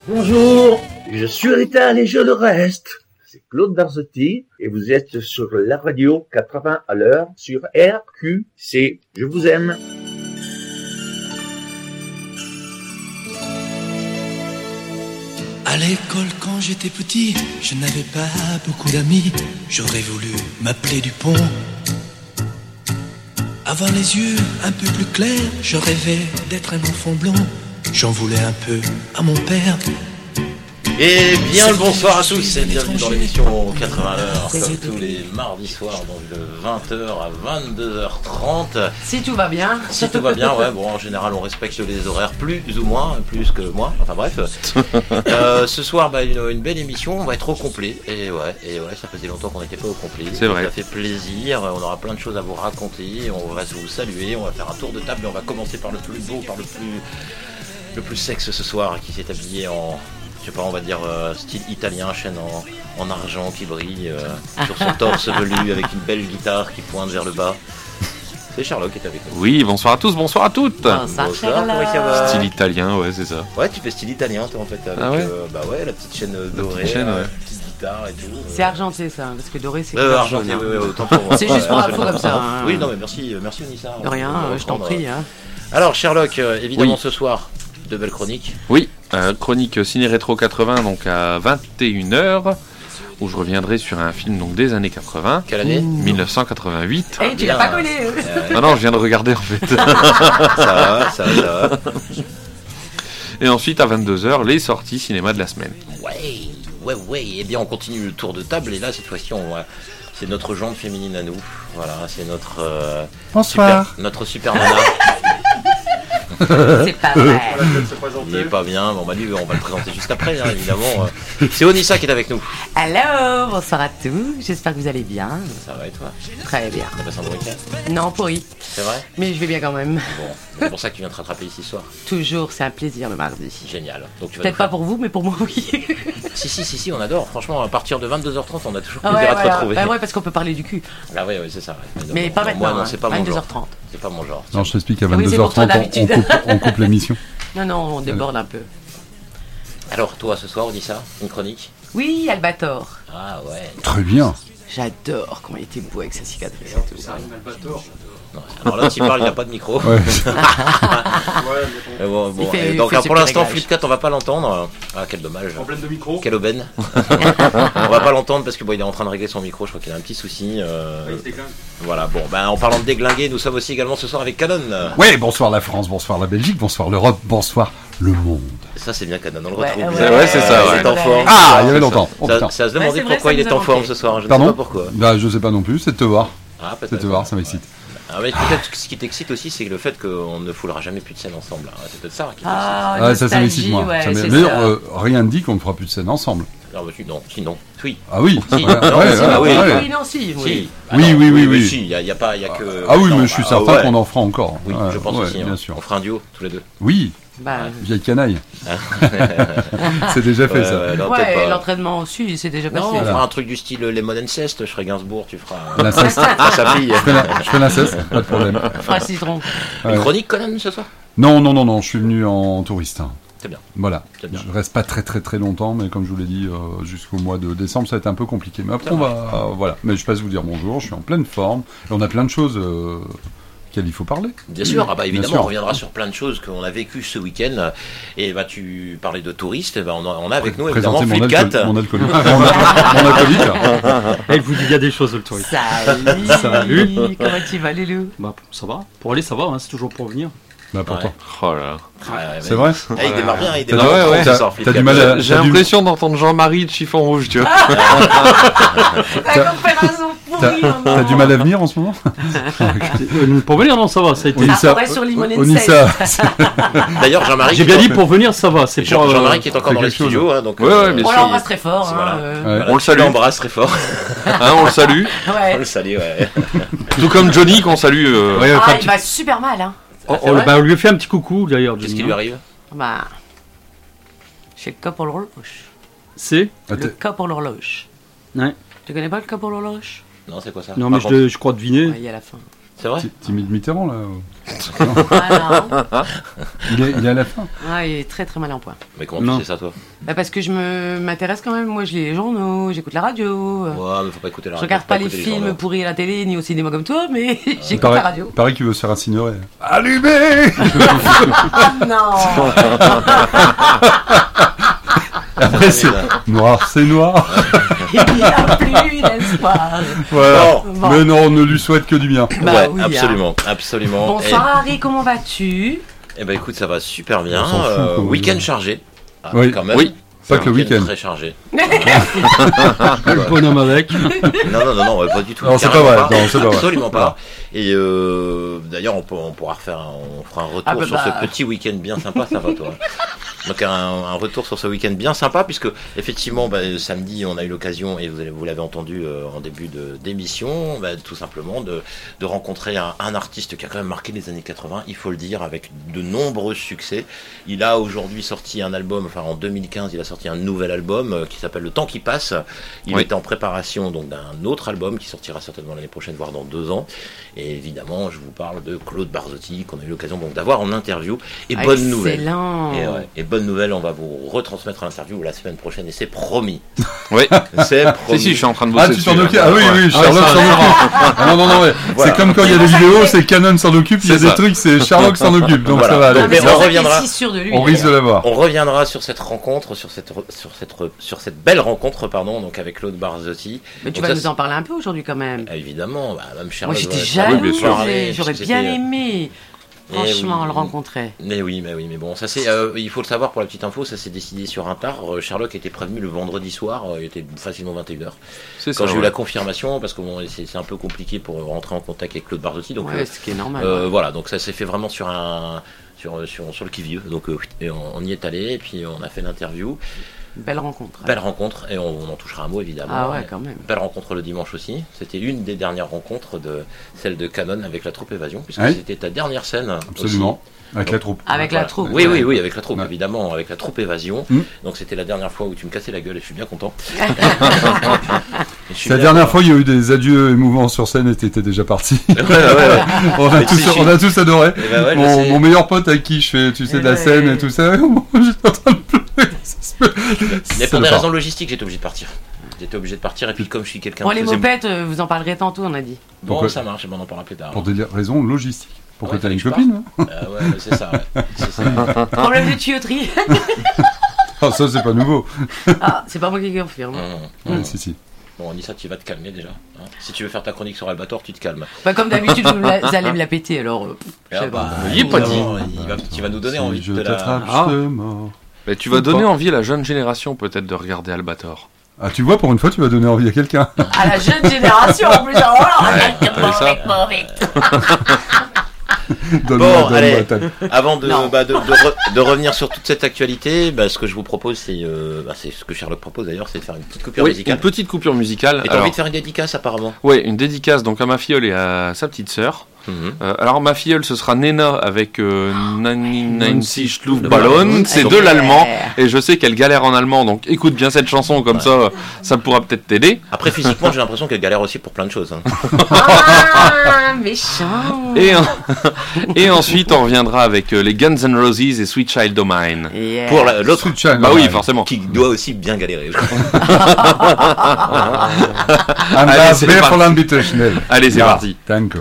Bonjour, je suis Rita et je le reste. C'est Claude Darzotti et vous êtes sur la radio 80 à l'heure sur RQC. Je vous aime. À l'école quand j'étais petit, je n'avais pas beaucoup d'amis. J'aurais voulu m'appeler Dupont. Avoir les yeux un peu plus clairs, je rêvais d'être un enfant blond. J'en voulais un peu à mon père. Et bien le bonsoir à tous et bienvenue dans l'émission 80 à l'heure, comme tous les mardis soirs, donc de 20h à 22h30. Si tout va bien. Si tout va bien, ouais, bon, en général on respecte les horaires plus ou moins, plus que moi, enfin bref. Ce soir, une belle émission, on va être au complet, et ouais, ça faisait longtemps qu'on n'était pas au complet. C'est vrai. Ça fait plaisir, on aura plein de choses à vous raconter, on va vous saluer, on va faire un tour de table et on va commencer par le plus beau, par le plus sexe ce soir, qui s'est habillé en... Je sais pas, on va dire style italien, chaîne en argent qui brille sur son torse velu avec une belle guitare qui pointe vers le bas. C'est Sherlock qui est avec nous. Oui, bonsoir à tous, bonsoir à toutes. Bonsoir, comment ça va ? Style italien, ouais, c'est ça. Ouais, tu fais style italien toi en fait, avec la petite chaîne dorée, chaîne, ouais. petite guitare et tout. C'est argenté ça, parce que doré c'est argenté, ouais, autant pour moi. C'est juste pour l'info comme ça. Hein. Oui, non mais merci Nissa. De rien, je t'en prie. Hein. Alors Sherlock, évidemment Oui. Ce soir, de belles chroniques. Oui, chronique Ciné Rétro 80, donc à 21h, où je reviendrai sur un film donc des années 80. Quelle année ? 1988. Eh, tu l'as pas connu. Non, je viens de regarder en fait. Ça va. Et ensuite à 22h, les sorties cinéma de la semaine. Ouais. Eh bien, on continue le tour de table et là, cette fois-ci, c'est notre jambe féminine à nous. Voilà, c'est notre notre super nana. C'est pas vrai. Il est pas bien, bon, lui, on va le présenter juste après, hein, évidemment. C'est Onissa qui est avec nous. Allô, bonsoir à tous. J'espère que vous allez bien. Ça va et toi ? Très bien. T'as passé un bon week-end ? Non, pourri. C'est vrai ? Mais je vais bien quand même. Bon, c'est pour ça que tu viens te rattraper ici ce soir. Toujours, c'est un plaisir le mardi. Génial. Donc, tu vas Peut-être pas pour vous, mais pour moi, oui. Si, on adore. Franchement, à partir de 22h30, on a toujours Ah plaisir ouais, à te voilà. retrouver. Bah ouais, parce qu'on peut parler du cul. Ah ouais, c'est ça. Ouais. Mais pas maintenant. Moi, non, c'est pas mon genre. 22h30. C'est pas mon genre. Non, je t'explique, à Oui, c'est pour toi, 22h30, d'habitude. on coupe l'émission. Non, on déborde un peu. Alors, toi, ce soir, Onissa, une chronique ? Oui, Albator. Ah ouais. Très bien. J'adore comment il était beau avec sa cicatrice et tout. Non, alors là, tu parles, il n'a pas de micro. Ouais. Mais bon, Il fait donc ses pour l'instant, petits Flipcat, on va pas l'entendre. Ah, quel dommage. En pleine de micro. Quelle aubaine. On va pas l'entendre parce que il est en train de régler son micro. Je crois qu'il a un petit souci. Voilà. Bon, en parlant de déglinguer, nous sommes aussi également ce soir avec Canon. Ouais, bonsoir la France, bonsoir la Belgique, bonsoir l'Europe, bonsoir le monde. Ça, c'est bien Canon. On le Ouais, retrouve. ouais, c'est ça, Il ouais. est en forme. Ah, il y avait longtemps. Oh, Ça putain. se demander Ouais, c'est vrai, pourquoi ça il nous est a en forme manqué. ce soir. Je ne sais Pardon pas pourquoi. Bah, je sais pas non plus, c'est de te voir. Ah, C'est de te voir, ça m'excite. Ah, mais peut-être que ce qui t'excite aussi, c'est le fait qu'on ne foulera jamais plus de scène ensemble. Hein. C'est peut-être ça qui t'excite. Ah, Ah, ça m'excite, nostalgie, moi. ouais, Ça c'est mais ça. rien ne dit qu'on ne fera plus de scène ensemble. Non, mais sinon. Oui. Ah oui. Si. Ouais, Non, ouais, si, ouais, bah oui. ouais. Oui, non, si. Si. Oui, oui, mais oui. Si, il y a que. Ah oui, non, mais je suis bah, certain ouais. qu'on en fera encore. Oui, Ouais, je pense ouais, aussi. bien Hein. sûr. On fera un duo tous les deux. Oui, Bah, vieille canaille. C'est déjà fait ça. Non, peut-être ouais, pas. l'entraînement aussi, c'est déjà passé. Non, on fera un truc du style Lemon and Cest. Je ferai Gainsbourg, tu feras L'inceste. sa fille. Je fais l'inceste, pas de problème. Fera citron. Ouais. Une chronique, Conan, ce soir ? Non, je suis venu en touriste. Hein. C'est bien. Voilà. C'est bien. Je reste pas très longtemps, mais comme je vous l'ai dit, jusqu'au mois de décembre, ça va être un peu compliqué. Mais après, Ça on va, voilà. Mais je passe vous dire bonjour. Je suis en pleine forme. Et on a plein de choses auxquelles il faut parler. Bien sûr, Bien évidemment, sûr. on reviendra sur plein de choses qu'on a vécues ce week-end. Et tu parlais de touristes, on a avec nous évidemment Présenter Flipcat. mon alcoolique. Mon alcoolique. Elle vous dit il y a des choses, le touriste. Salut. Salut. Comment tu vas, Loulou? Bah, ça va. Pour aller, ça va, hein, c'est toujours pour venir. Bah, pourtant. Ouais. Oh là. C'est vrai? Ah, il démarre bien, il T'as- démarre ouais, bien ce soir, t'as Flipcat. du mal à- J'ai T'as du- l'impression d'entendre Jean-Marie de Chiffon Rouge, tu vois. La conférence pourrie, T'as du mal à venir en ce moment? Pour venir, non, ça va. Ça a été... Onissa. on reste sur Limon and Onissa. D'ailleurs, Jean-Marie. J'ai bien dit pour venir, ça va. C'est pour. Jean-Marie qui est encore c'est dans les quelque chose. studios, hein, donc. Ouais, ouais, bien On sûr. l'embrasse très fort. Hein, Voilà. Ouais. On le salue. On l'embrasse très fort. Hein, on le salue. On Ouais. le salue, ouais. Tout comme Johnny qu'on salue. Ouais, Ah, enfin, il va super mal, hein. Bah, on lui a fait un petit coucou d'ailleurs. Qu'est-ce qui lui arrive ? Bah. J'ai le cas pour l'horloge. C'est ah, Le cas pour l'horloge. Ouais. Tu connais pas le cas pour l'horloge? Non, c'est quoi ça ? Non, mais Par contre, je crois deviner. Ouais, il y a la fin. C'est vrai ? Timide Mitterrand, là. honte. Voilà. Il est à la fin. Ah, il est très très mal en point. Mais comment Non. tu sais ça, toi? Bah, parce que je m'intéresse quand même. Moi, je lis les journaux, j'écoute la radio. Ouais, mais faut pas écouter la Je radio. regarde faut pas les écouter films journaux. pourris à la télé ni au cinéma comme toi, mais Il j'écoute la paraît, radio. il paraît qu'il veut se faire incinérer. Allumez. Ah non. Après, c'est noir, c'est noir. Il n'y a plus d'espoir. Voilà. Bon. Mais non, on ne lui souhaite que du bien. Bah Ouais, oui, absolument, absolument. Bonsoir Harry, comment vas-tu? Eh ben écoute, ça va super bien. On s'en fout, quoi. Week-end chargé. Ah, Oui. quand même. Oui. Pas que le week-end. Très chargé. Le bonhomme avec. Non, ouais, pas du tout. Non, c'est Carrément pas vrai. Non, c'est pas vrai. Absolument pas. Et d'ailleurs, on pourra on fera un retour Ah bah sur bah. ce petit week-end bien sympa, ça va toi. Donc un retour sur ce week-end bien sympa, puisque effectivement, samedi, on a eu l'occasion, et vous l'avez entendu en début d'émission, tout simplement de rencontrer un artiste qui a quand même marqué les années 80, il faut le dire, avec de nombreux succès. Il a aujourd'hui sorti un album, enfin en 2015, il a sorti un nouvel album qui s'appelle Le Temps qui passe. Il Oui. était en préparation donc d'un autre album qui sortira certainement l'année prochaine, voire dans 2 ans. Et évidemment, je vous parle de Claude Barzotti, qu'on a eu l'occasion donc d'avoir en interview. Et bonne nouvelle. Excellent. Et bonne nouvelle, on va vous retransmettre l'interview la semaine prochaine, et c'est promis. Oui. C'est promis. Si, je suis en train de bosser Ah, tu dessus, t'en là. occupes. Ah oui, oui, Sherlock ça, s'en occupe. Ah, non, ouais. Voilà. C'est comme quand il y a des vidéos, c'est Canon s'en occupe, il y a C'est des ça. trucs, c'est Sherlock s'en occupe. Donc Voilà. ça va aller. Donc, mais C'est pour on ça qu'il est reviendra. si sûr de lui. On risque de l'avoir. On reviendra sur cette rencontre, sur cette belle rencontre, pardon, donc avec Claude Barzotti. Mais tu Donc vas ça, nous en parler un peu aujourd'hui quand même. évidemment, même Moi Sherlock. j'étais va- oui, bien jalouse, sûr. j'aurais bien aimé. Franchement, oui. le rencontrer. Mais oui, mais bon, ça c'est, il faut le savoir pour la petite info, ça s'est décidé sur un tard. Sherlock était prévenu le vendredi soir, il était facilement 21h. C'est Quand ça. j'ai eu ouais. la confirmation, parce que bon, c'est un peu compliqué pour rentrer en contact avec Claude Barzotti, donc Ouais, ce qui est normal. voilà, donc ça s'est fait vraiment sur le qui-vive, donc et on y est allé, et puis on a fait l'interview. Belle rencontre. Belle rencontre, et on en touchera un mot évidemment. Ah ouais, quand même. Belle rencontre le dimanche aussi. C'était une des dernières rencontres celle de Canon avec la troupe Évasion, puisque Oui. c'était ta dernière scène. Absolument. Avec la troupe. Avec la Voilà. troupe. Oui, ouais. avec la troupe, Ouais. évidemment, avec la troupe Évasion. Mm. Donc c'était la dernière fois où tu me cassais la gueule, et je suis bien content. Et je suis C'est la bien dernière content. fois, il y a eu des adieux émouvants sur scène et t'étais déjà parti. Ouais. On a tous adoré. Eh ben ouais, je sais. Mon meilleur pote avec qui je fais, tu sais, de la Ouais. scène et tout ça, j'étais en train de pleurer. Mais C'est pour le des fort. raisons logistiques, j'étais obligé de partir. J'étais obligé de partir, et puis comme je suis quelqu'un Bon, qui les faisait- mopettes, vous en parlerez tantôt, on a dit. Bon, Pourquoi ça marche, on en parlera plus tard. Pour des raisons logistiques. Pourquoi Ouais, t'as une fallait que copine hein Ouais, c'est ça, ouais. C'est ça. Problème de tuyauterie. Ah, ça, c'est pas nouveau. Ah, c'est pas moi qui confirme. Mmh. Si. Bon, Anissa, tu vas te calmer déjà. Hein. Si tu veux faire ta chronique sur Albator, tu te calmes. Bah, comme d'habitude, vous allez me la péter, alors. Je sais pas. bah, Il est pas dit. Tu vas nous donner Si envie je de la... t'attrape, Ah. je te mords. Mais tu vas donner envie à la jeune génération peut-être de regarder Albator. Ah, tu vois, pour une fois, tu vas donner envie à quelqu'un. À la jeune génération, en plus. Oh là, ça. Donne-moi, Bon, allez. ta- Avant de, Non. de revenir sur toute cette actualité, ce que je vous propose, c'est ce que Sherlock propose d'ailleurs, c'est de faire une petite coupure Oui, musicale. une petite coupure musicale. Et t'as Alors, envie de faire une dédicace apparemment. ouais, une dédicace donc à ma filleule et à sa petite sœur. Alors ma filleule ce sera Nena avec Nancy Schlufballon, c'est de l'allemand et je sais qu'elle galère en allemand donc écoute bien cette chanson comme ça pourra peut-être t'aider. Après, physiquement, j'ai l'impression qu'elle galère aussi pour plein de choses. Hein. Ah, méchant. Et ensuite on reviendra avec les Guns N' Roses et Sweet Child O' Mine. Yeah. Pour l'autre, Sweet Child, Bah oui ouais. forcément. qui doit aussi bien galérer. Am Allez, das c'est Bärferland bitte schnell. Allez c'est Ja, parti. Danke.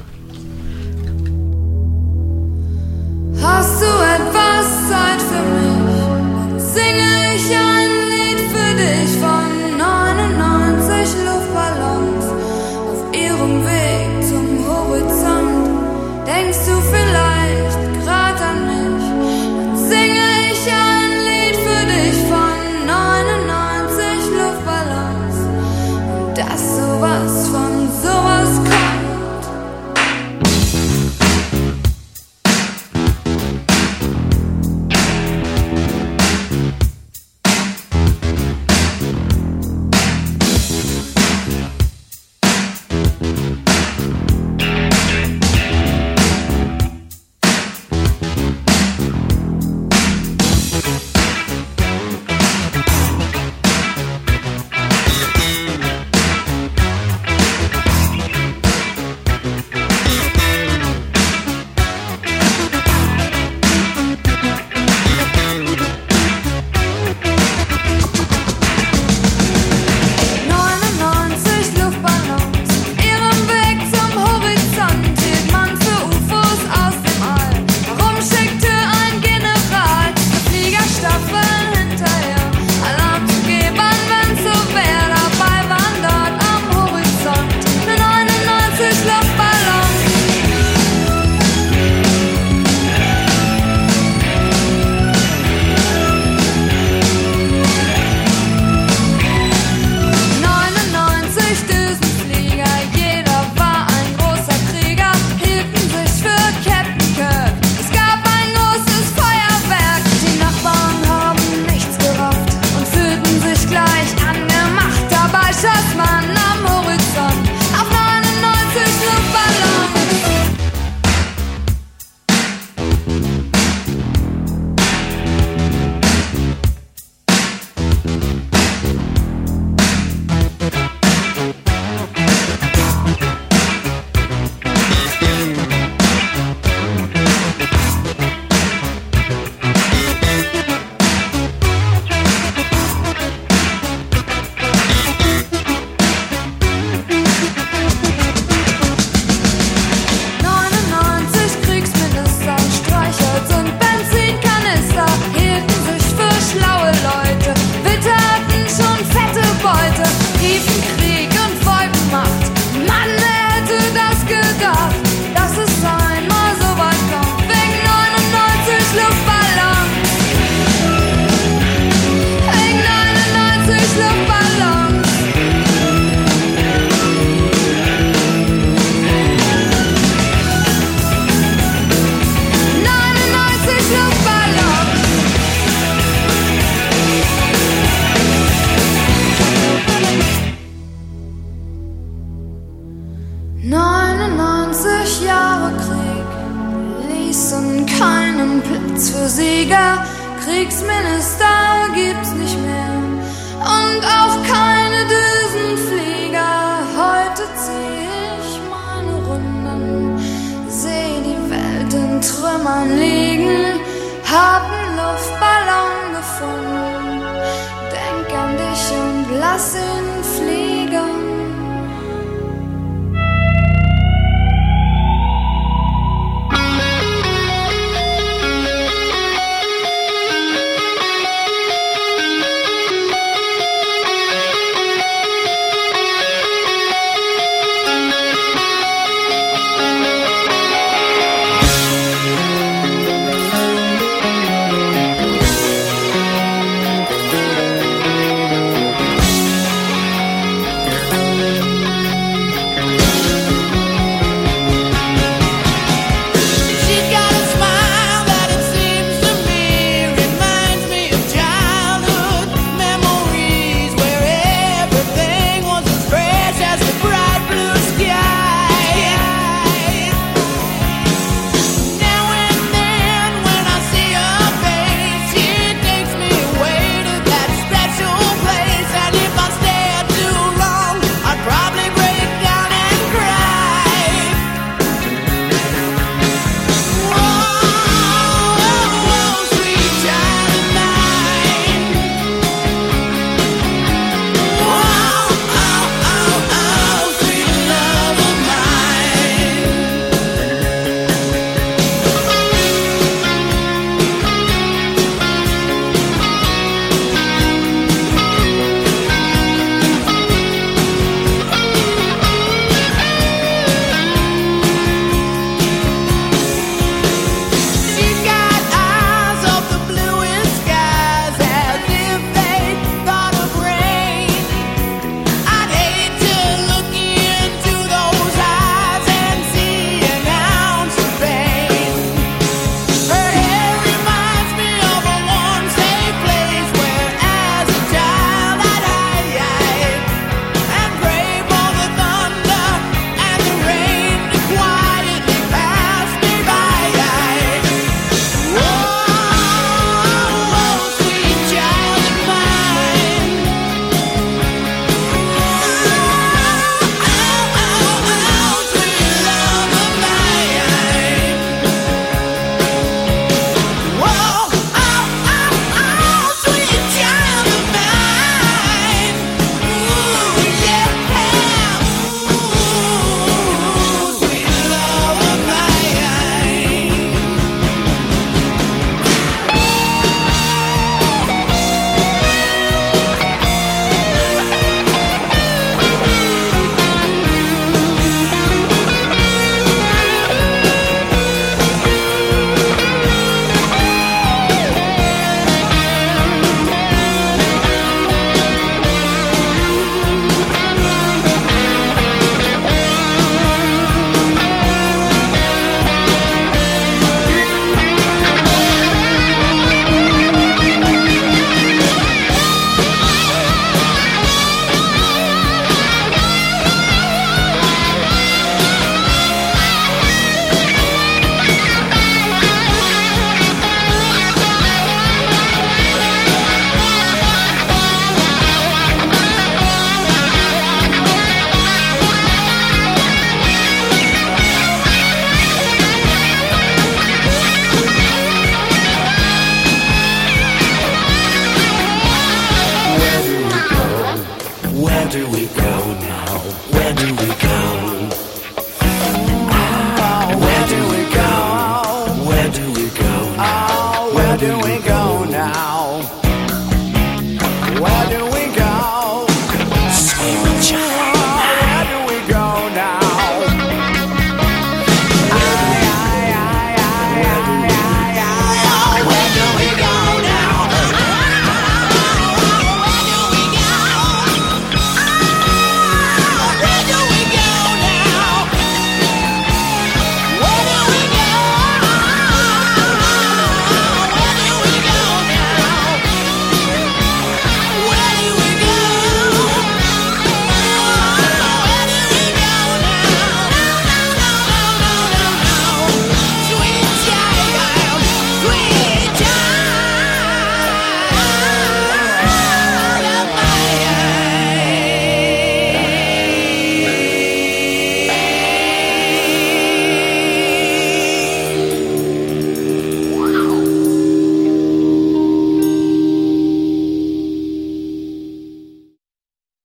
Hast du etwas Zeit für mich? Singe ich ein Lied für dich von 99 Luftballons auf ihrem Weg zum Horizont. Denkst du vielleicht grad an mich? Dann singe ich ein Lied für dich von 99 Luftballons und dass sowas von sowas kommt. keinen Platz für Sieger, Kriegsminister gibt's nicht mehr und auch keine Düsenflieger. Heute zieh ich meine Runden, seh die Welt in Trümmern liegen, hab 'n Luftballon gefunden, denk an dich und lass ihn fliegen.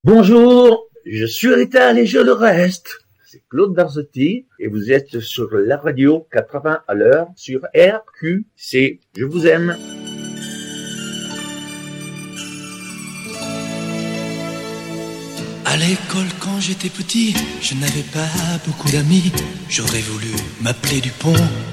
Bonjour, je suis Rital et je le reste. C'est Claude Barzotti et vous êtes sur la radio 80 à l'heure sur RQC. Je vous aime. À l'école quand j'étais petit, je n'avais pas beaucoup d'amis. J'aurais voulu m'appeler Dupont.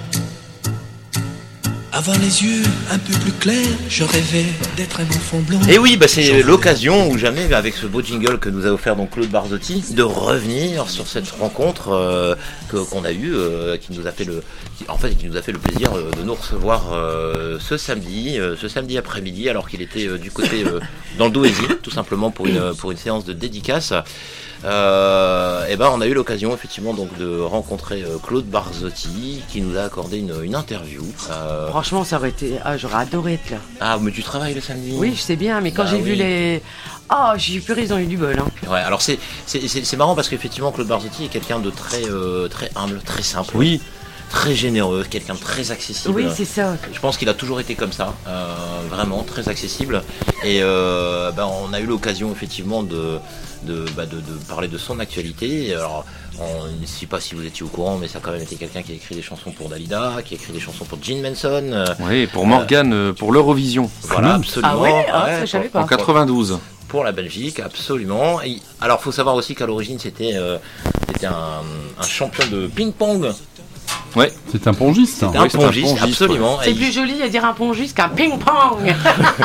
Avoir les yeux un peu plus clairs, je rêvais d'être un enfant blond. Et oui, bah c'est l'occasion ou jamais, avec ce beau jingle que nous a offert donc Claude Barzotti, de revenir sur cette rencontre qu'on a eue, qui nous a fait le plaisir de nous recevoir ce samedi après-midi, alors qu'il était du côté dans le Douaisis, tout simplement pour une séance de dédicace. Et ben on a eu l'occasion effectivement donc de rencontrer Claude Barzotti qui nous a accordé une interview. Franchement, ça aurait été. Ah, j'aurais adoré être là. Ah, mais tu travailles le samedi? Oui, je sais bien, mais quand j'ai vu les. Ah, j'ai eu peur, ils ont eu du bol. Hein. Ouais, alors c'est marrant parce qu'effectivement Claude Barzotti est quelqu'un de très humble, très simple. Oui. Très généreux, quelqu'un de très accessible. Oui, c'est ça. Je pense qu'il a toujours été comme ça, vraiment très accessible. Et on a eu l'occasion effectivement de parler de son actualité. Alors, je ne sais pas si vous étiez au courant, mais ça a quand même été quelqu'un qui a écrit des chansons pour Dalida, qui a écrit des chansons pour Gene Manson. Oui, pour Morgane, pour l'Eurovision. Voilà, absolument. Ah ouais, ça je savais pas. En 92. Pour la Belgique, absolument. Et, alors, faut savoir aussi qu'à l'origine, c'était un champion de ping-pong. Ouais, c'est un pongiste. C'est un pongiste, absolument. C'est plus joli à dire un pongiste qu'un ping-pong.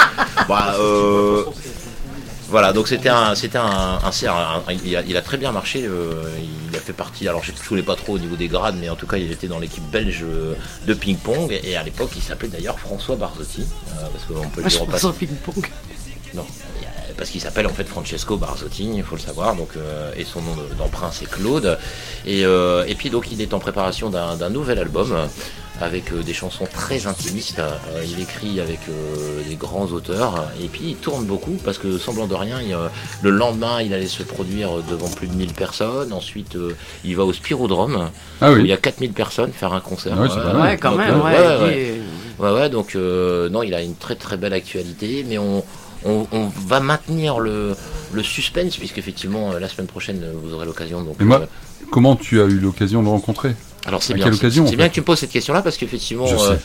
Voilà, donc il a très bien marché. Il a fait partie. Alors je ne me souviens pas trop au niveau des grades, mais en tout cas il était dans l'équipe belge de ping-pong. Et à l'époque, il s'appelait d'ailleurs François Barzotti, parce qu'on peut le dire au passage. Ping-pong. Non. Parce qu'il s'appelle en fait Francesco Barzotti, il faut le savoir, donc, et son nom d'emprunt c'est Claude. Et puis donc il est en préparation d'un nouvel album avec des chansons très intimistes. Il écrit avec des grands auteurs et puis il tourne beaucoup parce que semblant de rien, le lendemain il allait se produire devant plus de 1000 personnes. Ensuite il va au Spirodrome où il y a 4000 personnes faire un concert. Ouais, c'est pas mal. Ouais, quand donc, même. Ouais, donc non, il a une très très belle actualité, mais on va maintenir le suspense puisqu'effectivement la semaine prochaine vous aurez l'occasion. Donc, et moi, comment tu as eu l'occasion de le rencontrer? Alors c'est à bien, quelle occasion, c'est bien que tu me poses cette question-là parce qu'effectivement. Je sais.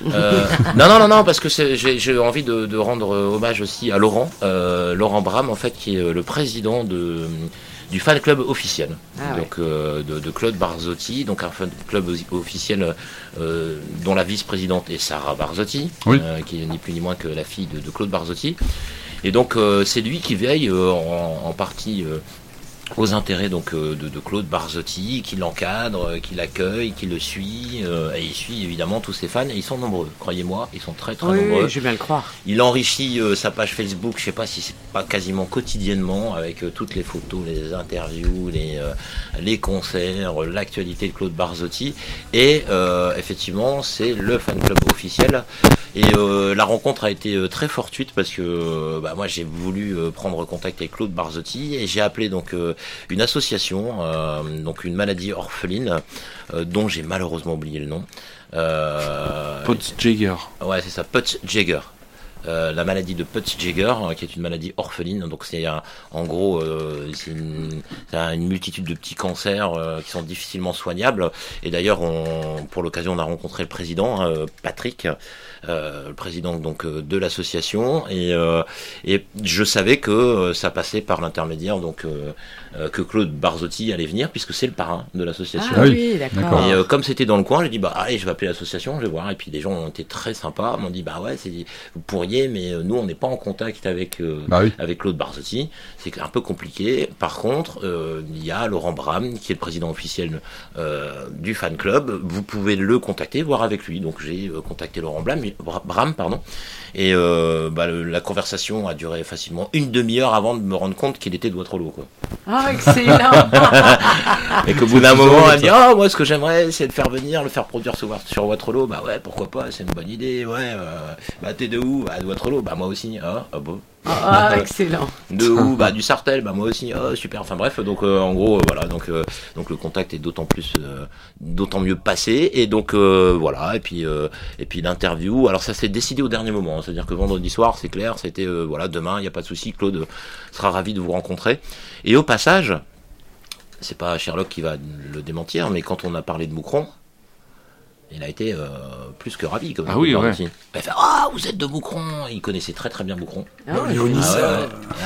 Non, parce que j'ai envie de rendre hommage aussi à Laurent Bram en fait qui est le président du fan club officiel, donc de Claude Barzotti, donc un fan club officiel dont la vice-présidente est Sarah Barzotti, qui est ni plus ni moins que la fille de Claude Barzotti, et donc c'est lui qui veille en partie aux intérêts donc de Claude Barzotti, qui l'encadre, qui l'accueille, qui le suit, et il suit évidemment tous ses fans, et ils sont nombreux, croyez-moi, ils sont très nombreux. Oui, je vais bien le croire. Il enrichit sa page Facebook, je sais pas si c'est pas quasiment quotidiennement, avec toutes les photos, les interviews, les concerts, l'actualité de Claude Barzotti, et effectivement c'est le fan club officiel. Et la rencontre a été très fortuite parce que moi j'ai voulu prendre contact avec Claude Barzotti et j'ai appelé donc une association, donc une maladie orpheline dont j'ai malheureusement oublié le nom. Peutz-Jeghers. Ouais, c'est ça, Peutz-Jeghers. La maladie de Peutz-Jeghers, qui est une maladie orpheline, donc c'est en gros c'est une multitude de petits cancers qui sont difficilement soignables. Et d'ailleurs, pour l'occasion, on a rencontré le président, Patrick, le président donc de l'association, et je savais que ça passait par l'intermédiaire donc que Claude Barzotti allait venir puisque c'est le parrain de l'association. Ah oui, d'accord. Et comme c'était dans le coin, j'ai dit allez, je vais appeler l'association, je vais voir. Et puis des gens ont été très sympas, m'ont dit ouais, vous pourriez, mais nous on n'est pas en contact avec avec Claude Barzotti, c'est un peu compliqué. Par contre, il y a Laurent Bram qui est le président officiel du fan club. Vous pouvez le contacter, voir avec lui. Donc j'ai contacté Laurent Bram, et la conversation a duré facilement une demi-heure avant de me rendre compte qu'il était de Waterloo, quoi. Ah, excellent. Et qu'au bout d'un moment, elle dit moi ce que j'aimerais c'est de faire venir, le faire produire sur Waterloo. Ouais, pourquoi pas, c'est une bonne idée. Ouais, t'es de où? De Waterloo. Moi aussi. Bon. Ah, excellent. De où du Sartell, moi aussi, super. Enfin bref, donc en gros, voilà, donc le contact est d'autant mieux passé, et donc voilà, et puis l'interview. Alors ça s'est décidé au dernier moment, hein, c'est-à-dire que vendredi soir, c'est clair, c'était demain, il y a pas de souci, Claude sera ravi de vous rencontrer. Et au passage, c'est pas Sherlock qui va le démentir, mais quand on a parlé de Moucron, il a été plus que ravi. Comme oui, ouais. Il a fait vous êtes de Moucron. Il connaissait très très bien Moucron. Léonissa.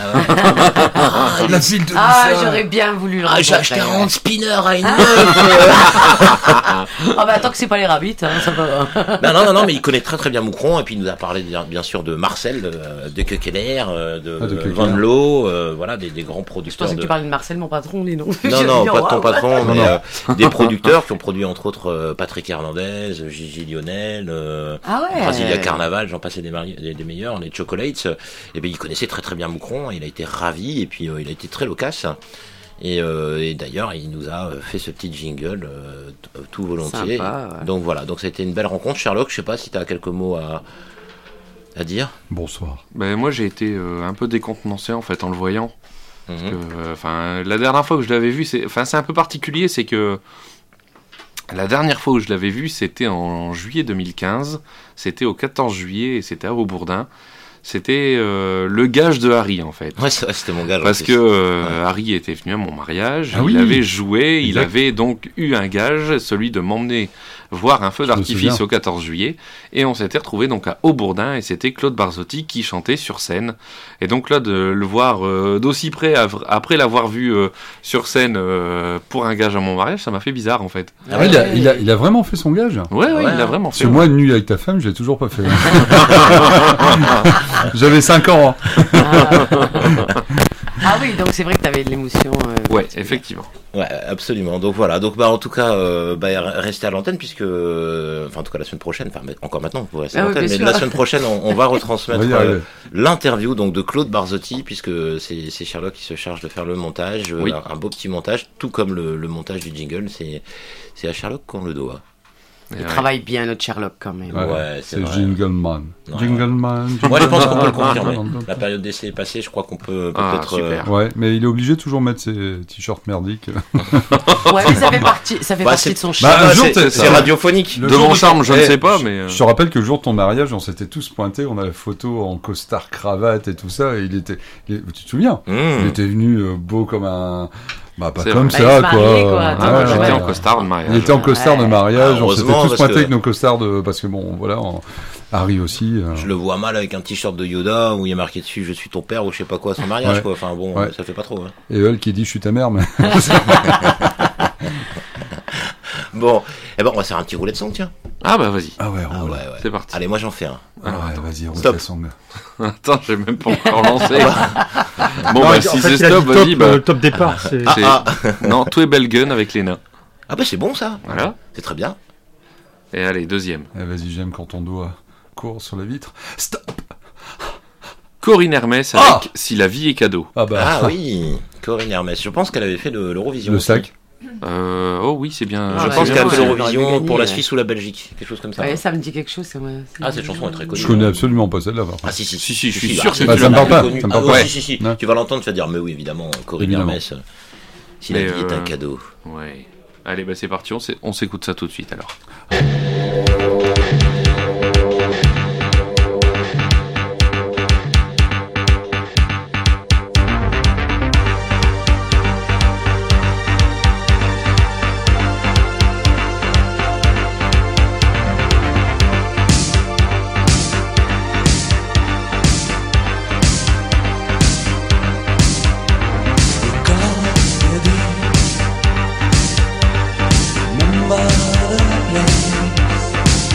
La ville de Nissa. J'aurais bien voulu le rencontrer. J'ai acheté un hand spinner à une meuf. Tant que c'est pas les rabbits, hein, ça va. Non, mais il connaît très très bien Moucron, et puis il nous a parlé bien sûr de Marcel, de Keukeler, de Van Loo, voilà, des grands producteurs. Je pensais que tu parlais de Marcel, mon patron, les noms. Non, pas de ton patron, mais des producteurs qui ont produit entre autres Patrick Hernandez, Gigi Lionel, Brasilia Carnaval, j'en passais des meilleurs, les Chocolates. Et bien il connaissait très très bien Moucron, il a été ravi, et puis il a été très loquace. Et d'ailleurs il nous a fait ce petit jingle tout volontiers. Sympa, ouais. Donc voilà, donc c'était une belle rencontre. Sherlock, je sais pas si tu as quelques mots à dire. Bonsoir. Moi j'ai été un peu décontenancé en fait en le voyant. Parce que, la dernière fois que je l'avais vu, c'est un peu particulier, c'est que la dernière fois où je l'avais vu, c'était en juillet 2015. C'était au 14 juillet et c'était à Aubourdin. C'était le gage de Harry, en fait. Ouais, c'était mon gage. Parce que Harry était venu à mon mariage, il avait joué, il avait donc eu un gage, celui de m'emmener voir un feu d'artifice au 14 juillet. Et on s'était retrouvé donc à Aubourdin, et c'était Claude Barzotti qui chantait sur scène. Et donc là, de le voir d'aussi près, après l'avoir vu sur scène pour un gage à mon mariage, ça m'a fait bizarre, en fait. Il a vraiment fait son gage. Ouais, il a vraiment fait. Parce que moi, une nuit avec ta femme, je l'ai toujours pas fait. J'avais 5 ans. Ah oui, donc c'est vrai que tu avais de l'émotion. Ouais, effectivement. Ouais, absolument. Donc voilà. Donc en tout cas, restez à l'antenne, puisque en tout cas la semaine prochaine, encore maintenant vous pouvez rester à l'antenne, mais la semaine prochaine on va retransmettre l'interview donc de Claude Barzotti, puisque c'est Sherlock qui se charge de faire le montage, un beau petit montage, tout comme le montage du jingle. C'est à Sherlock qu'on le doit. Il travaille bien notre Sherlock quand même. Ouais, c'est Jingleman. Jingleman. Moi je pense qu'on peut le confirmer. La période d'essai est passée, je crois qu'on peut peut-être. Ouais, mais il est obligé de toujours mettre ses t-shirts merdiques. Ouais, mais ça fait partie de son charme. C'est radiophonique. De mon charme, je ne sais pas, mais. Je te rappelle que le jour de ton mariage, on s'était tous pointés, on a la photo en costard cravate et tout ça, et tu te souviens? Il était venu beau comme un. Pas comme ça, quoi. J'étais en costard de mariage. Il était en costard de mariage, on s'était tous pointés avec nos costards parce que Harry aussi. Je le vois mal avec un t-shirt de Yoda où il y a marqué dessus je suis ton père ou je sais pas quoi, son mariage, quoi. Enfin bon, ça fait pas trop. Hein. Et Hull qui dit je suis ta mère, mais. Bon, on va faire un petit roulet de son, tiens. Ah bah vas-y. Ah ouais. C'est parti. Allez, moi j'en fais un. Vas-y, roule la song. Attends, j'ai même pas encore lancé. Si c'est stop, vas-y. Le top départ, c'est... Non, Two Belgun avec Léna. Ah bah c'est bon ça. Voilà. C'est très bien. Et allez, deuxième. Vas-y, j'aime quand ton doigt court sur la vitre. Stop. Corinne Hermès avec Si la vie est cadeau. Ah oui, Corinne Hermès. Je pense qu'elle avait fait l'Eurovision. Le sac. Oh oui, c'est bien. Je pense qu'elle a fait l'Eurovision pour la Suisse ou la Belgique, quelque chose comme ça. Ouais, ça me dit quelque chose. Cette chanson est très connue. Je connais absolument pas celle-là. Ah si, je suis sûr que ça me parle pas. Si. Tu vas l'entendre, tu vas dire, mais oui, évidemment, Corinne Hermès. Si la vie est un cadeau. Ouais. Allez, c'est parti, on s'écoute ça tout de suite alors. Remember the place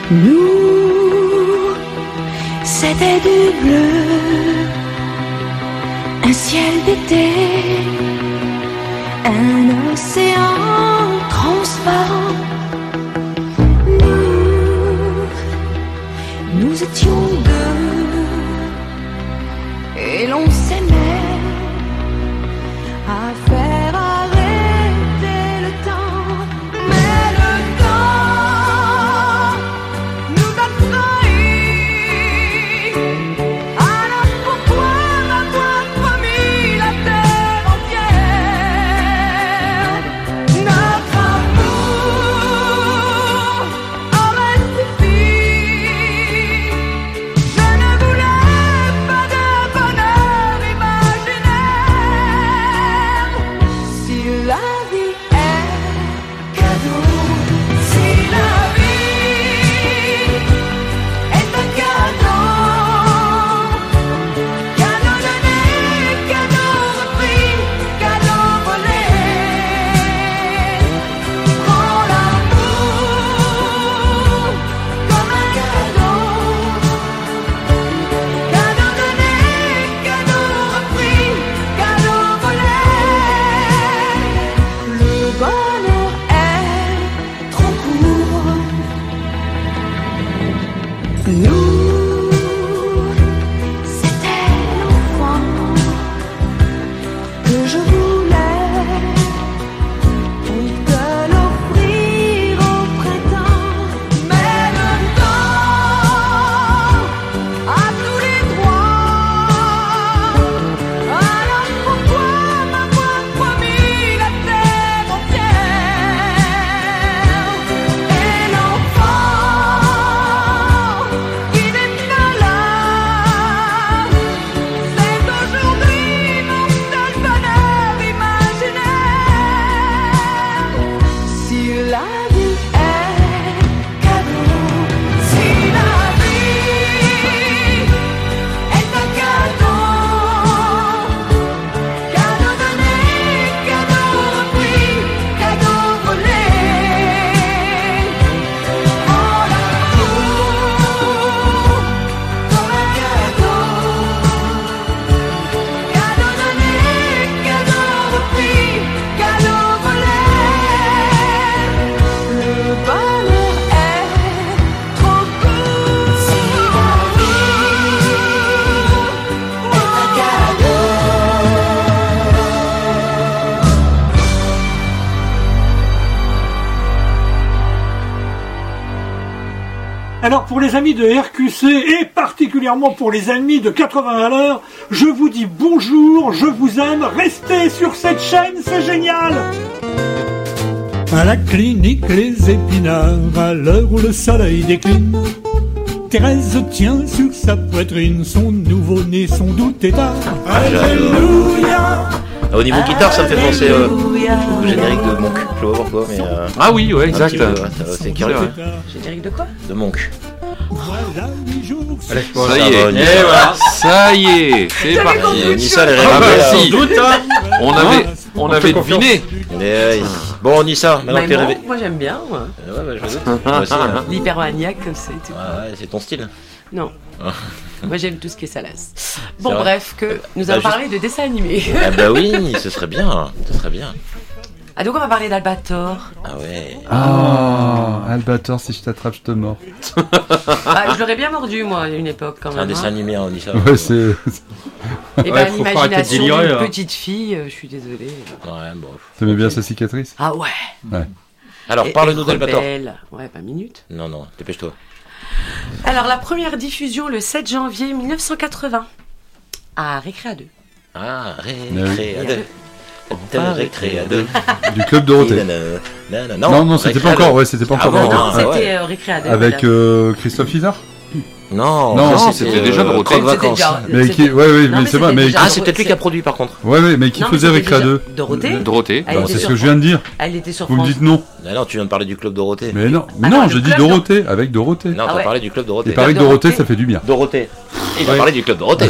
Nous, c'était du bleu, un ciel d'été, un océan transparent. Nous étions deux et l'on s'aimait à faire arrêter le temps. Mais le temps nous a trahis. Alors pourquoi m'avoir promis la terre entière? Notre amour aurait suffi. Je ne voulais pas de bonheur imaginaire. Si la vie est cadeau, si la vie est un cadeau, cadeau donné, cadeau repris, cadeau volé, prends l'amour comme un cadeau, cadeau donné, cadeau repris, cadeau volé. Le bonheur est trop court. Nous, c'était l'enfant que je voulais pour te l'offrir au printemps. Mais le temps a tous les droits. Alors pourquoi m'avoir promis la terre entière? Et l'enfant qui n'est pas là, c'est aujourd'hui mon seul bonheur imaginaire. Si la vie est cadeau, si la vie est un cadeau, cadeau donné, cadeau repris, cadeau volé, prends l'amour comme un cadeau, cadeau donné, cadeau repris, cadeau volé. Le bonheur est trop court. Si la vie est un cadeau. Alors pour les amis de RQC et particulièrement pour les amis de 80 à l'heure, je vous dis bonjour, je vous aime, restez sur cette chaîne, c'est génial. À la clinique les épinards, à l'heure où le soleil décline, Thérèse tient sur sa poitrine son nouveau-né, son doux tétard. Alléluia. Au niveau guitare, ça me fait penser au générique de Monk. Je sais pas pourquoi, mais. Ah oui, ouais, exact. C'est carré. Générique de quoi? De Monk. Allez, ça y est, et voilà, ça y est, c'est parti. Nissa, les Ah bah règles. si, on avait deviné. Bon, Nissa, maintenant que t'es réveillé. Moi j'aime bien. Moi. Ouais, bah, je me doute. Moi aussi. L'hypermaniaque, c'est tout. Ouais, c'est ton style. Non. Moi j'aime tout ce qui est salace. Bon, vrai. bref, que nous allons parler de dessins animés. Ah bah oui, ce serait bien. Ce serait bien. Ah, donc on va parler d'Albator. Ah ouais. Ah, Albator, si je t'attrape, je te mords. Ah, je l'aurais bien mordu, moi, à une époque, quand même. Un dessin animé, on dit ça. Ouais, c'est. Et ben, l'imagination d'une petite fille, je suis désolé. Ouais, bon. T'aimais bien sa cicatrice? Ah ouais. Ouais. Alors, parle-nous d'Albator. Ouais, pas minute. Non, dépêche-toi. Alors, la première diffusion le 7 janvier 1980 à Récréa 2. Ah, Récréa 2. Récréa 2. Du club Dorothée. Non, c'était pas encore. Ouais, c'était pas encore. Non, c'était Récréa 2. Avec Christophe Isard. Non, c'était déjà Dorothée. Mais qui, ouais, mais c'est vrai. Mais ah, c'est peut-être lui qui a produit par contre. Ouais, mais qui faisait Récréa 2? Dorothée. C'est ce que je viens de dire. Elle était sur Vous me dites non. Non, tu viens de parler du club Dorothée. Mais non, je dis Dorothée avec Dorothée. Non, t'as parlé du club Dorothée. Il paraît que Dorothée, ça fait du bien. Dorothée. Il va parler du club Dorothée.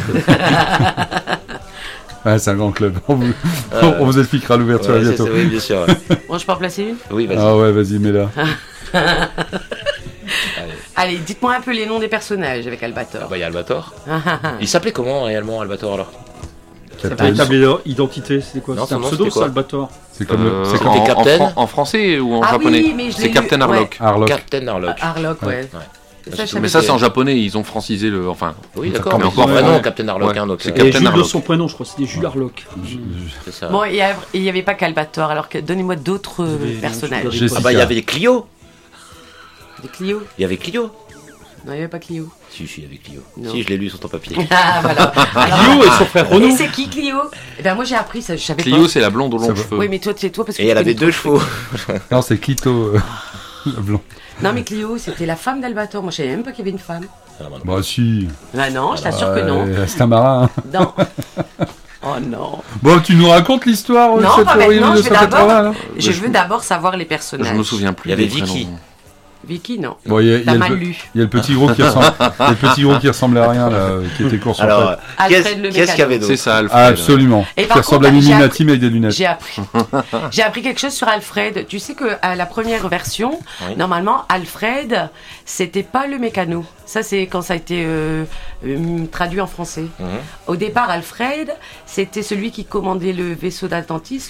Ouais, c'est un grand club. On vous expliquera l'ouverture bientôt. Oui, bien sûr. Bon, je peux en placer une? Oui, vas-y. Ah ouais, vas-y, mets-la. Allez, dites-moi un peu les noms des personnages avec Albator. Il y a Albator. Il s'appelait comment réellement Albator alors? Sa véritable identité, c'était quoi? Non, C'est un son nom, pseudo, c'était ça, quoi Albator? C'est comme le. C'était en, Captain en français ou en Ah japonais? oui, mais je l'ai C'est lu, Captain Harlock. Harlock. Captain Harlock. Harlock, ouais. Ça, je Mais savais ça, pas. c'est en japonais, ils ont francisé le. Enfin. Oui, d'accord, mais encore, encore vrai ouais. nom, Captain Harlock. Ouais. Hein, donc, C'est Et Captain Jules de Harlock. son prénom, je crois, c'était Jules Harlock. c'est ça. Bon, et il n'y avait pas qu'Albator, alors que donnez-moi d'autres personnages. Jessica. Ah bah il y avait Clio. Des Clio? Il y avait Clio. Non, il n'y avait pas Clio. Si, il y avait Clio. Non. Si, je l'ai lu sur ton papier. Ah, voilà. Clio et son frère Renaud. Et c'est qui Clio? Eh ben moi j'ai appris ça, je savais Clio, pas. c'est la blonde aux longs cheveux. Oui, mais toi, c'est toi parce que. Et elle avait 2 chevaux. Non, c'est Clito, le blanc. Non, mais Clio, c'était la femme d'Albator. Moi, je savais même pas qu'il y avait une femme. Bah, si. Ah non, je t'assure que non. C'est un marin. Hein. Non. Oh non. Bon, tu nous racontes l'histoire Non, cette pas maintenant. horrible Je 1980 là? veux d'abord savoir les personnages. Je me souviens plus. Il y avait des prénoms. Vicky. Vicky, non. Bon, il y T'as a mal le lu. il y a le petit gros qui ressemble, il y a le petit gros qui ressemble à rien là, qui était court sur Alors, tête. Alfred le qu'est-ce qu'il y avait d'autre? C'est ça, Alfred. Ah, absolument. Et Qui par ressemble contre, à Mimi j'ai Mati mais avec des lunettes. J'ai appris quelque chose sur Alfred. Tu sais que à la première version, Oui. normalement, Alfred, c'était pas le mécano. Ça, c'est quand ça a été traduit en français. Au départ, Alfred, c'était celui qui commandait le vaisseau d'Atlantis,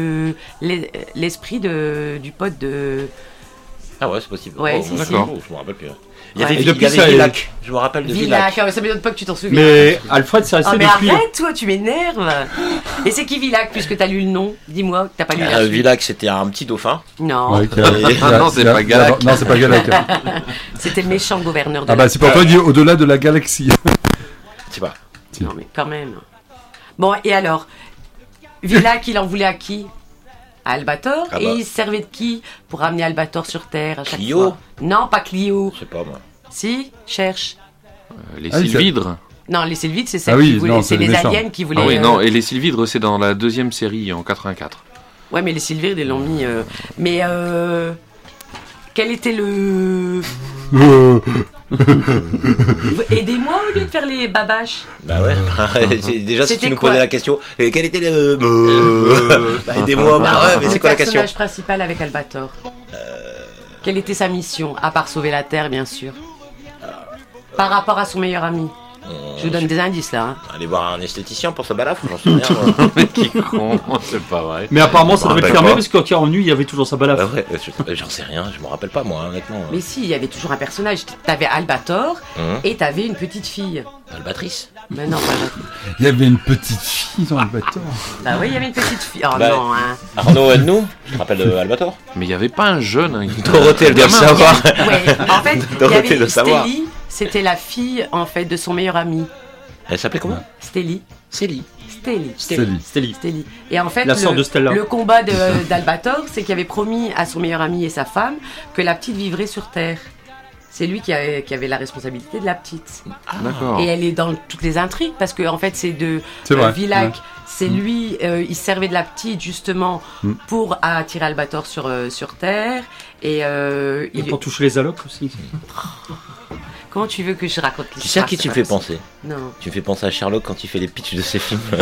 l'esprit du pote de. Ah ouais, c'est possible. Ouais, Oh, si, d'accord. si. Oh, je me rappelle plus. Ouais. Il Et y depuis avait ça, Villac. Je me rappelle de Villac. Villac, ça m'étonne pas que tu t'en souviens. Mais Alfred, c'est resté Oh mais depuis. arrête toi, tu m'énerves. Et c'est qui Villac puisque t'as lu le nom? Dis-moi que t'as pas lu la suite. Villac, c'était un petit dauphin. Non, Ouais, Non, c'est pas Galak. Non, c'est pas Galak. c'était le méchant gouverneur de Ah bah c'est pour toi dire au-delà de la galaxie. C'est pas. Non mais quand même. Bon et alors, Villac il en voulait à qui? À Albator. Ah bah. Et il servait de qui pour ramener Albator sur Terre à chaque Clio. fois? Non, pas Clio. Je sais pas moi. Si, cherche. Les Ah oui, Sylvidres. Non, les Sylvides, c'est celle Ah oui, qui voulait, non, c'est c'est les les méchants. aliens qui voulaient. Ah oui, non, et les Sylvidres, c'est dans la deuxième série en 84. Ouais, mais les Sylvides, ils l'ont mis. Mais quel était le. Aidez-moi au lieu de faire les babaches. Bah ouais. Déjà, si C'était tu nous quoi posais la question, quel était le. Bah, aidez-moi. Bah ouais, mais c'est quoi la question? Le personnage principal avec Albator. Quelle était sa mission, à part sauver la Terre, bien sûr? Par rapport à son meilleur ami. Je vous donne des indices là. Hein. Aller voir un esthéticien pour sa balafre, j'en sais rien. Moi. Mais qui con, c'est pas vrai. Mais apparemment, ça Je me devait être rappelle fermé pas. parce que quand il est revenu, il y avait toujours sa balafre. Bah ouais, j'en sais rien, je me rappelle pas moi, honnêtement. Mais si, il y avait toujours un personnage. T'avais Albator et t'avais une petite fille. Albatrice. Mais non, pas Albatrice. Il y avait une petite fille dans le bateau. Bah oui, il y avait une petite fille. Oh Bah, non, hein. Arnaud, aide-nous. Je te rappelle de Albator. Mais il y avait pas un jeune. Hein, Dorothée, elle doit le savoir. Ouais, en fait, il y Dorothée avait doit savoir. Stélie. C'était la fille, en fait, de son meilleur ami. Elle s'appelait comment? Stélie. Célie. Stélie. Stélie. Stélie. Et en fait, La sœur de Stella. le combat d'Albator, c'est qu'il avait promis à son meilleur ami et sa femme que la petite vivrait sur Terre. C'est lui qui avait la responsabilité de la petite. D'accord. Et elle est dans toutes les intrigues parce que en fait c'est de C'est vrai, Villac. ouais. C'est lui, il servait de la petite justement pour attirer Albator sur Terre. Et Et il... pour toucher les allocs aussi. Comment tu veux que je raconte l'histoire? Tu sais à qui C'est tu me pas fais penser? Non. Tu me fais penser à Sherlock quand il fait les pitchs de ses films. Mais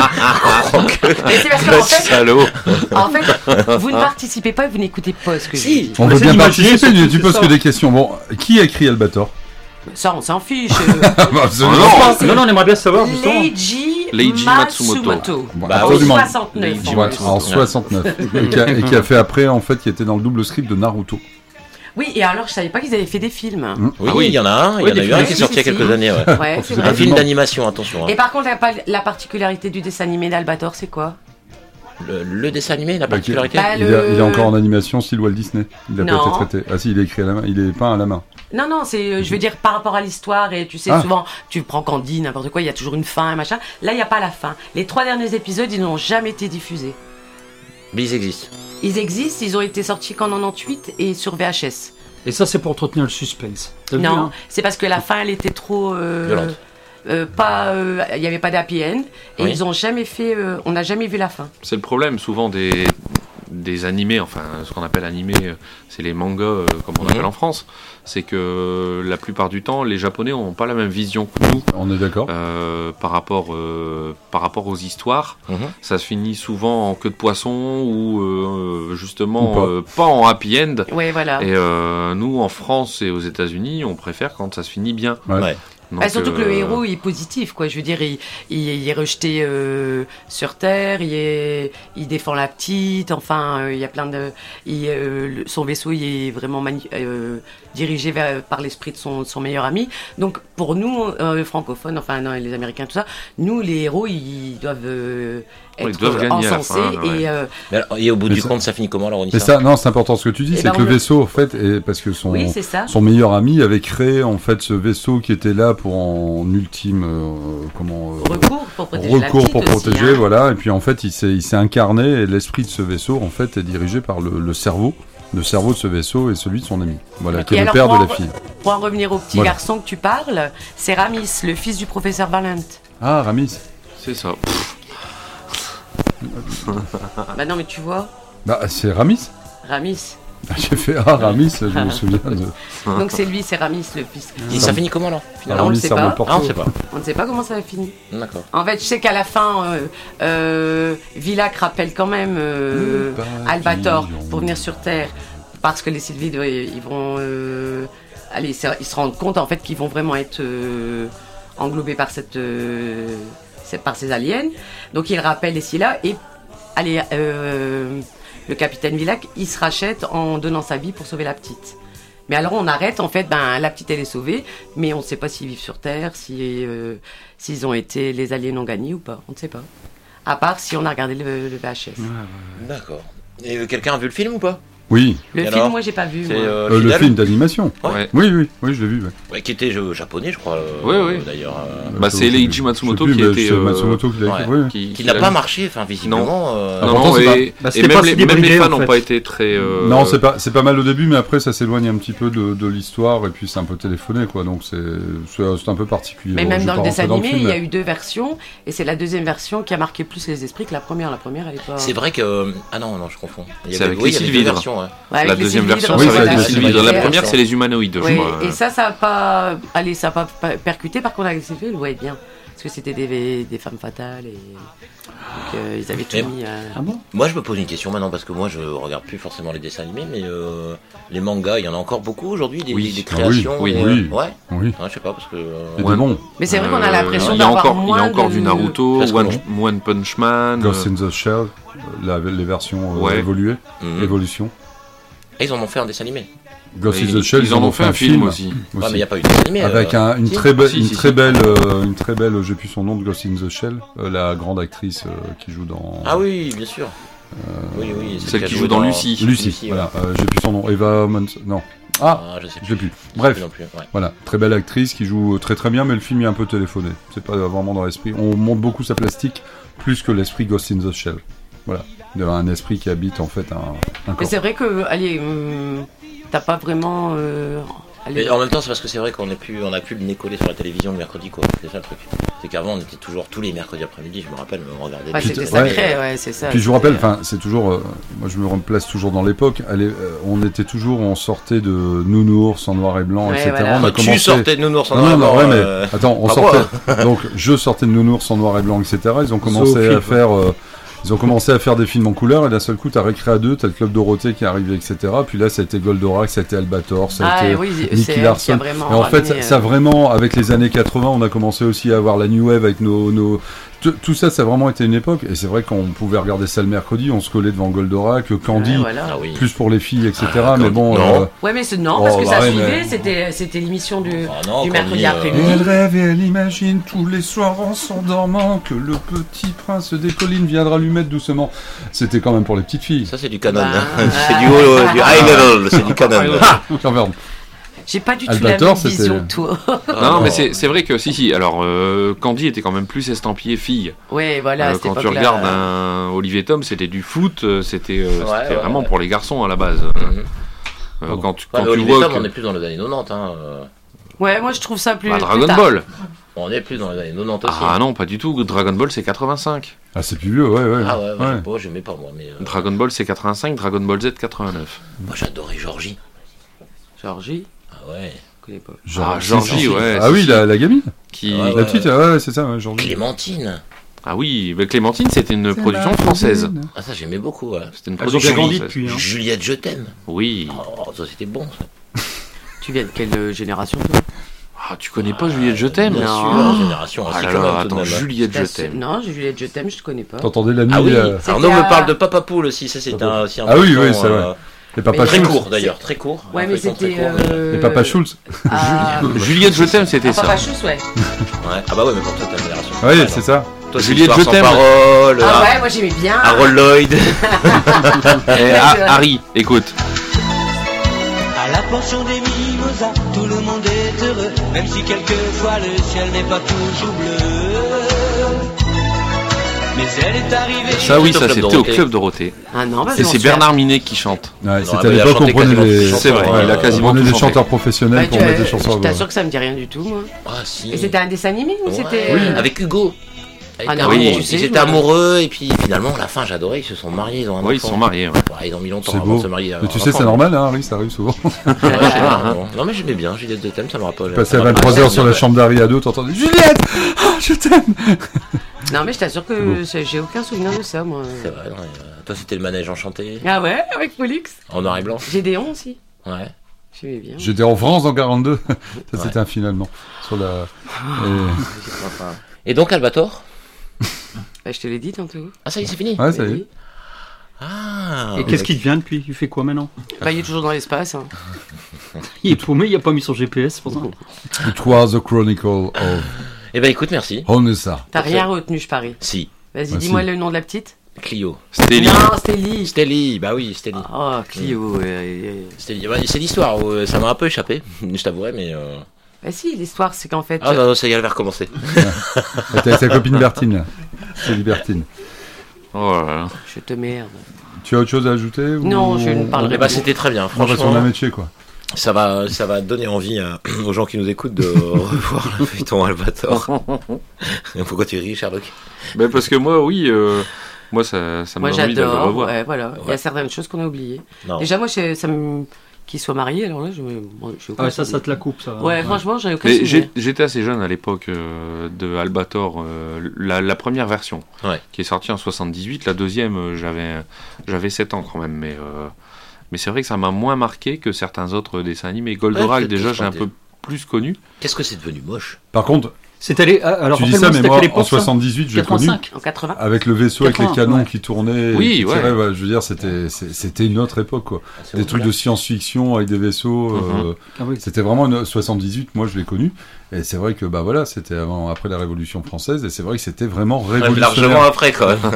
c'est parce que, Salaud. en fait, vous ne participez pas et vous n'écoutez pas ce que je dis. On veut C'est bien d'imaginer, participer, surtout, tu c'est poses ça. que des questions. Bon, qui a écrit Albator? Ça, on s'en fiche. Bah, absolument non. pas. Non, on aimerait bien savoir, justement. Leiji Matsumoto. Bon, Bah, absolument. 69. Leiji Ouais, Matsumoto. en 69. Et qui a fait après, en fait, qui était dans le double script de Naruto. Oui, et alors je savais pas qu'ils avaient fait des films. Oui, Ah oui. il y en a un. Il Oui, y en a des eu un films. qui est sorti il y a Si, quelques si. années. Ouais. Ouais, c'est Un vrai. film d'animation, attention. Et Hein. par contre, la particularité du dessin animé d'Albator, c'est quoi? Le dessin animé, la particularité. Bah, Il est encore en animation, style Walt Disney. Il a pas Non. été traité. Ah si, il est écrit à la main. Il est peint à la main. Non, non, c'est, je veux dire, par rapport à l'histoire, et tu sais, Ah. souvent, tu prends Candy, n'importe quoi, il y a toujours une fin, machin. Là, il n'y a pas la fin. Les 3 derniers épisodes, ils n'ont jamais été diffusés. Mais ils existent. Ils existent, ils ont été sortis qu'en 98 et sur VHS. Et ça, c'est pour entretenir le suspense. T'as vu, Non, hein c'est parce que la fin, elle était trop... Violente. il n'y avait pas d'happy end, et Oui. ils ont jamais fait... on n'a jamais vu la fin. C'est le problème souvent des des animés, enfin ce qu'on appelle animés, c'est les mangas comme on appelle en France, c'est que la plupart du temps les Japonais n'ont pas la même vision que nous. On est d'accord. Par rapport aux histoires, ça se finit souvent en queue de poisson ou justement pas en happy end. Ouais, voilà. Et nous en France et aux États-Unis, on préfère quand ça se finit bien. Ouais. Donc, surtout que le héros il est positif, quoi. Je veux dire, il est rejeté sur Terre, il défend la petite. Enfin, il y a plein de. Son vaisseau il est vraiment dirigé par l'esprit de son meilleur ami. Donc pour nous francophones, enfin non, les Américains, tout ça, nous les héros ils doivent être encensés et au bout du compte, ça finit comment alors on dit ça? Non, c'est important ce que tu dis, c'est que le vaisseau en fait, parce que son meilleur ami avait créé en fait ce vaisseau qui était là pour en ultime recours pour protéger, voilà. Et puis en fait, il s'est incarné et l'esprit de ce vaisseau en fait est dirigé par le cerveau. Le cerveau de ce vaisseau et celui de son ami. Voilà, qui est le père de la fille. Pour en revenir au petit garçon que tu parles, c'est Ramis, le fils du professeur Valent. Ah, Ramis. C'est ça. Bah non, mais tu vois. Bah, c'est Ramis. Ramis. J'ai fait Ramis, je me souviens de... Donc c'est lui, c'est Ramis, le fils. Et ça finit comment alors on ne sait pas. On ne sait pas. On ne sait pas comment ça va finir. D'accord. En fait, je sais qu'à la fin, Villac rappelle quand même Albator pour venir sur Terre, parce que les Sylvides, ils vont, ils se rendent compte en fait qu'ils vont vraiment être englobés par par ces aliens. Donc il rappelle ici là et le capitaine Villac, il se rachète en donnant sa vie pour sauver la petite. Mais alors on arrête, en fait, la petite elle est sauvée, mais on ne sait pas s'ils vivent sur Terre, s'ils ont été, les aliens ont gagné ou pas, on ne sait pas. À part si on a regardé le VHS. D'accord. Et quelqu'un a vu le film ou pas? Oui. Le film, moi, j'ai pas vu. Le film d'animation. Ouais. Oui, je l'ai vu. Ouais, qui était japonais, je crois. Oui. D'ailleurs. C'est Leiji Matsumoto qui était. Matsumoto qui n'a pas marché, enfin visiblement. Non, et même les fans n'ont pas été très. Non, c'est pas mal au début, mais après ça s'éloigne un petit peu de l'histoire et puis c'est un peu téléphoné, quoi. Donc c'est un peu particulier. Mais même dans le dessin animé, il y a eu 2 versions et c'est la deuxième version qui a marqué plus les esprits que la première. La première, elle est pas. C'est vrai que non, je confonds. C'est avec les Sylvides. La deuxième version, c'est avec les Sylvides. La première, c'est les humanoïdes, je crois. Et ça a pas percuté. Par contre, avec les Sylvides, ouais, bien. Parce que c'était des femmes fatales et donc, ils avaient tout mis. Ah bon? Moi, je me pose une question maintenant parce que moi, je regarde plus forcément les dessins animés, mais les mangas, il y en a encore beaucoup aujourd'hui, des créations. Oui. Je sais pas parce que. Bon. Mais c'est vrai qu'on a l'impression d'avoir moins. Il y a encore du Naruto, One Punch Man, Ghost in the Shell, les versions évoluées, évolution. Et ils en ont fait un dessin animé. Ghost in the Shell, ils en ont fait un film aussi. Ouais, mais il n'y a pas eu de dessin animé. Avec une très belle, j'ai plus son nom de Ghost in the Shell, la grande actrice qui joue dans. Ah oui, bien sûr. Oui, celle qui joue dans Lucy. Lucy, voilà. J'ai plus son nom. Eva non. Je sais plus. Bref, voilà, très belle actrice qui joue très très bien, mais le film est un peu téléphoné. C'est pas vraiment dans l'esprit. On montre beaucoup sa plastique plus que l'esprit Ghost in the Shell. Voilà. Il y a un esprit qui habite en fait un corps. Mais c'est vrai que, t'as pas vraiment. Mais en même temps, c'est parce que c'est vrai qu'on n'a plus le nez collé sur la télévision le mercredi, quoi. C'est ça le truc. C'est qu'avant, on était toujours tous les mercredis après-midi, je me rappelle, on regardait. Ouais, c'était sacré, c'est ça. Puis je vous rappelle, c'est toujours. Moi, je me replace toujours dans l'époque. On sortait de Nounours en noir et blanc, etc. Voilà. Tu sortais de Nounours en noir et blanc. Non, mais attends, on sortait. Donc, je sortais de Nounours en noir et blanc, etc. Ils ont commencé à faire. Ils ont commencé à faire des films en couleur et d'un seul coup t'as Récré à 2, t'as le Club Dorothée qui est arrivé, etc. Puis là ça a été Goldorak, ça a été Albator, ça a été Nicky Larson. Et en fait ça vraiment, avec les années 80, on a commencé aussi à avoir la New Wave avec nos tout ça, ça a vraiment été une époque. Et c'est vrai qu'on pouvait regarder ça le mercredi, on se collait devant Goldorak, Candy, plus pour les filles, etc. Mais bon. Ouais, mais parce que ça suivait, c'était l'émission du mercredi après-midi. Elle rêve et elle imagine tous les soirs en s'endormant que le petit prince des collines viendra lui mettre doucement. C'était quand même pour les petites filles. Ça, c'est du canon. C'est du high level, c'est du canon. J'ai pas du tout la même vision que toi. Non, mais c'est vrai que si. Alors, Candy était quand même plus estampillé fille. Ouais, voilà. Quand tu regardes un Olivier Tom, c'était du foot, c'était vraiment pour les garçons à la base. Quand tu Olivier Tom, on est plus dans les années 90. Ouais, moi je trouve ça plus. Dragon Ball. On est plus dans les années 90 aussi. Ah non, pas du tout. Dragon Ball, c'est 85. Ah, c'est plus vieux, ouais. Ah ouais. J'aimais pas moi. Mais, Dragon Ball c'est 85, Dragon Ball Z 89. Moi j'adorais Georgie. Georgie? Ah ouais. Je connais pas. Georgie, ouais. Ah oui, la gamine La petite, ouais, c'est ça, ouais, Georgie. Clémentine. Ah oui, mais Clémentine c'était une production française. Ah ça j'aimais beaucoup, ouais. C'était une Elles ont production grandi française. depuis. Hein. Juliette, je t'aime. Oui. Oh, ça c'était bon ça. Tu viens de quelle génération, toi? Ah, tu connais pas Juliette Je t'aime? Bien Non. sûr, génération. Ah là là, attends, Juliette Je t'aime. Non, Juliette, je t'aime, je connais pas. T'entendais la nuit Ah oui, C'était Arnaud me à- parle de Papa Poule aussi, ça c'est aussi un Ah oui, bon oui, son, c'est vrai. Et Papa très Schultz. court d'ailleurs, très court. Ouais, Un mais feuilleton très c'était. court, mais- Et Papa Schultz. Juliette Je t'aime c'était ça. Papa Chousse, ouais. Ouais. Ah bah ouais, mais pour toi t'as la génération. Oui, Ouais, c'est non. ça. Toi, c'est Juliette, l'histoire je sans t'aime. parole. Ah ouais, moi j'aimais bien. Harold Lloyd. Eh, Harry, écoute. À la portion des mimosas, tout le monde est heureux, même si quelquefois le ciel n'est pas toujours bleu. Mais elle est arrivée. Ça oui, Au ça Club c'était au Dorothée. Club Dorothée. Ah non, bah Et j'en c'est suis Bernard Minet qui chante. Ouais, Non, c'était à mais il a l'époque, on chanté prenait quasiment des. toutes les C'est vrai, chansons, il a ouais. quasiment On prenait tout des chanté. chanteurs professionnels pour mettre des chansons à Je voix. t'assure que ça me dit rien du tout, moi. Ah si. Et c'était un dessin animé ou Ouais. c'était. Oui, avec Hugo. Ah Ils non, étaient tu sais, ils étaient moi. amoureux et puis finalement à la fin j'adorais, ils se sont mariés, ils ont un Oui, ils enfant. sont mariés. Ouais. Ouais, ils ont mis longtemps C'est avant beau. de se marier. Mais tu sais, c'est normal, hein, Harry, ça arrive souvent. Ouais, je sais pas, non mais j'aimais bien Juliette de thème, ça me rappelle. Passer à 23h sur la chambre d'Harry à deux, t'entendais Juliette, oh, je t'aime. Non, mais je t'assure que j'ai aucun souvenir de ça, moi. C'est vrai, non, toi c'était le manège enchanté, Ah ouais, avec Pollux. en noir et blanc. Gédéon aussi. Ouais. J'aimais bien. J'étais en France en 42. Ça, Ouais. c'était un finalement. Sur la. Et donc Albator. Bah, je te l'ai dit tantôt. Ah ça y est, c'est fini. Ouais, ça y est. Oui. Ah. Et qu'est-ce qui devient depuis? Il fait quoi maintenant? Bah, il est toujours dans l'espace. Hein. Il est paumé, il a pas mis son GPS pour ça. It was a chronicle of Eh ben écoute, merci. Honessa. T'as rien retenu, je parie. Si. Vas-y, Bah, dis-moi si. le nom de la petite. Clio. Stélie. Non, Stélie. Stélie, bah oui, Stélie. Oh, Clio. Stélie. Bah, c'est l'histoire, ça m'a un peu échappé, je t'avouerai, mais. Bah si, l'histoire, c'est qu'en fait... Ah non, ça y est, elle va recommencer. T'as sa copine Bertine, là. C'est Bertine. Oh là là. Je te merde. Tu as autre chose à ajouter ou... Non, je ne parlerai Eh pas. bah c'était très bien, Non, parce qu'on a franchement. métier, quoi. Ça va donner envie aux gens qui nous écoutent de revoir le feuilleton Albator. Pourquoi tu ris, Sherlock? Mais parce que moi, oui, moi ça me Moi, donne envie de le j'adore. revoir. Ouais, voilà. Il y Ouais. a certaines choses qu'on a oubliées. Non. Déjà, moi, ça me... Qu'il soit marié, alors là, j'ai aucun Ah ouais, ça souvenir. te la coupe, ça. Ouais, franchement, j'avais aucun Mais souvenir. j'étais assez jeune à l'époque de Albator, la première version, Ouais. qui est sortie en 78. La deuxième, j'avais 7 ans quand même, mais c'est vrai que ça m'a moins marqué que certains autres dessins animés. Goldorak, Ouais, déjà, peut-être j'ai un pas peu plus connu. Qu'est-ce que c'est devenu moche? Par contre, C'était les. Alors, tu dis rappelle-moi, ça, mais c'était moi, quelle époque, en ça 78, je l'ai connu. 85. En 80. Avec le vaisseau, avec les 80, canons ouais. qui tournaient, Oui, qui ouais. tiraient, ouais, je veux dire, c'était une autre époque, quoi. Des trucs de science-fiction avec des vaisseaux. Ah oui. C'était vraiment 78, moi je l'ai connu. Et c'est vrai que, bah voilà, c'était après la Révolution française, et c'est vrai que c'était vraiment Ouais, révolutionnaire. largement après, quand même.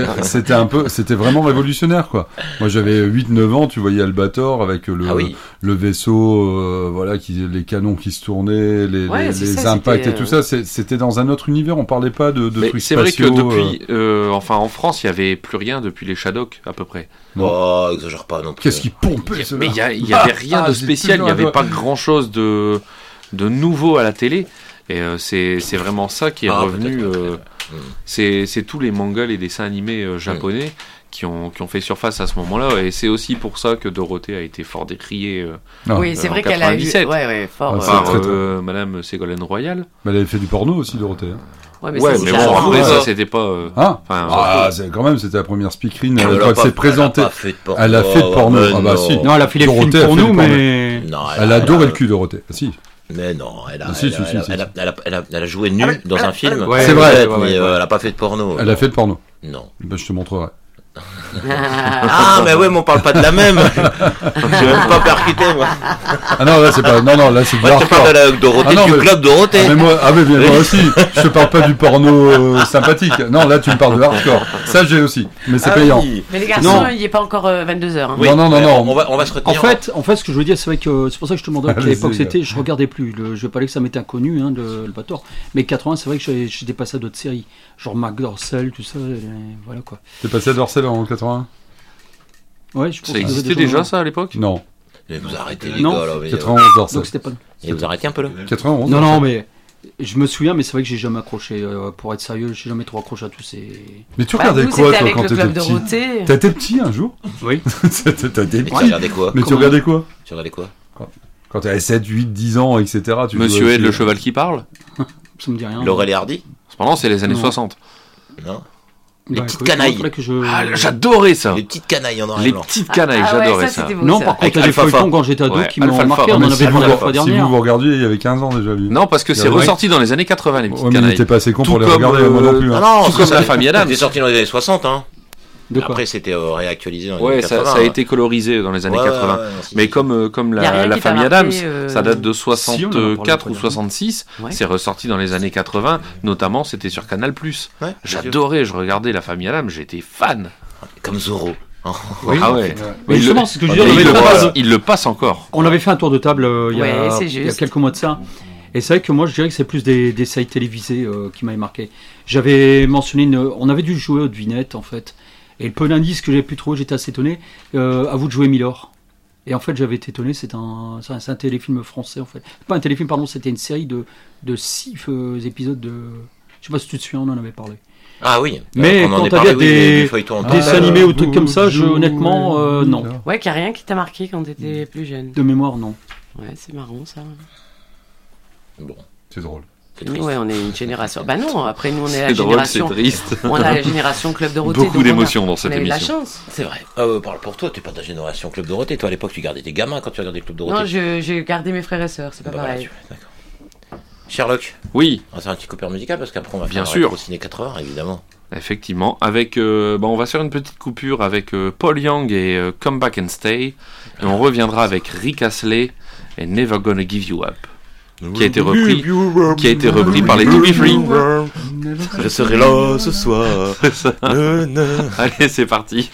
C'était vraiment révolutionnaire, quoi. Moi j'avais 8-9 ans, tu voyais Albator avec Ah oui. le vaisseau, voilà, les canons qui se tournaient, Ouais, c'est les ça, impacts c'était, et tout ça. C'était dans un autre univers, on parlait pas de Mais trucs c'est vrai que spatiaux, depuis, enfin en France, il y avait plus rien depuis les Shadok à peu près. Non. Oh, exagère pas non plus. Qu'est-ce qui pompait cela? Mais il y avait rien de j'ai spécial, il toujours y avait un pas grand chose de nouveau à la télé. Et c'est vraiment ça qui est revenu. peut-être. C'est tous les mangas, les dessins animés japonais qui ont fait surface à ce moment-là. Et c'est aussi pour ça que Dorothée a été fort décriée Oui, c'est en vrai qu'elle a eu. 97. Ouais, fort. Ah, par très, très. Madame Ségolène Royal. Mais elle avait fait du porno aussi, Dorothée. Hein. Ouais, mais Ouais, ça, mais c'est bon, avant. après ça, c'était pas. Hein Enfin, quand même, c'était la première speakerine. Elle Quand a elle pas- s'est présentée. Elle a pas fait de porno. Elle a fait de porno. Mais Ah bah non. si. Non, elle a fait les films Dorothée a pour fait nous, du porno. mais. Non, Elle adorait le cul, Dorothée. Ah, si. Mais non, elle a, Si, elle, si, a- si, elle a- si. elle a joué nue dans un film. Ouais, c'est vrai. peut-être, mais elle a pas fait de porno. Elle a fait de porno. Non. Bah, je te montrerai. Ah, mais ouais, mais on parle pas de la même. J'ai même pas percuté, moi. Ah non, là, c'est pas. Non, non, là, c'est du Moi, je te hardcore. parle de la Dorothée, Ah non, du mais- club Dorothée. Ah, mais moi, moi aussi, je te parle pas du porno sympathique. Non, là, tu me parles de hardcore. Ça, j'ai aussi. Mais c'est Ah payant. oui. Mais les garçons, Non. il n'est pas encore 22h. Hein. Oui, Non, non, non, mais non. On va se En retenir. fait, ce que je veux dire, c'est vrai que c'est pour ça que je te demandais à quelle Allez-y, époque gars. c'était. Je regardais plus. Je vais pas dire que ça m'était inconnu, hein, de Albator. Mais 80, c'est vrai que j'étais passé à d'autres séries, genre McDorsel, tout ça. Voilà quoi. T'es passé à Dorsel en 81? Ouais, je pense ça qu'il y avait existait des gens- déjà ça à l'époque? Non. Mais vous arrêtez les Non. gars, là. 91 Dorsel. Donc c'était pas. Et vous arrêtez un peu là. 91. Non, non, mais Je me souviens, mais c'est vrai que j'ai jamais accroché. Pour être sérieux, j'ai jamais trop accroché à tous ces. Mais tu regardais quoi, toi, quand t'étais petit? Dorothée. T'étais petit un jour? Oui. T'étais petit. Tu regardais quoi? Mais tu regardais quoi? Tu regardais quoi? Quand t'avais 7, 8, 10 ans, etc. Monsieur Ed, le cheval qui parle? Ça me dit rien. Laurel et Hardy? Cependant, c'est les années 60. Non. Les petites canailles. Ah, j'adorais ça. Les petites canailles en Les petites canailles, j'adorais ça. Non, par contre, il y a des feuilletons quand j'étais ado qui m'ont marqué. On en avait parlé la fois dernière. Si vous regardiez, il y avait 15 ans déjà, lui. Non, parce que c'est ressorti dans les années 80, les petites canailles. Mais il était pas assez con pour les regarder, moi non plus. Ah non, tout comme la famille Adams. C'était sorti dans les années 60, hein. Après, c'était réactualisé dans les années 80. Ça a été colorisé dans les années 80. Ouais, mais comme la famille Adams, ça date de 64 ou 66, c'est ressorti dans les années 80, notamment c'était sur Canal+. Ouais, j'adorais, je regardais la famille Adams, j'étais fan. Comme Zorro. Oui. Ah ouais. Mais justement, c'est ce que je disais, il le passe encore. On avait fait un tour de table il y a quelques mois de ça. Et c'est vrai que moi, je dirais que c'est plus des séries télévisées qui m'avaient marqué. J'avais mentionné, on avait dû jouer aux devinettes, en fait. Et le peu d'indices que j'ai pu trouver, j'étais assez étonné. À vous de jouer Milord. Et en fait, j'avais été étonné, c'est un téléfilm français, en fait. Pas un téléfilm, pardon, c'était une série de 6 épisodes de... Je sais pas si tu te souviens, on en avait parlé. Ah oui. Mais quand t'avais des dessins animés ou trucs comme ça, honnêtement, non. Ouais, qu'il n'y a rien qui t'a marqué quand t'étais plus jeune. De mémoire, non. Ouais, c'est marrant, ça. Bon. C'est drôle. Ouais, on est une génération. Bah non, après nous on est la génération. C'est triste. On a la génération Club Dorothée. Beaucoup d'émotions dans cette émission. On a eu la chance. C'est vrai. Parle pour toi, t'es pas de la génération Club Dorothée. Toi à l'époque tu gardais tes gamins quand tu regardais Club Dorothée. Non, j'ai gardé mes frères et sœurs, c'est pas pareil. D'accord. Sherlock. Oui. On va faire un petit coupeur musical parce qu'après on va bien faire sûr au ciné 80 évidemment. Effectivement, avec on va faire une petite coupure avec Paul Young et Come Back and Stay, et on reviendra avec Rick Astley et Never Gonna Give You Up. Qui a été repris par les To Be Free. Je serai là ce soir. Allez, c'est parti.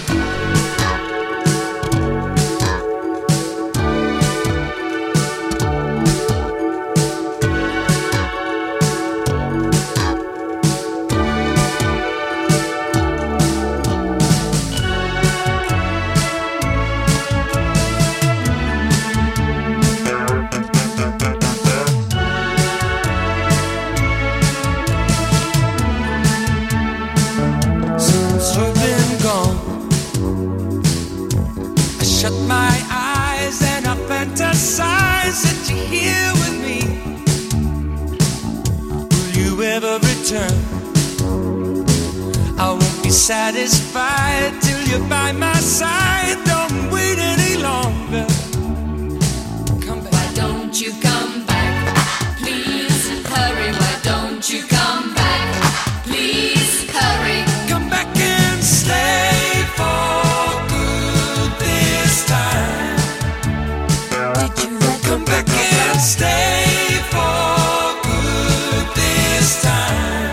Satisfied till you're by my side. Don't wait any longer. Come back. Why don't you come back? Please hurry. Why don't you come back? Please hurry. Come back and stay for good this time. Did you come back and stay for good this time?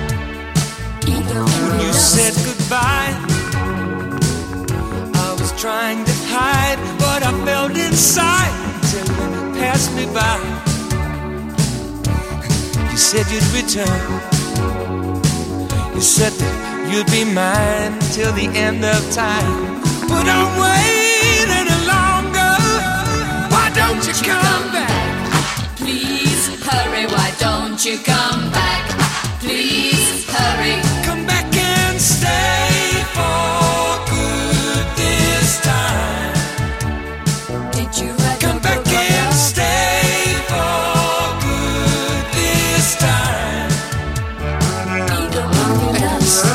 When you said goodbye, I was trying to hide what I felt inside till you passed me by. You said you'd return. You said that you'd be mine till the end of time. But don't wait any longer. Why don't you come back? Please hurry. Why don't you come back? Please hurry. Come back and stay for good this time. Did you come back and stay for good this time? Either one of us.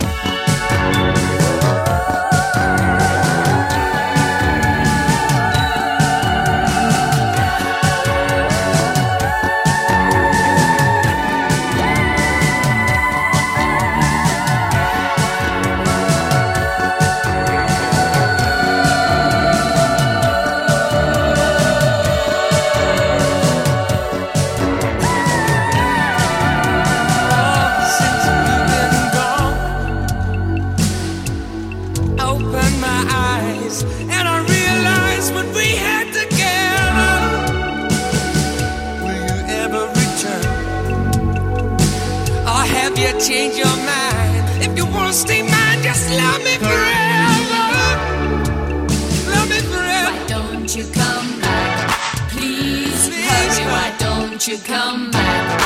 Change your mind. If you wanna stay mine, just love me forever. Love me forever. Why don't you come back? Please hurry. Why don't you come back?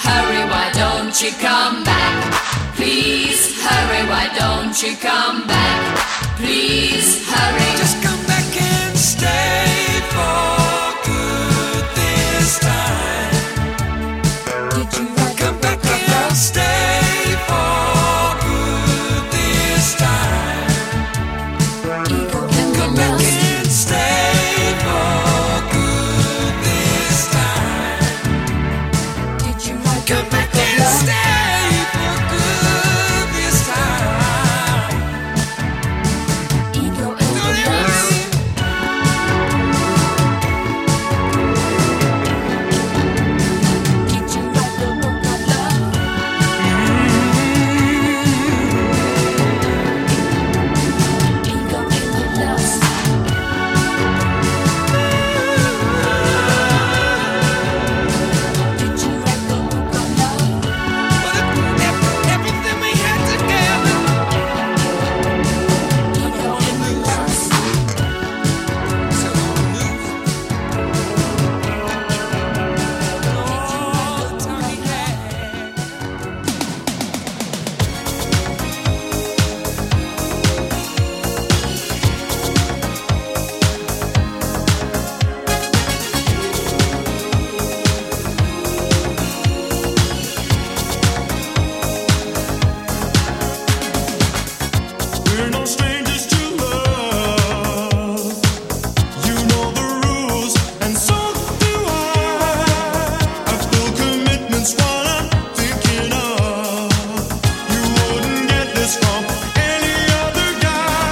hurry, why don't you come back? Please hurry, why don't you come back? Please hurry. Just come back and stay for good this time. Did you come back and stay for good this time? Come back and stay for good this time. Did you come back and stay for good this time? Ego and love. Did you write the book of love? Ego and love. Did you write the book of love? Everything we had together. Ego and love. We're no strangers to love. You know the rules, and so do I. I feel commitment's what I'm thinking of. You wouldn't get this from any other guy.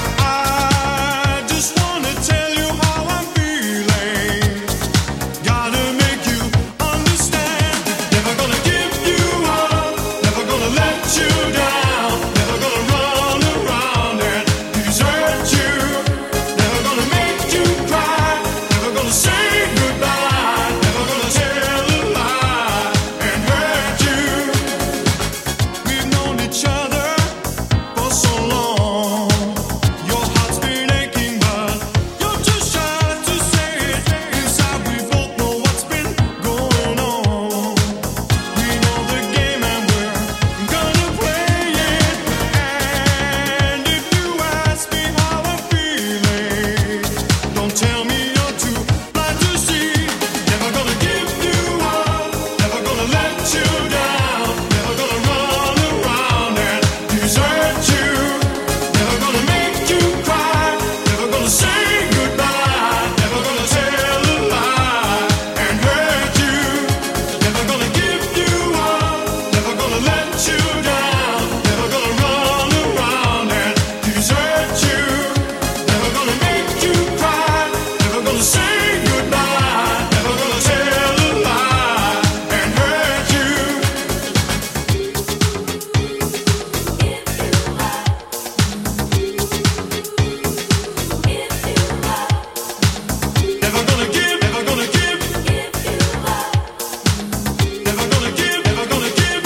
I just wanna tell you how I'm feeling. Gotta make you understand. Never gonna give you up. Never gonna let you down. Never gonna run around and desert you. Never gonna make you cry. Never gonna say goodbye. Never gonna tell a lie and hurt you. We've known each other for so long. Your heart's been aching, but you're too shy to say it. Inside we both know what's been going on. We know the game and we're gonna play it. And if you ask me how I'm feeling, don't tell me you're too blind to see. Never gonna give you up. Never gonna let you down. Never gonna run around and desert you. Never gonna make you cry. Never gonna say goodbye. Never gonna tell a lie and hurt you. Never gonna give you up. Never gonna let you down. Never gonna run around and desert you. Never gonna make you cry. Never gonna say goodbye. Never gonna tell a lie and hurt you. Never gonna give, never gonna give. Never gonna give, never gonna give.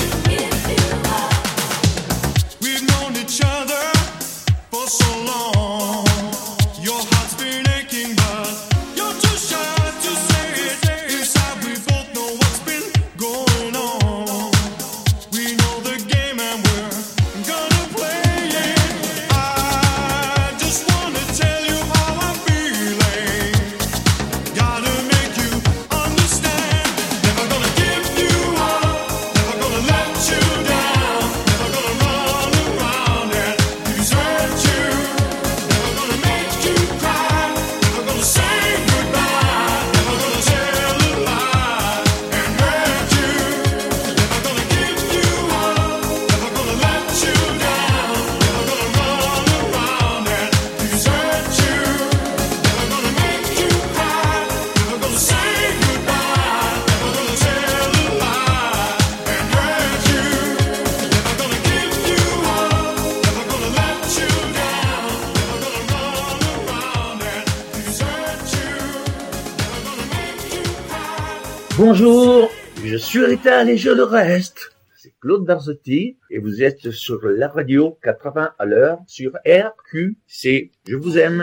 We've known each other for so long. Your heart's been aching, but you're too shy to say it. Inside we both know what's been going on. We know the game and we're gonna play it. I just wanna tell you how I'm feeling. Gotta make you understand. Never gonna give you up. Never gonna let you down. Never gonna run around and desert you. Never gonna make you cry. Never gonna say goodbye. Never gonna tell a lie and hurt you. Never gonna give you up. Never gonna let you down. Never gonna run around and desert you. Never gonna make you cry. Never gonna say goodbye. Never gonna tell a lie and hurt you. Never gonna give you up. Never gonna let you down. Never gonna run around and desert you. Never gonna make you cry. Bonjour, je suis Rital et je le reste. C'est Claude Darzotti et vous êtes sur la radio 80 à l'heure sur RQC. Je vous aime.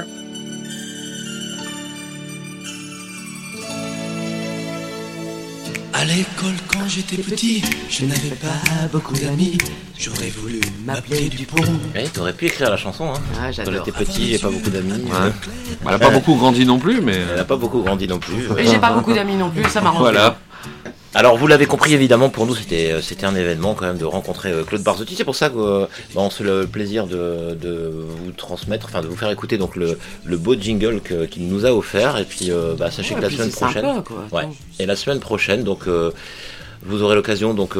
À l'école quand j'étais petit, je n'avais pas beaucoup d'amis. J'aurais voulu m'appeler Dupont. Ouais, t'aurais pu écrire la chanson, hein. Ah, j'adore. Quand j'étais petit, j'ai pas beaucoup d'amis. Ouais. Elle a pas beaucoup grandi non plus, mais. Elle a pas beaucoup grandi non plus. Et j'ai pas beaucoup d'amis non plus, ça m'arrange. Voilà. Alors vous l'avez compris évidemment, pour nous c'était un événement quand même de rencontrer Claude Barzotti. C'est pour ça que on se fait le plaisir de vous transmettre, enfin de vous faire écouter donc le beau jingle qu'il nous a offert. Et puis sachez que la semaine prochaine, sympa, quoi. Ouais. Et la semaine prochaine donc vous aurez l'occasion donc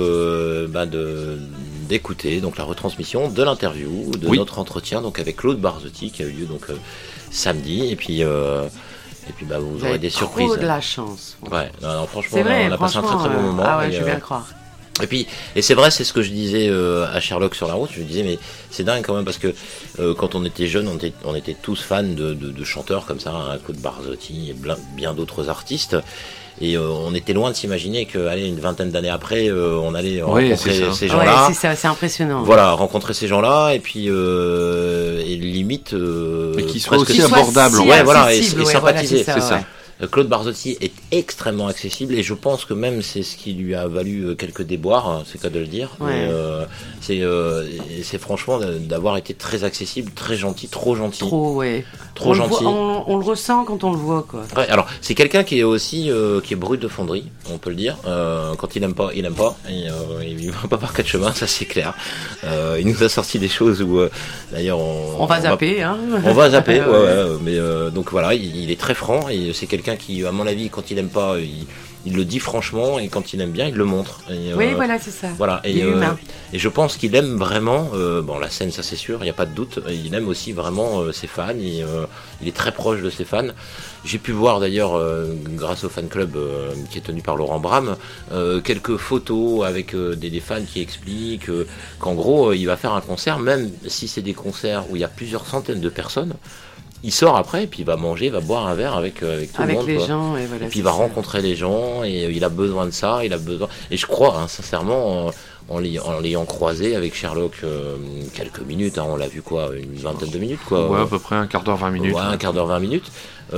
d'écouter donc la retransmission de l'interview de notre entretien donc avec Claude Barzotti qui a eu lieu donc samedi. Et puis vous aurez des surprises. Trop de la chance. Ouais, non, franchement, c'est vrai, on a passé un très très bon moment. Ah ouais, je veux bien le croire. Et c'est vrai, c'est ce que je disais à Sherlock sur la route. Je lui disais, mais c'est dingue quand même parce que quand on était jeunes, on était tous fans de chanteurs comme ça, hein, Claude Barzotti et bien d'autres artistes. Et on était loin de s'imaginer qu'allez, une vingtaine d'années après, on allait rencontrer ces gens-là. Ouais, c'est ça, c'est impressionnant. Voilà, rencontrer ces gens-là et puis et limite mais qui soit aussi abordable. Ouais, voilà, et sympathiser, voilà, c'est ça. Claude Barzotti est extrêmement accessible et je pense que même c'est ce qui lui a valu quelques déboires, hein, c'est cas de le dire. Ouais. C'est franchement d'avoir été très accessible, très gentil, trop gentil. Trop Trop gentil. On le ressent quand on le voit, quoi. Ouais, alors c'est quelqu'un qui est aussi qui est brut de fonderie, on peut le dire. Quand il aime pas, il aime pas. Et, il va pas par quatre chemins, ça c'est clair. Il nous a sorti des choses où d'ailleurs on va zapper, hein. On va zapper, mais donc voilà, il est très franc et c'est quelqu'un qui, à mon avis, quand il aime pas, il le dit franchement et quand il aime bien, il le montre. Et, oui, voilà, c'est ça. Voilà, il est humain. Et je pense qu'il aime vraiment, la scène, ça c'est sûr, il n'y a pas de doute. Il aime aussi vraiment ses fans. Et, il est très proche de ses fans. J'ai pu voir d'ailleurs, grâce au fan club qui est tenu par Laurent Bram, quelques photos avec des fans qui expliquent qu'en gros, il va faire un concert, même si c'est des concerts où il y a plusieurs centaines de personnes. Il sort après et puis il va manger, il va boire un verre avec tout le monde. Avec les gens, et voilà. Et puis il va rencontrer les gens et il a besoin de ça, Et je crois, hein, sincèrement, en l'ayant croisé avec Sherlock quelques minutes, hein, on l'a vu quoi, une vingtaine de minutes quoi. Ouais, à peu près un quart d'heure, 20 minutes. Ouais, un quart d'heure, 20 minutes.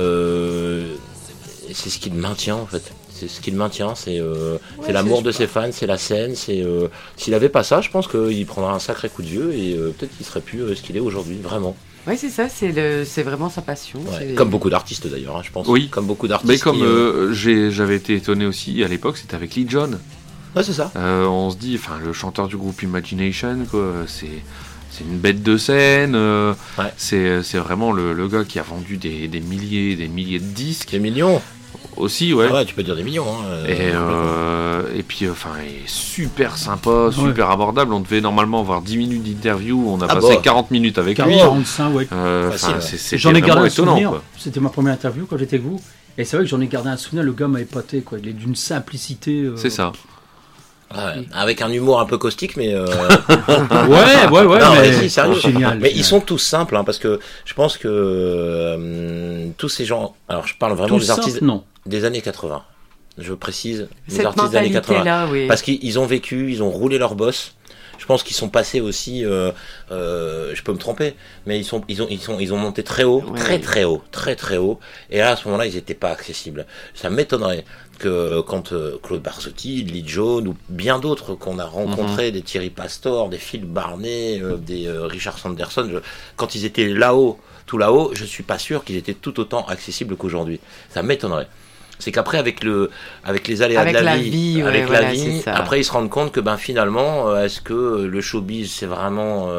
C'est ce qui le maintient en fait. C'est ce qui le maintient, c'est l'amour de ses fans, c'est la scène, s'il avait pas ça, je pense qu'il prendrait un sacré coup de vieux et peut-être qu'il serait plus ce qu'il est aujourd'hui, vraiment. Oui, c'est ça, c'est vraiment sa passion. Ouais, comme beaucoup d'artistes d'ailleurs, hein, je pense. Oui, comme beaucoup d'artistes. Mais comme j'avais été étonné aussi à l'époque, c'était avec Lee John. Ouais, c'est ça. On se dit, enfin, le chanteur du groupe Imagination, quoi, c'est une bête de scène. C'est vraiment le gars qui a vendu des milliers de disques. Des millions. Aussi, ouais. Ah ouais, tu peux dire des millions. Hein, et puis, enfin, il est super sympa, super abordable. On devait normalement avoir 10 minutes d'interview. On a passé 40 minutes avec lui. 45, ouais. J'en ai gardé un souvenir. Quoi. C'était ma première interview quand j'étais avec vous. Et c'est vrai que j'en ai gardé un souvenir. Le gars m'a épaté, quoi. Il est d'une simplicité. C'est ça. Ouais, avec un humour un peu caustique, mais ouais, non, mais si, sérieux. Génial. Mais ils sont tous simples, hein, parce que je pense que tous ces gens, alors je parle vraiment des artistes des années 80. Je précise, les artistes des années 80, là, oui. parce qu'ils ont vécu, ils ont roulé leur boss. Je pense qu'ils sont passés aussi, je peux me tromper, mais ils ont monté très haut, très haut. Et là, à ce moment-là, ils n'étaient pas accessibles. Ça m'étonnerait que quand Claude Barzotti, Lee John ou bien d'autres qu'on a rencontrés, des Thierry Pastor, des Phil Barnet, des Richard Sanderson, quand ils étaient là-haut, tout là-haut, je suis pas sûr qu'ils étaient tout autant accessibles qu'aujourd'hui. Ça m'étonnerait. C'est qu'après, avec les aléas de la vie, après ils se rendent compte que finalement, est-ce que le showbiz c'est vraiment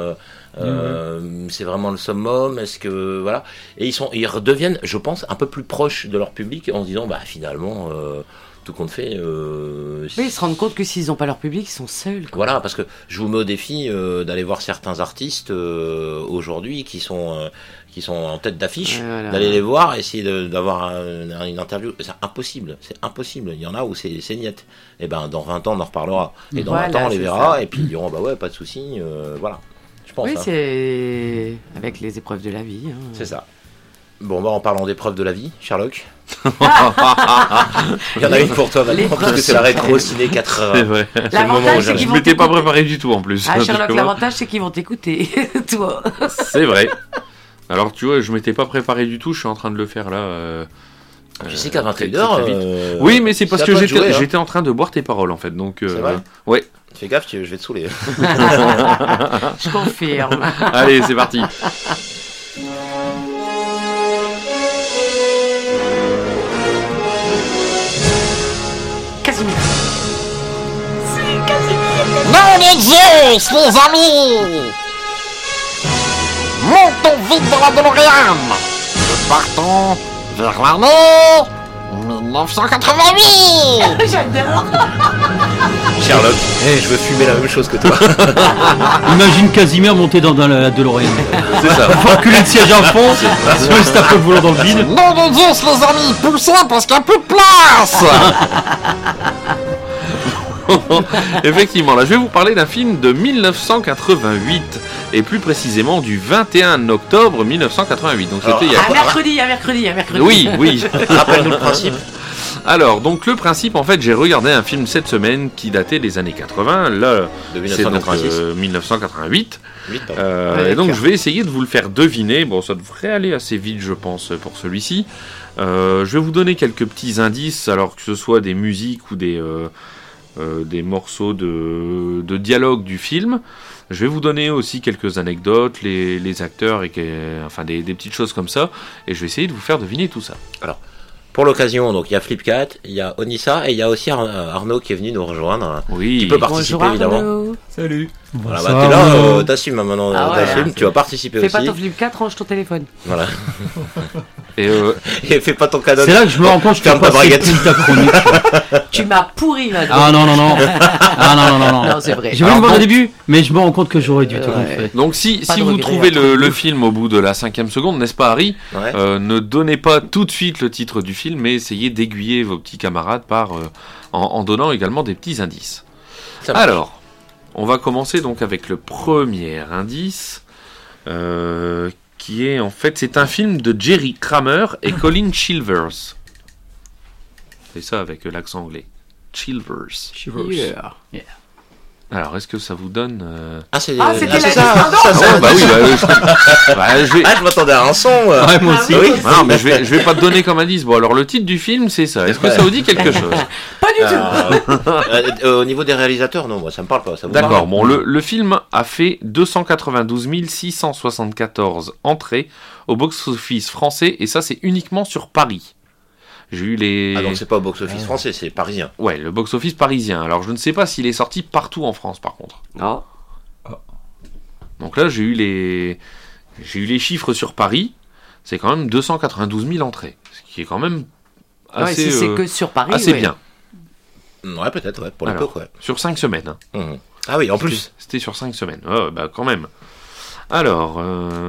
le summum, est-ce que voilà, et ils redeviennent, je pense, un peu plus proches de leur public en se disant finalement tout compte fait. Oui, ils se rendent compte que s'ils n'ont pas leur public, ils sont seuls. Quoi. Voilà, parce que je vous mets au défi d'aller voir certains artistes aujourd'hui qui sont en tête d'affiche, d'aller les voir, essayer d'avoir une interview. C'est impossible. Il y en a où c'est niette. Et dans 20 ans, on en reparlera. Et dans 20 ans, on les verra, et puis ils diront, pas de souci, voilà. Je pense. Oui, c'est avec les épreuves de la vie. Hein. C'est ça. Bon, en parlant d'épreuves de la vie, Sherlock. Il y en a une pour toi maintenant, parce que c'est la rétro ciné 80. C'est vrai. C'est le moment où je m'étais pas préparé du tout en plus. Ah, Sherlock, l'avantage c'est qu'ils vont t'écouter, toi. C'est vrai. Alors tu vois, je m'étais pas préparé du tout, je suis en train de le faire là. Tu sais qu'à 21h. Oui, mais c'est parce que j'étais en train de boire tes paroles en fait. Donc, c'est vrai ouais. Fais gaffe, je vais te saouler. Je confirme. Allez, c'est parti. Casimir. C'est Casimir. Nom de Zeus, les amis! Montons vite dans la DeLorean! Nous partons vers l'année 1988! J'adore! Sherlock, je veux fumer la même chose que toi. Imagine Casimir monter dans la DeLorean. C'est ça. Faut reculer le siège à fond, sinon il se tape le volant dans le vide. Nom de Zeus, les amis, poussez parce qu'il n'y a plus de place! Effectivement, là je vais vous parler d'un film de 1988 et plus précisément du 21 octobre 1988. Donc c'était un mercredi. Oui. Rappelle-nous le principe. Alors, donc le principe, en fait, j'ai regardé un film cette semaine qui datait des années 80. Là, de 1986. c'est donc 1988. Ouais, et donc je vais essayer de vous le faire deviner. Bon, ça devrait aller assez vite, je pense, pour celui-ci. Je vais vous donner quelques petits indices, alors que ce soit des musiques ou des morceaux de dialogue du film. Je vais vous donner aussi quelques anecdotes, les acteurs, enfin des petites choses comme ça, et je vais essayer de vous faire deviner tout ça. Alors, pour l'occasion, donc il y a Flipcat, il y a Onissa, et il y a aussi Arnaud qui est venu nous rejoindre. Oui. Qui peut participer. Bonjour, évidemment. Arnaud. Salut. Voilà, bah, t'es là, t'assumes maintenant, t'assumes, tu vas participer fais aussi. Fais pas ton Flipcat, range ton téléphone. Voilà. Et fais pas ton cadeau. C'est là que je me rends compte que ferme ta braguette. Ta chronique. Tu m'as pourri là. Ah non. Non, c'est vrai. J'ai voulu le voir au début, mais je me rends compte que j'aurais dû tout fait. Donc si vous trouvez le film au bout de la 5e seconde, n'est-ce pas Harry, ne donnez pas tout de suite le titre du film, mais essayez d'aiguiller vos petits camarades en donnant également des petits indices. Alors, on va commencer donc avec le premier indice, qui est en fait, c'est un film de Jerry Kramer et Colin Chilvers. C'est ça avec l'accent anglais. Chilvers. Yeah. Alors, est-ce que ça vous donne c'était ça. Bah oui, je m'attendais à un son. Ouais, moi aussi. Oui. Non, mais je vais pas te donner comme indice. Bon, alors le titre du film, c'est ça. Est-ce que ça vous dit quelque chose? Pas du tout. Au niveau des réalisateurs, non, moi ça me parle pas. Ça vous D'accord. parle. Bon, le film a fait 292 674 entrées au box-office français, et ça, c'est uniquement sur Paris. J'ai eu les... Ah donc c'est pas au box-office français, c'est parisien. Ouais, le box-office parisien. Alors je ne sais pas s'il est sorti partout en France par contre. Non. Donc là j'ai eu les chiffres sur Paris. C'est quand même 292 000 entrées. Ce qui est quand même assez... si c'est que sur Paris, assez bien. Ouais, peut-être, pour l'époque, ouais. Sur 5 semaines. Mmh. Ah oui, en plus. C'était sur 5 semaines. Ouais, bah quand même. Alors...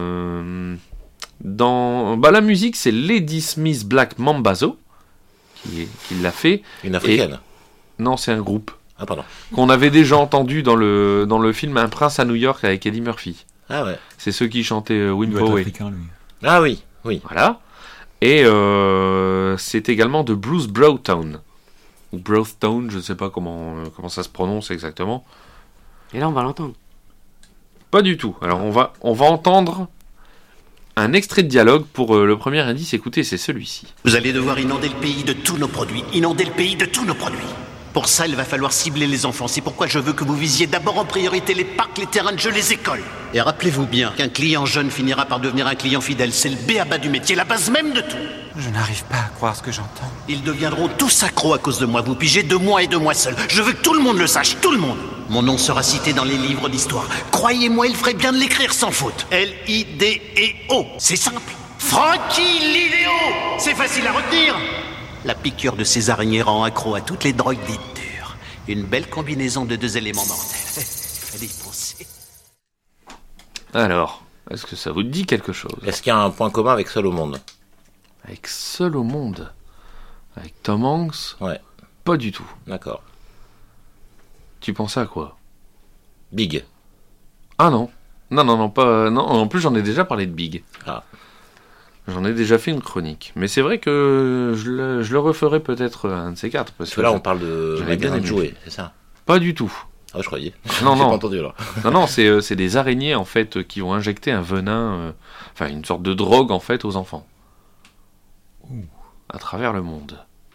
la musique, c'est Lady Smith Black Mambazo qui l'a fait. Une africaine. Non, c'est un groupe. Ah, pardon. Qu'on avait déjà entendu dans le film Un prince à New York avec Eddie Murphy. Ah ouais. C'est ceux qui chantaient Wimbo. Ah oui, oui. Voilà. Et c'est également de Bruce Broughton. Ou Broughton, je ne sais pas comment ça se prononce exactement. Et là, on va l'entendre. Pas du tout. Alors, on va entendre un extrait de dialogue pour le premier indice. Écoutez, c'est celui-ci. Vous allez devoir inonder le pays de tous nos produits. Inonder le pays de tous nos produits. Pour ça, il va falloir cibler les enfants. C'est pourquoi je veux que vous visiez d'abord en priorité les parcs, les terrains de jeux, les écoles. Et rappelez-vous bien qu'un client jeune finira par devenir un client fidèle. C'est le b.a.-ba du métier, la base même de tout. Je n'arrive pas à croire ce que j'entends. Ils deviendront tous accros à cause de moi. Vous pigez de moi et de moi seul. Je veux que tout le monde le sache, tout le monde. Mon nom sera cité dans les livres d'histoire. Croyez-moi, il ferait bien de l'écrire sans faute. L-I-D-E-O. C'est simple. Frankie Lidéo. C'est facile à retenir. La piqûre de ces araignées rend accro à toutes les drogues dites dures. Une belle combinaison de deux éléments mortels. Fallait y penser. Alors, est-ce que ça vous dit quelque chose? Est-ce qu'il y a un point commun avec Seul au monde? Avec Seul au monde? Avec Tom Hanks? Ouais. Pas du tout. D'accord. Tu pensais à quoi? Big. Ah non. Non, pas... Non, en plus, j'en ai déjà parlé de Big. Ah. J'en ai déjà fait une chronique. Mais c'est vrai que je le referai peut-être un de ces quatre. Parce que là, on parle de magasin de jouets, c'est ça? Pas du tout. Ah, je croyais. Non. J'ai pas entendu, alors. Non, c'est des araignées, en fait, qui ont injecté un venin, enfin, une sorte de drogue, en fait, aux enfants. à travers le monde.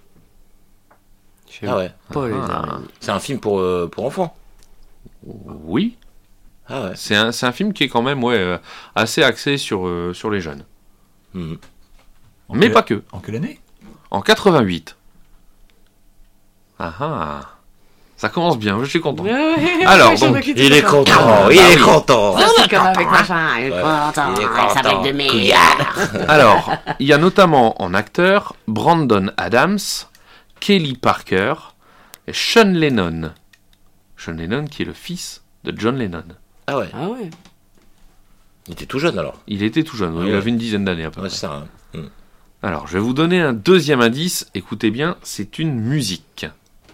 Ah ouais. C'est un film pour enfants. Oui. Ah ouais. C'est un film qui est quand même assez axé sur les jeunes. Mais pas que. En quelle année ? En 88. Ah. Ça commence bien, je suis content. Alors, donc, il est content, il est content. C'est comme avec machin, il est content, avec sa brique de milliard. Alors, il y a notamment en acteurs Brandon Adams, Kelly Parker et Sean Lennon. Sean Lennon qui est le fils de John Lennon. Ah ouais. Il était tout jeune alors. Il était tout jeune, il avait une dizaine d'années à peu près. C'est ça. Alors, je vais vous donner un deuxième indice. Écoutez bien, c'est une musique.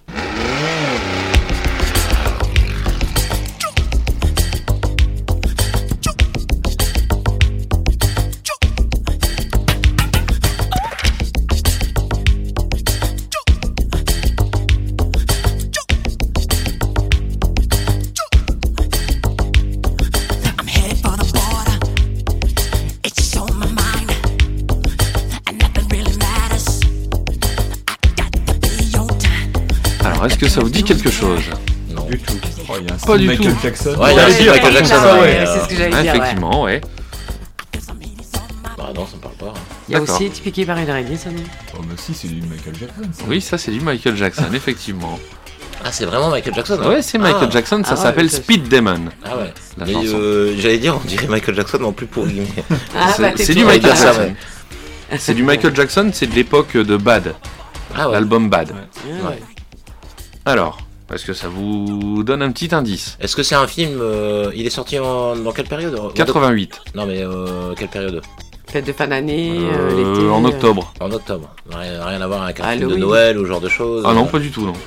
Alors, est-ce que ça vous dit quelque chose? Non. Du tout. Oh, il y a un Pas du Michael tout. Jackson. Ouais, il y a un style Michael Jackson. C'est ce que j'allais dire. Effectivement, ouais. Bah non, ça me parle pas. Il y a D'accord. aussi Typiqué par une araignée, ça non? Oh, mais si, c'est du Michael Jackson. Ça. Oui, ça c'est du Michael Jackson, effectivement. Ah, c'est vraiment Michael Jackson. Hein. Ouais, c'est Michael Jackson, ça s'appelle Speed Demon. Ah ouais. La Mais chanson. j'allais dire, on dirait Michael Jackson en plus pourri. C'est du Michael Jackson. C'est du Michael Jackson, c'est de l'époque de Bad. Ah ouais. L'album Bad. Ouais. Alors, est-ce que ça vous donne un petit indice? Est-ce que c'est un film il est sorti dans quelle période? 88. Non mais quelle période? Fête de fin d'année, l'été. En octobre. En octobre. Rien à voir avec un film de Halloween. Noël ou ce genre de choses. Ah non, pas du tout, non.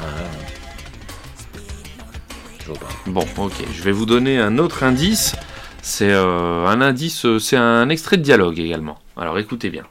Je vois pas. Bon, ok, je vais vous donner un autre indice. C'est un indice, c'est un extrait de dialogue également. Alors écoutez bien.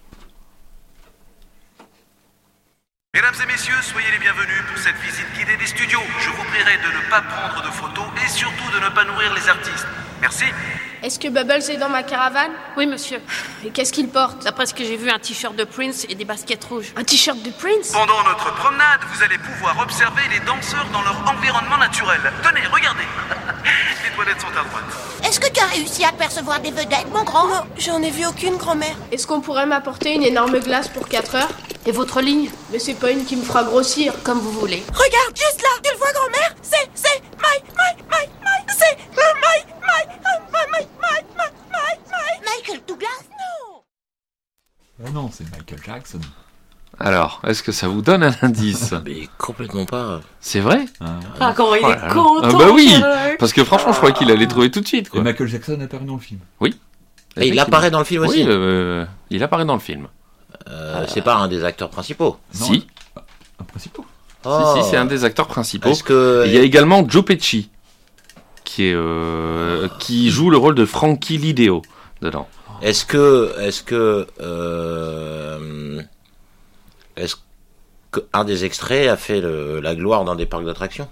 Mesdames et messieurs, soyez les bienvenus pour cette visite guidée des studios. Je vous prierai de ne pas prendre de photos et surtout de ne pas nourrir les artistes. Merci. Est-ce que Bubbles est dans ma caravane? Oui, monsieur. Et qu'est-ce qu'il porte? D'après ce que j'ai vu, un t-shirt de Prince et des baskets rouges. Un t-shirt de Prince? Pendant notre promenade, vous allez pouvoir observer les danseurs dans leur environnement naturel. Tenez, regardez. Les toilettes sont à droite. Est-ce que tu as réussi à percevoir des vedettes, mon grand? Non, j'en ai vu aucune, grand-mère. Est-ce qu'on pourrait m'apporter une énorme glace pour 4 heures? Et votre ligne? Mais c'est pas une qui me fera grossir. Comme vous voulez. Regarde, juste là, tu le vois, grand-mère? C'est Michael Douglas? Non. Ah non, c'est Michael Jackson. Alors, est-ce que ça vous donne un indice? Mais complètement pas. C'est vrai? Ah, comment il Oh est là là. content! Ah bah oui, Sherlock. parce que franchement, je crois qu'il allait trouver tout de suite, Et quoi. Michael Jackson apparaît dans le film. Oui. Et il apparaît dans le film aussi. Oui, il apparaît dans le film. C'est pas un des acteurs principaux. Non, Si. Un principal. Oh. Si, c'est un des acteurs principaux. Est-ce que Il y a également Joe Pesci, qui joue le rôle de Frankie Lideo dedans. Est-ce que un des extraits a fait la gloire d'un des parcs d'attractions?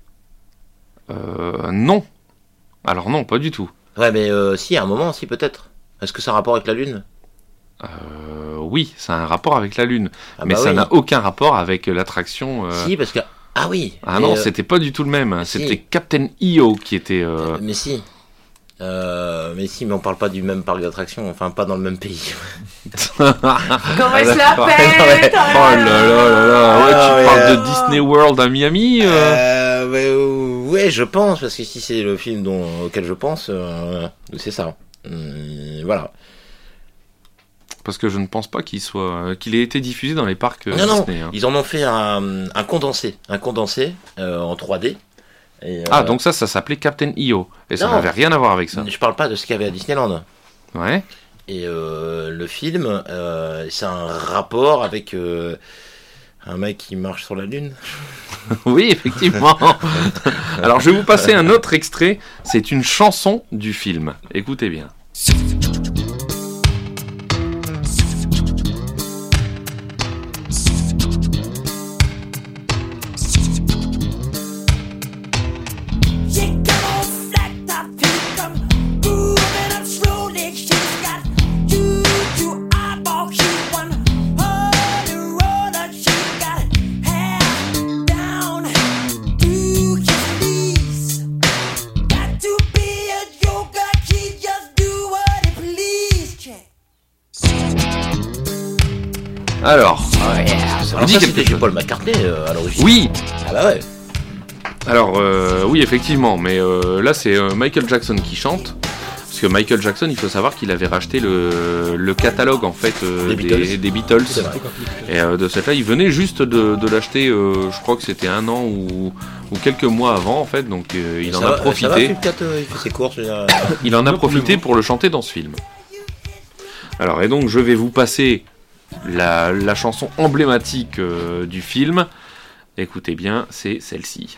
Non. Alors non, pas du tout. Ouais, mais si, à un moment, si peut-être. Est-ce que ça a un rapport avec la Lune? Oui, ça a un rapport avec la Lune, Ah mais bah ça oui. n'a aucun rapport avec l'attraction. Si, parce que ah oui. Ah mais, non, c'était pas du tout le même. si. C'était Captain EO qui était. Mais si. Mais on parle pas du même parc d'attractions, enfin pas dans le même pays. Comment il se la Oh pète! là là là. Ouais, Ah, tu ouais, parles de Disney World à Miami. Ouais, je pense, parce que si c'est le film auquel je pense, c'est ça. Voilà. Parce que je ne pense pas qu'il ait été diffusé dans les parcs Non, Disney. ils en ont fait un condensé en 3D. Et, Donc ça s'appelait Captain EO. Et ça non. n'avait rien à voir avec ça. Je parle pas de ce qu'il y avait à Disneyland. Ouais. Et le film, c'est un rapport avec un mec qui marche sur la Lune. Oui, effectivement. Alors je vais vous passer un autre extrait. C'est une chanson du film. Écoutez bien. Alors, Alors ça, c'était chez Paul McCartney à l'origine. Oui. Ah bah ouais. Alors, oui, effectivement, mais là, c'est Michael Jackson qui chante. Parce que Michael Jackson, il faut savoir qu'il avait racheté le catalogue en fait des Beatles. C'est vrai. Et de cette là, il venait juste de l'acheter. Je crois que c'était 1 an ou quelques mois avant en fait. Donc il en a profité. Ça va, Phil Cat, il fait ses courses. Il en a profité pour le chanter dans ce film. Alors, et donc je vais vous passer la chanson emblématique du film. Écoutez bien, c'est celle-ci.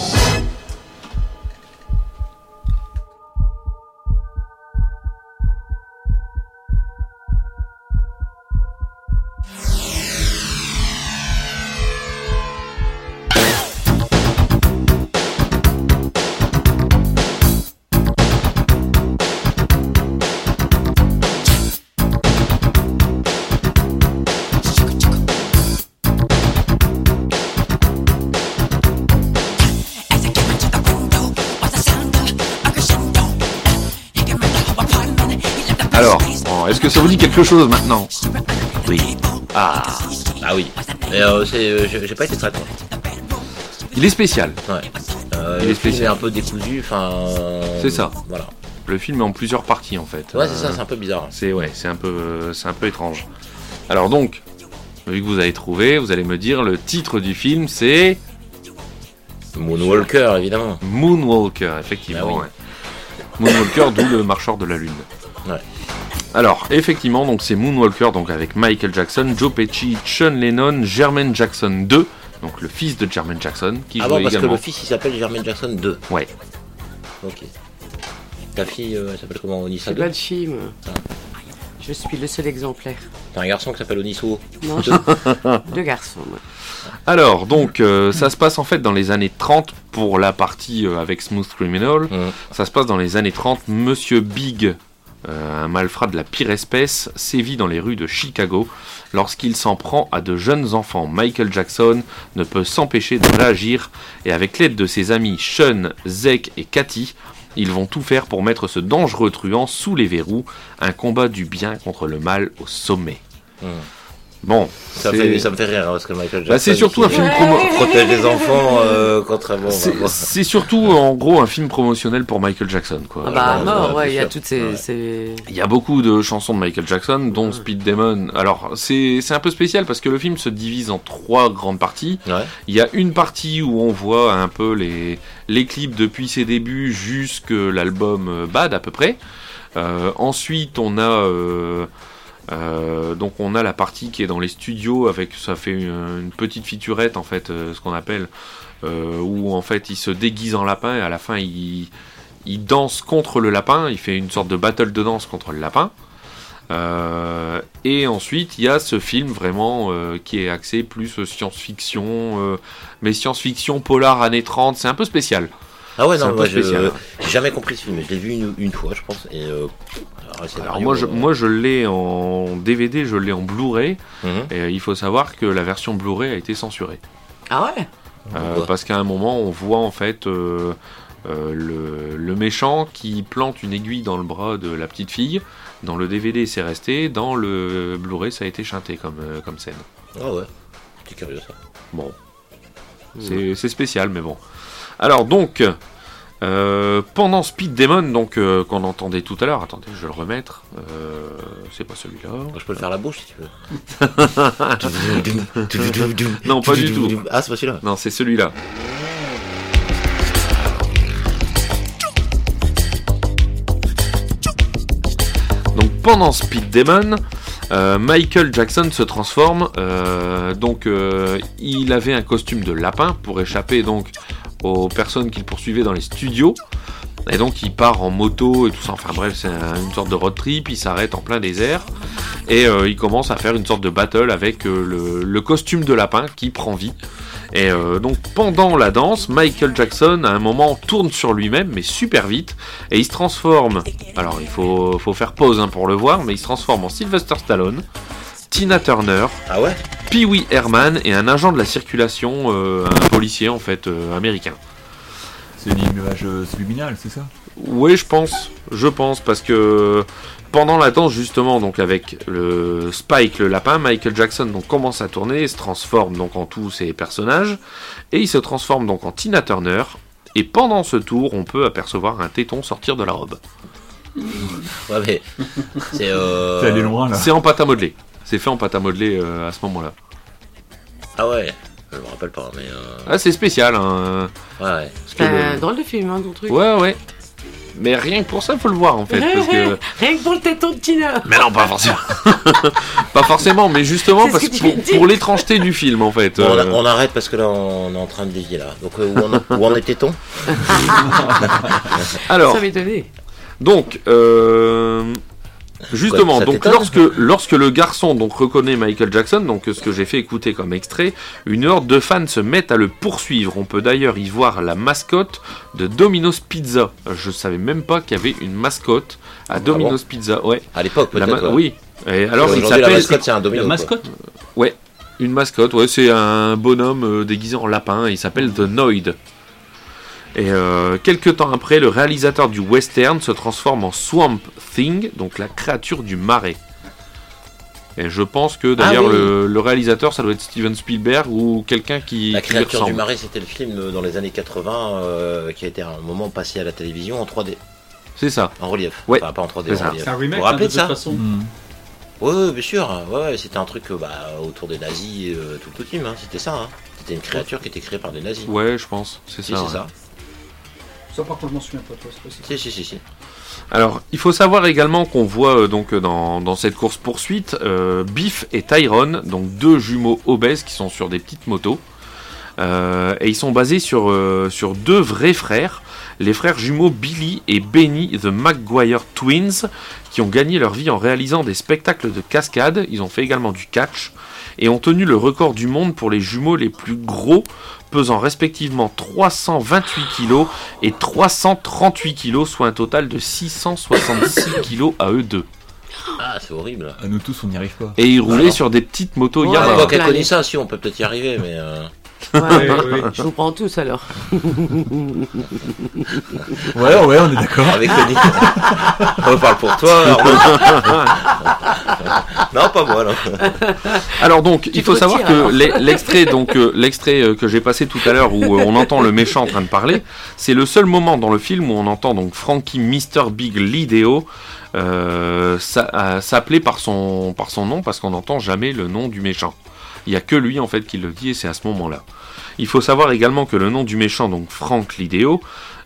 Alors, est-ce que ça vous dit quelque chose maintenant? Oui. Ah oui. Mais j'ai pas été très con. Il est spécial. Ouais. Il est spécial. Il est un peu décousu. Enfin. C'est ça. Voilà. Le film est en plusieurs parties en fait. Ouais, c'est ça. C'est un peu bizarre. C'est un peu étrange. Alors donc, vu que vous avez trouvé, vous allez me dire le titre du film, c'est Moonwalker, évidemment. Moonwalker, effectivement. Ah oui. Ouais. Moonwalker, d'où le marcheur de la lune. Ouais. Alors, effectivement, donc c'est Moonwalker, donc avec Michael Jackson, Joe Pesci, Sean Lennon, Jermaine Jackson 2, donc le fils de Jermaine Jackson, qui jouait parce également. que le fils il s'appelle Jermaine Jackson 2. Ouais. Ok. Ta fille, elle s'appelle comment, Onissa 2? C'est pas de film. Je suis le seul exemplaire. T'as un garçon qui s'appelle Onisso? Non, deux garçons. Ouais. Alors, donc, ça se passe en fait dans les années 30 pour la partie avec Smooth Criminal. Ça se passe dans les années 30. Monsieur Big, un malfrat de la pire espèce, sévit dans les rues de Chicago. Lorsqu'il s'en prend à de jeunes enfants, Michael Jackson ne peut s'empêcher de réagir et avec l'aide de ses amis Sean, Zeke et Cathy, ils vont tout faire pour mettre ce dangereux truand sous les verrous. Un combat du bien contre le mal au sommet. Bon, ça me fait rire parce que Michael Jackson. C'est surtout un film protège les enfants contre. C'est surtout en gros un film promotionnel pour Michael Jackson, quoi. Ah bah mort, ouais, il y a toutes ces. Il y a beaucoup de chansons de Michael Jackson, dont Speed Demon. Alors c'est un peu spécial parce que le film se divise en 3 grandes parties. Ouais. Il y a une partie où on voit un peu les clips depuis ses débuts jusque l'album Bad à peu près. Ensuite on a donc on a la partie qui est dans les studios avec, ça fait une petite featurette en fait, ce qu'on appelle où en fait il se déguise en lapin et à la fin il danse contre le lapin, il fait une sorte de battle de danse contre le lapin. Et ensuite il y a ce film vraiment qui est axé plus science-fiction, mais science-fiction polar années 30, c'est un peu spécial. Ah ouais, non, moi j'ai jamais compris ce film, je l'ai vu une fois je pense. Et alors moi je l'ai en DVD, je l'ai en Blu-ray, et il faut savoir que la version Blu-ray a été censurée. Ah ouais. Parce qu'à un moment on voit en fait le méchant qui plante une aiguille dans le bras de la petite fille. Dans le DVD c'est resté, dans le Blu-ray ça a été chanté comme scène. Ah ouais, c'est curieux ça. Bon, c'est spécial mais bon. Alors donc, pendant Speed Demon, donc qu'on entendait tout à l'heure, attendez, je vais le remettre. C'est pas celui-là. Je peux le faire la bouche si tu veux. Non, pas du tout. Ah, c'est pas celui-là. Non, c'est celui-là. Donc pendant Speed Demon, Michael Jackson se transforme. Il avait un costume de lapin pour échapper donc aux personnes qu'il poursuivait dans les studios. Et donc il part en moto et tout ça, enfin bref, c'est une sorte de road trip, il s'arrête en plein désert et il commence à faire une sorte de battle avec le costume de lapin qui prend vie. Et donc pendant la danse, Michael Jackson à un moment tourne sur lui-même mais super vite et il se transforme, alors il faut faire pause pour le voir, mais il se transforme en Sylvester Stallone, Tina Turner, Pee Wee Herman et un agent de la circulation, un policier en fait américain. C'est une image subliminale, c'est ça? Oui, je pense, parce que pendant la danse justement, donc avec le Spike, le lapin, Michael Jackson donc commence à tourner, se transforme donc en tous ses personnages, et il se transforme donc en Tina Turner, et pendant ce tour, on peut apercevoir un téton sortir de la robe. Ouais, mais c'est allé loin là. C'est en pâte à modeler. C'est fait en pâte à modeler à ce moment-là. Ah ouais, je me rappelle pas, mais. Ah, c'est spécial, hein. Ouais. Drôle de film, hein, ton truc. Ouais. Mais rien que pour ça, il faut le voir en fait. Parce que... Rien que pour le téton de Tina. Mais non, pas forcément. Pas forcément, mais justement parce que pour l'étrangeté du film en fait. Bon, on arrête parce que là on est en train de dévier là. Donc où en était-on? Alors. Ça m'étonnait. Donc, justement, donc lorsque le garçon donc reconnaît Michael Jackson, donc ce que j'ai fait écouter comme extrait, une horde de fans se mettent à le poursuivre. On peut d'ailleurs y voir la mascotte de Domino's Pizza. Je savais même pas qu'il y avait une mascotte à Domino's Pizza. Ouais. À l'époque peut-être. Oui. Et alors il s'appelle. La mascotte, c'est un Domino. La mascotte. Ouais. Une mascotte. Ouais, c'est un bonhomme déguisé en lapin. Il s'appelle The Noid. Et quelques temps après, le réalisateur du western se transforme en Swamp Thing, donc la créature du marais. Et je pense que d'ailleurs le réalisateur, ça doit être Steven Spielberg ou quelqu'un qui. La créature du marais, c'était le film dans les années 80 qui a été à un moment passé à la télévision en 3D. C'est ça. En relief. Ouais. Enfin, pas en 3D, en relief. C'est un remake, vous vous rappelez de ça? toute façon. Oui, bien sûr. Ouais, c'était un truc autour des nazis, tout le film. Hein. C'était ça. Hein. C'était une créature qui était créée par des nazis. Ouais, je pense. C'est ça. C'est ça. Ça, par contre, je m'en souviens pas, toi, c'est possible. Si. Alors, il faut savoir également qu'on voit donc dans cette course-poursuite Biff et Tyrone, donc deux jumeaux obèses qui sont sur des petites motos. Et ils sont basés sur deux vrais frères, les frères jumeaux Billy et Benny the McGuire Twins, qui ont gagné leur vie en réalisant des spectacles de cascade. Ils ont fait également du catch et ont tenu le record du monde pour les jumeaux les plus gros, pesant respectivement 328 kg et 338 kg, soit un total de 666 kg à eux deux. Ah, c'est horrible. À nous tous, on n'y arrive pas. Et ils roulaient sur des petites motos Yamaha. À l'époque, elle connaît ça, si on peut peut-être y arriver, mais. Ouais, je vous prends tous alors. Ouais, on est d'accord. Avec Denis. On parle pour toi. Non, pas moi. Non. Alors donc, il faut savoir que l'extrait que j'ai passé tout à l'heure où on entend le méchant en train de parler, c'est le seul moment dans le film où on entend donc Frankie Mr. Big Lideo s'appeler par son nom parce qu'on n'entend jamais le nom du méchant. Il n'y a que lui en fait qui le dit et c'est à ce moment-là. Il faut savoir également que le nom du méchant, donc Frank Lideo,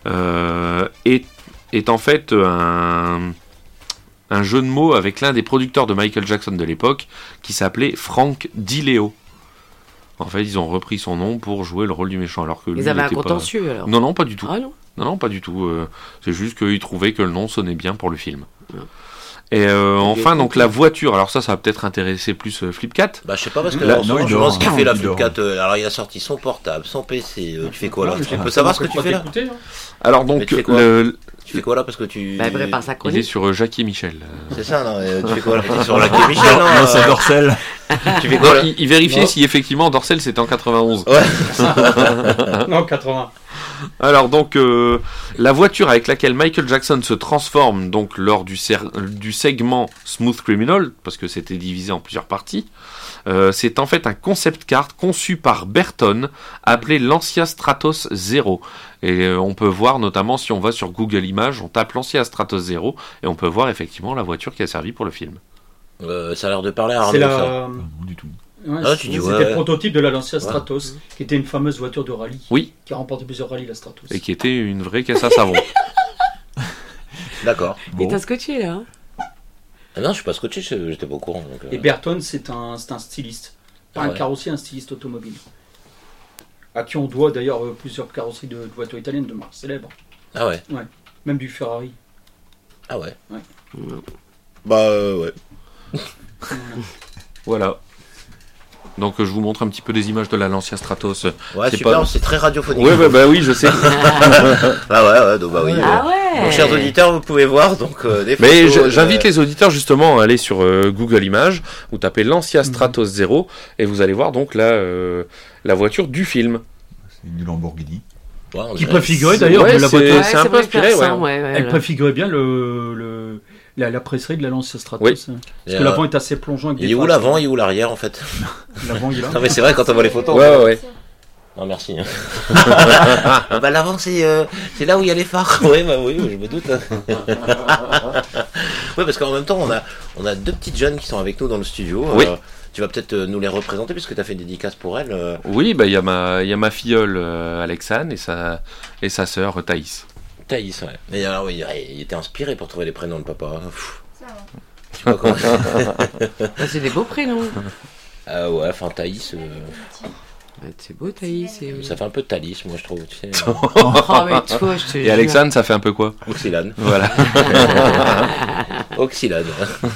est en fait un jeu de mots avec l'un des producteurs de Michael Jackson de l'époque qui s'appelait Frank DiLeo. En fait, ils ont repris son nom pour jouer le rôle du méchant alors que lui, ils avaient un contentieux alors. Non, pas du tout. Ah non. Non, pas du tout. C'est juste qu'ils trouvaient que le nom sonnait bien pour le film. Ouais. Et enfin, donc la voiture, alors ça va peut-être intéresser plus Flipcat. Bah, je sais pas, parce que là, je pense qu'il fait la Flipcat. Alors, il a sorti son portable, son PC. Tu fais quoi là? On peut savoir ce que tu fais là? Alors, donc, tu fais quoi là? Parce que tu. Bah, prépare sa chronique. Il est sur Jackie et Michel. C'est ça, non? Tu fais quoi là? Sur Jackie et Michel, non? Non, c'est Dorcel. Tu fais quoi là? Il vérifiait si effectivement Dorcel c'était en 91. Ouais. Non, 80. Alors donc la voiture avec laquelle Michael Jackson se transforme donc lors du segment Smooth Criminal, parce que c'était divisé en plusieurs parties, c'est en fait un concept car conçu par Burton appelé Lancia Stratos 0. Et on peut voir notamment si on va sur Google Images, on tape Lancia Stratos 0 et on peut voir effectivement la voiture qui a servi pour le film. Ça a l'air de parler à Arnaud, ça. Non, du tout. Ouais, c'était le prototype de la Lancia Stratos, qui était une fameuse voiture de rallye. Oui. Qui a remporté plusieurs rallyes, la Stratos. Et qui était une vraie caisse à savon. D'accord. Bon. Et t'as scotché là? Ah non, je suis pas scotché, j'étais pas au courant. Donc, Et Burton, c'est un styliste. Pas un carrossier, un styliste automobile. À qui on doit d'ailleurs plusieurs carrosseries de voitures italiennes de marque célèbre. Ah ouais? Ouais. Même du Ferrari. Ah ouais? Ouais. Bah ouais. Voilà. Donc je vous montre un petit peu des images de la Lancia Stratos. Ouais, c'est super, c'est très radiophonique. Ouais, bah oui, je sais. Ah ouais, donc bah oui. Ah ouais. Donc, chers auditeurs, vous pouvez voir donc des photos. Mais j'invite les auditeurs justement à aller sur Google Images, vous tapez Lancia Stratos 0 et vous allez voir donc la voiture du film. C'est une Lamborghini. Qui préfigurait d'ailleurs ouais, de la boîte. C'est un peu inspiré, Elle préfigurait bien la presserie de la Lancia Stratos. Oui. Parce que l'avant est assez plongeant. Avec il est où l'avant, il est où l'arrière en fait? L'avant, il est là. Non mais c'est vrai quand on voit les photos. Ouais. Non merci. Bah l'avant c'est là où il y a les phares. Oui je me doute. Ouais parce qu'en même temps on a deux petites jeunes qui sont avec nous dans le studio. Oui. Tu vas peut-être nous les représenter puisque tu as fait une dédicace pour elles. Oui, bah il y a ma filleule Alexane et sa sœur Thaïs. Thaïs, ouais. Mais alors oui, il était inspiré pour trouver les prénoms de papa. Ça va. Je sais pas comment. C'est des beaux prénoms. Ouais, enfin Thaïs. C'est beau Thaïs. Ça fait un peu de Thalys, moi je trouve. Tu sais. Mais toi, je te et Alexane, ça fait un peu quoi? Oxylane. Voilà. Oxylane.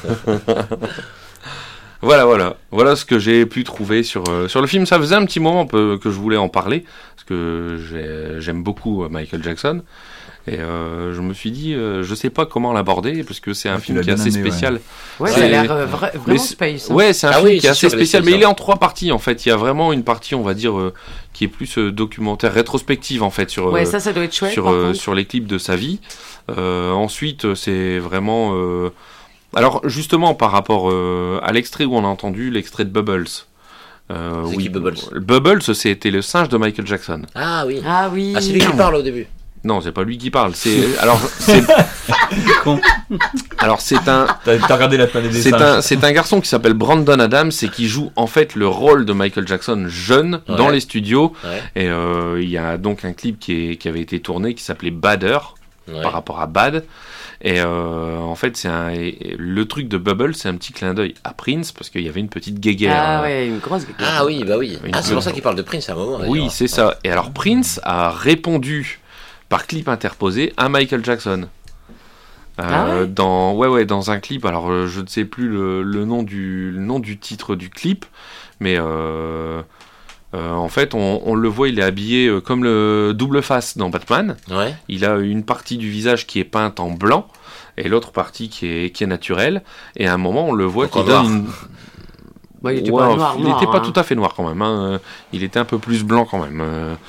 Voilà ce que j'ai pu trouver sur le film. Ça faisait un petit moment que je voulais en parler, parce que j'aime beaucoup Michael Jackson. Et je me suis dit, je sais pas comment l'aborder, parce que c'est un film qui est assez spécial. Ouais, ça a l'air vraiment space. Hein. Ouais, c'est un film qui est assez spécial, mais il est en 3 parties en fait. Il y a vraiment une partie, on va dire, qui est plus documentaire, rétrospective en fait, sur, ça doit être chouette, sur les clips de sa vie. Ensuite, c'est vraiment... Alors justement, par rapport à l'extrait où on a entendu, l'extrait de Bubbles. C'est qui Bubbles? Bubbles, c'était le singe de Michael Jackson. Ah oui. Ah oui. Ah c'est lui qui parle au début. Non, c'est pas lui qui parle. C'est T'as regardé la planète des singes. C'est un garçon qui s'appelle Brandon Adams et qui joue en fait le rôle de Michael Jackson jeune dans les studios. Ouais. Et il y a donc un clip qui avait été tourné qui s'appelait Badder par rapport à Bad. Et en fait, le truc de Bubble, c'est un petit clin d'œil à Prince parce qu'il y avait une petite guéguerre. Ah ouais, une grosse guéguerre. Ah oui, bah oui. C'est pour ça qu'il parle de Prince à un moment. Oui, c'est ça. Et alors Prince a répondu par clip interposé à Michael Jackson. Dans un clip. Alors je ne sais plus le nom du titre du clip, mais en fait on le voit, il est habillé comme le double face dans Batman. Ouais. Il a une partie du visage qui est peinte en blanc et l'autre partie qui est naturelle. Et à un moment on le voit qu'il donne une... il était pas noir. Il n'était pas tout à fait noir quand même. Hein. Il était un peu plus blanc quand même.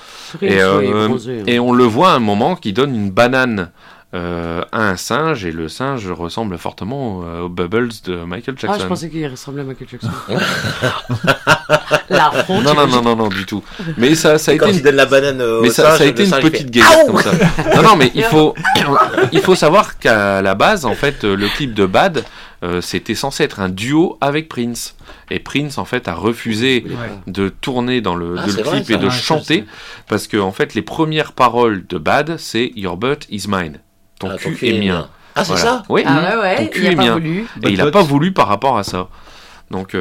Et on le voit à un moment qui donne une banane à un singe et le singe ressemble fortement aux Bubbles de Michael Jackson. Ah, je pensais qu'il ressemblait à Michael Jackson. L'affront. Non, du tout. Mais ça a été. Quand il donne la banane au mais ça a été une petite guéguerre comme ça. Non, mais il faut savoir qu'à la base, en fait, le clip de Bad, c'était censé être un duo avec Prince. Et Prince, en fait, a refusé de tourner dans le clip et de chanter parce que, en fait, les premières paroles de Bad, c'est Your butt is mine. Ton cul est mien. Ah, c'est ça? Oui. Ton cul est mien. Et il n'a pas voulu par rapport à ça. Donc,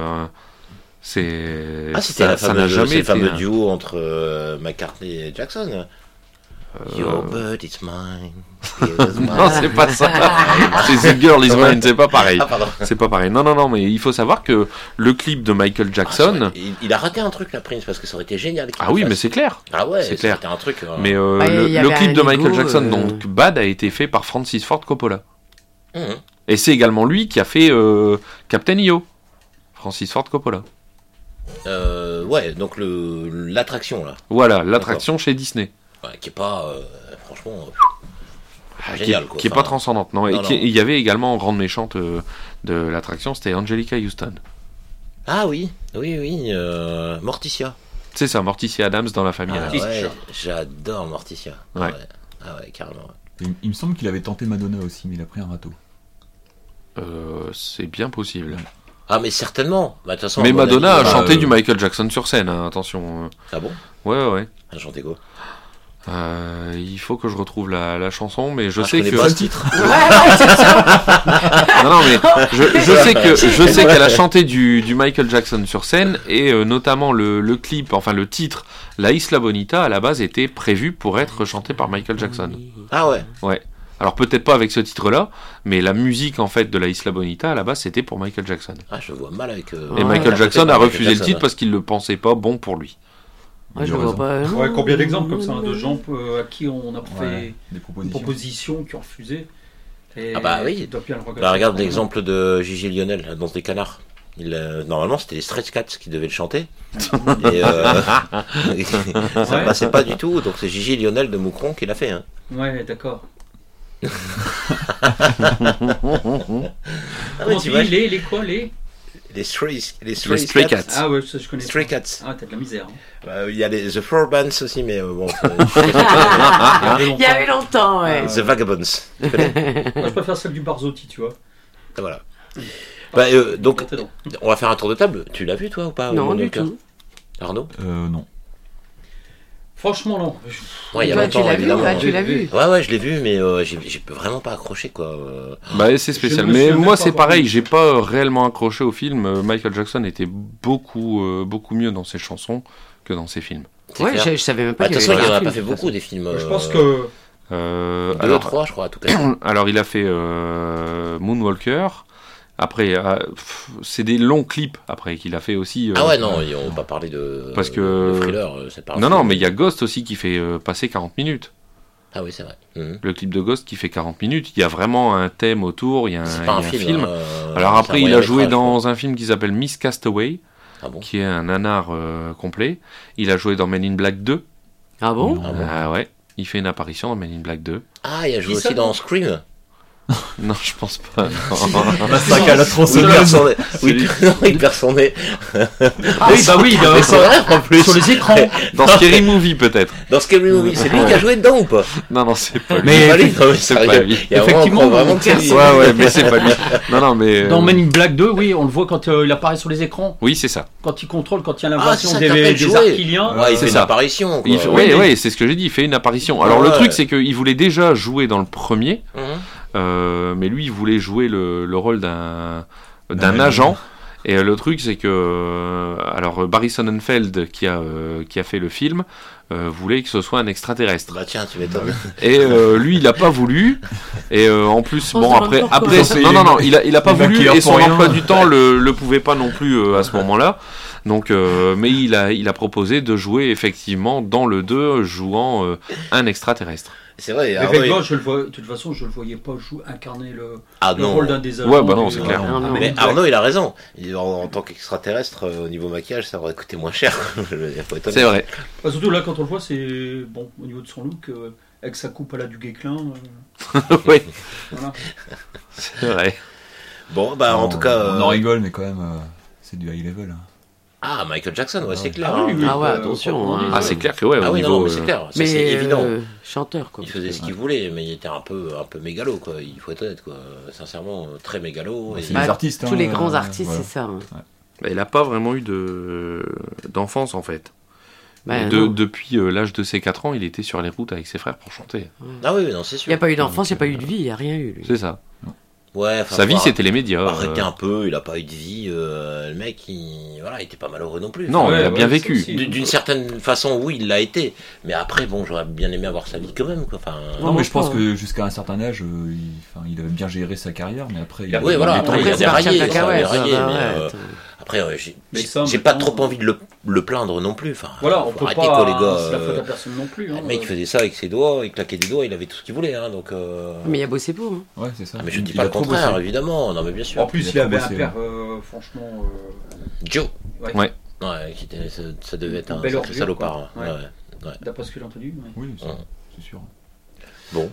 c'est. C'était le fameux duo entre McCartney et Jackson. Your butt is mine. Non, c'est pas ça. C'est The Girl is Mine, c'est pas pareil. C'est pas pareil. Non, mais il faut savoir que le clip de Michael Jackson. Il a raté un truc, la Prince, parce que ça aurait été génial. Ah oui, mais c'est clair. Ah ouais, c'est clair. C'était un truc. Mais le clip de Michael Jackson, donc Bad, a été fait par Francis Ford Coppola. Et c'est également lui qui a fait Captain EO. Francis Ford Coppola. Ouais, donc l'attraction là. Voilà, l'attraction chez Disney. Ouais, qui est pas, franchement, génial, qui est pas transcendante, non. Il y avait également en grande méchante de l'attraction, c'était Angelica Houston. Ah oui, Morticia. C'est ça, Morticia Adams dans La Famille Adams. Ouais, j'adore Morticia. Ouais. Ah ouais, carrément. Il me semble qu'il avait tenté Madonna aussi, mais il a pris un râteau. C'est bien possible. Ah mais certainement. Bah, de toute façon, mais Madonna a chanté du Michael Jackson sur scène, hein, attention. Ah bon? Ouais. Elle a chanté quoi? Il faut que je retrouve la chanson, mais je sais connais que pas le titre. non, mais je sais qu'elle a chanté du Michael Jackson sur scène et notamment le clip, enfin le titre, La Isla Bonita à la base était prévu pour être chanté par Michael Jackson. Ah ouais. Ouais. Alors peut-être pas avec ce titre-là, mais la musique en fait de La Isla Bonita à la base c'était pour Michael Jackson. Ah je vois mal avec. Et Michael Jackson a refusé le titre parce qu'il le pensait pas bon pour lui. Je vois pas. Combien d'exemples comme ça de gens à qui on a fait des propositions qui ont refusé. Ah bah oui. Regarde l'exemple de Gigi Lionel, la danse des canards. Normalement, c'était les Stray Cats qui devaient le chanter. Et ça passait pas du tout. Donc c'est Gigi Lionel de Moucron qui l'a fait. Hein. Ouais, d'accord. Les quoi Les Stray Cats. Ah ouais, ça je connais. Stray Cats. Ah, t'as de la misère. Hein. Il y a les The Four Bands aussi, mais bon. Il y a eu longtemps, ouais. The Vagabonds. Tu connais? Moi, je préfère celle du Barzotti, tu vois. Voilà. Donc, on va faire un tour de table. Tu l'as vu, toi, ou pas? Non, du tout. Arnaud? Non. Franchement, non. Ouais, il y a longtemps, évidemment. Tu l'as vu. Ouais, je l'ai vu, mais j'ai vraiment pas accroché, quoi. Bah, c'est spécial. Mais moi, c'est pareil, j'ai pas réellement accroché au film. Michael Jackson était beaucoup mieux dans ses chansons que dans ses films. Ouais, je savais même pas. De toute façon, il en a pas fait beaucoup des films. Je pense que. 2 ou 3, je crois, en tout cas. Alors, il a fait Moonwalker. Après, c'est des longs clips après qu'il a fait aussi. Ah ouais, non, on va pas parler de Thriller. C'est pas non, mais il y a Ghost aussi qui fait passer 40 minutes. Ah oui, c'est vrai. Le clip de Ghost qui fait 40 minutes. Il y a vraiment un thème autour, il y a un film. Hein, alors après, il a joué dans un film qui s'appelle Miss Castaway, qui est un nanar complet. Il a joué dans Men in Black 2. Ah bon? Ah ouais, il fait une apparition dans Men in Black 2. Ah, il a joué aussi dans Scream. Non, je pense pas. La sac à la tronçonneuse. Oui, il perd son nez. Oui, c'est vrai en plus. Sur les écrans. Dans Scary Movie peut-être. Dans Scary Movie, c'est lui qui a joué dedans ou pas? Non, c'est pas lui. Mais c'est pas lui. Effectivement, vraiment que c'est lui. Ouais, mais c'est pas lui. Non, mais. Dans Men in Black 2, oui, on le voit quand il apparaît sur les écrans. Oui, c'est ça. Quand il contrôle, quand il y a l'invasion des Arquiliens. Ouais, il fait une apparition. Oui, c'est ce que j'ai dit, il fait une apparition. Alors le truc, c'est qu'il voulait déjà jouer dans le premier. Mais lui, il voulait jouer le rôle d'un agent. Et le truc, c'est que Barry Sonnenfeld, qui a fait le film, voulait que ce soit un extraterrestre. Bah tiens, tu m'étonnes. Et lui, il a pas voulu. Et en plus, après, non, il a pas voulu. Et son emploi du temps le pouvait pas non plus à ce moment-là. Donc, mais il a proposé de jouer effectivement dans le 2, jouant un extraterrestre. C'est vrai. Mais moi, de toute façon, je le voyais pas incarner le rôle d'un des agents. Ouais, bah non, c'est clair. Mais Arnaud, il a raison. En tant qu'extraterrestre, au niveau maquillage, ça aurait coûté moins cher. C'est vrai. Surtout là, quand on le voit, c'est bon au niveau de son look, avec sa coupe à la du Guesclin. Oui. Voilà. C'est vrai. Bon, bah en tout cas. On en rigole, mais quand même, c'est du high level. Ah, Michael Jackson, ouais, c'est clair. Ah ouais, attention. C'est clair que ouais. Ah oui, non, mais c'est clair. Mais c'est évident. Chanteur, quoi. Il faisait ce qu'il voulait, mais il était un peu mégalo, quoi. Il faut être honnête, quoi. Sincèrement, très mégalo. C'est les artistes. Tous les grands artistes, c'est ça. Il n'a pas vraiment eu d'enfance, en fait. Depuis l'âge de ses 4 ans, il était sur les routes avec ses frères pour chanter. Ah oui, non, c'est sûr. Il n'y a pas eu d'enfance, il n'y a pas eu de vie, il n'y a rien eu. Lui. C'est ça. Ouais, sa vie, c'était les médias. Arrêtez un peu, il a pas eu de vie. Le mec, il était pas malheureux non plus. Non, il a bien vécu. D'une certaine façon, oui, il l'a été. Mais après, bon, j'aurais bien aimé avoir sa vie quand même, quoi. Enfin, non, mais je pense que jusqu'à un certain âge, il avait bien géré sa carrière, mais après, il a déraillé. Après, j'ai pas trop envie de le plaindre non plus. Enfin, voilà, on peut arrêter, pas. Quoi, les gars. C'est la faute à personne non plus. Le mec, il faisait ça avec ses doigts, il claquait des doigts, il avait tout ce qu'il voulait. Donc. Mais il a bossé pour. Ouais, c'est ça. Mais je dis pas le contraire, évidemment. Non, mais bien sûr. En plus, il avait un père, franchement. Joe. Ouais. Ouais, ça devait être un sacré salopard. D'après ce que j'ai entendu. Oui, c'est sûr. Bon.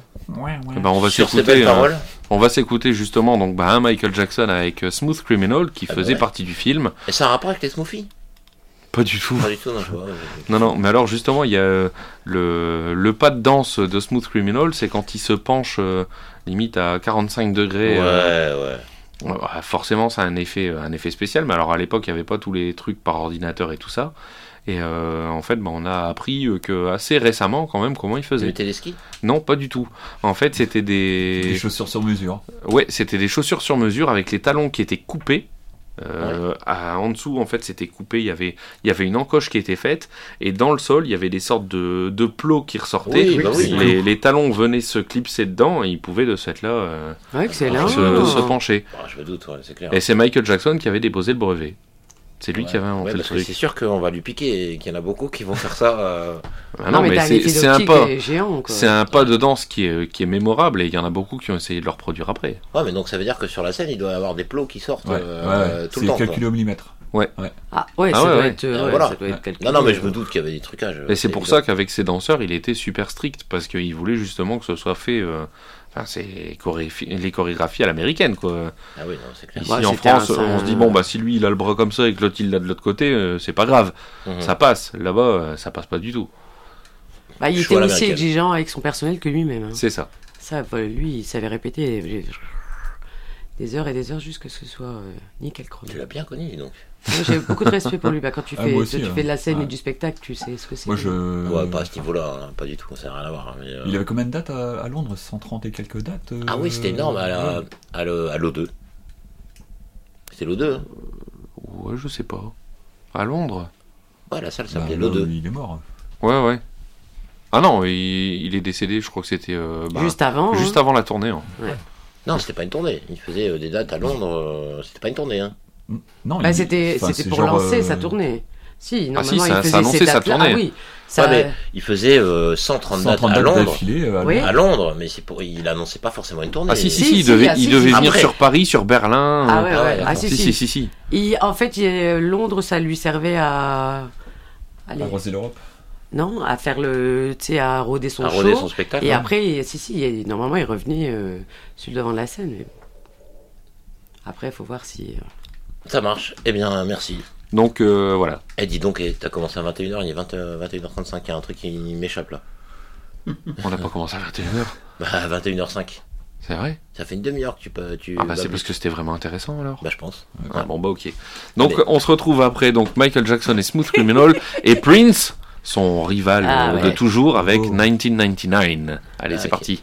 On va s'écouter justement donc un Michael Jackson avec Smooth Criminal qui faisait partie du film. Et ça a un rapport avec les Smoothies? Pas du tout. Pas du tout, non, je vois. Non, mais alors justement, il y a le pas de danse de Smooth Criminal, c'est quand il se penche limite à 45 degrés. Forcément, ça a un effet spécial, mais alors à l'époque, il n'y avait pas tous les trucs par ordinateur et tout ça. Et en fait, on a appris que assez récemment, quand même, comment ils faisaient. Du téléski ? Non, pas du tout. En fait, c'était des chaussures sur mesure. Ouais, c'était des chaussures sur mesure avec les talons qui étaient coupés. En dessous, en fait, c'était coupé. Il y avait une encoche qui était faite, et dans le sol, il y avait des sortes de plots qui ressortaient. Les talons venaient se clipser dedans, et ils pouvaient de ce fait-là se pencher. Je me doute, c'est clair. Et c'est Michael Jackson qui avait déposé le brevet. C'est lui qui avait inventé le truc. C'est sûr qu'on va lui piquer et qu'il y en a beaucoup qui vont faire ça. Non, mais c'est un pas. Géant, c'est un pas de danse qui est mémorable et il y en a beaucoup qui ont essayé de le reproduire après. Ouais, mais donc ça veut dire que sur la scène, il doit y avoir des plots qui sortent tout le temps. C'est calculé au millimètre. Ouais. Ça doit être calculé. Non, mais je me doute qu'il y avait des trucages. Et c'est pour ça qu'avec ses danseurs, il était super strict parce qu'il voulait justement que ce soit fait. C'est les chorégraphies à l'américaine, quoi. Ah oui, non, c'est clair. Ici en France, on se dit si lui il a le bras comme ça et que l'autre il l'a de l'autre côté, c'est pas grave, ça passe. Là-bas, ça passe pas du tout. Il était aussi exigeant avec son personnel que lui-même. Hein. C'est ça. Ça, lui, il savait répéter des heures et des heures jusqu'à ce que ce soit nickel chrono. Tu l'as bien connu, donc. Moi, j'ai beaucoup de respect pour lui. Quand tu fais, fais de la scène et du spectacle, tu sais ce que c'est. Ouais, pas à ce niveau-là, hein, pas du tout, ça n'a rien à voir. Mais, Il avait combien de dates à Londres? 130 et quelques dates Ah oui, c'était énorme à l'O2. C'était l'O2. Hein. Ouais, je sais pas. À Londres? Ouais, la salle s'appelait l'O2. Il est mort. Ouais. Ah non, il est décédé, je crois que c'était... juste avant. Juste avant la tournée. Hein. Ouais. Non, c'était pas une tournée. Il faisait des dates à Londres, c'était pas une tournée. Hein. Non, c'était pour lancer sa tournée. Si, normalement, il faisait annonçait sa tournée. Ah oui. Mais il faisait 130 dates à Londres. À Londres, mais il annonçait pas forcément une tournée. Ah si, il devait venir sur Paris, sur Berlin. Ah ouais. Ah si. En fait, Londres, ça lui servait à croiser l'Europe. Non, à faire à rôder son show. Rôder son spectacle. Et après, normalement, il revenait sur le devant de la scène. Mais... Après, il faut voir si... Ça marche. Eh bien, merci. Donc, voilà. Eh, dis donc, t'as commencé à 21h, il est 21h35, il y a un truc qui m'échappe là. On n'a pas commencé à 21h. À 21h05. C'est vrai? Ça fait une demi-heure que tu c'est parce que c'était vraiment intéressant alors? Je pense. Ok. Donc, on se retrouve après Michael Jackson et Smooth Criminal et Prince, son rival de toujours, avec 1999. Allez, c'est parti.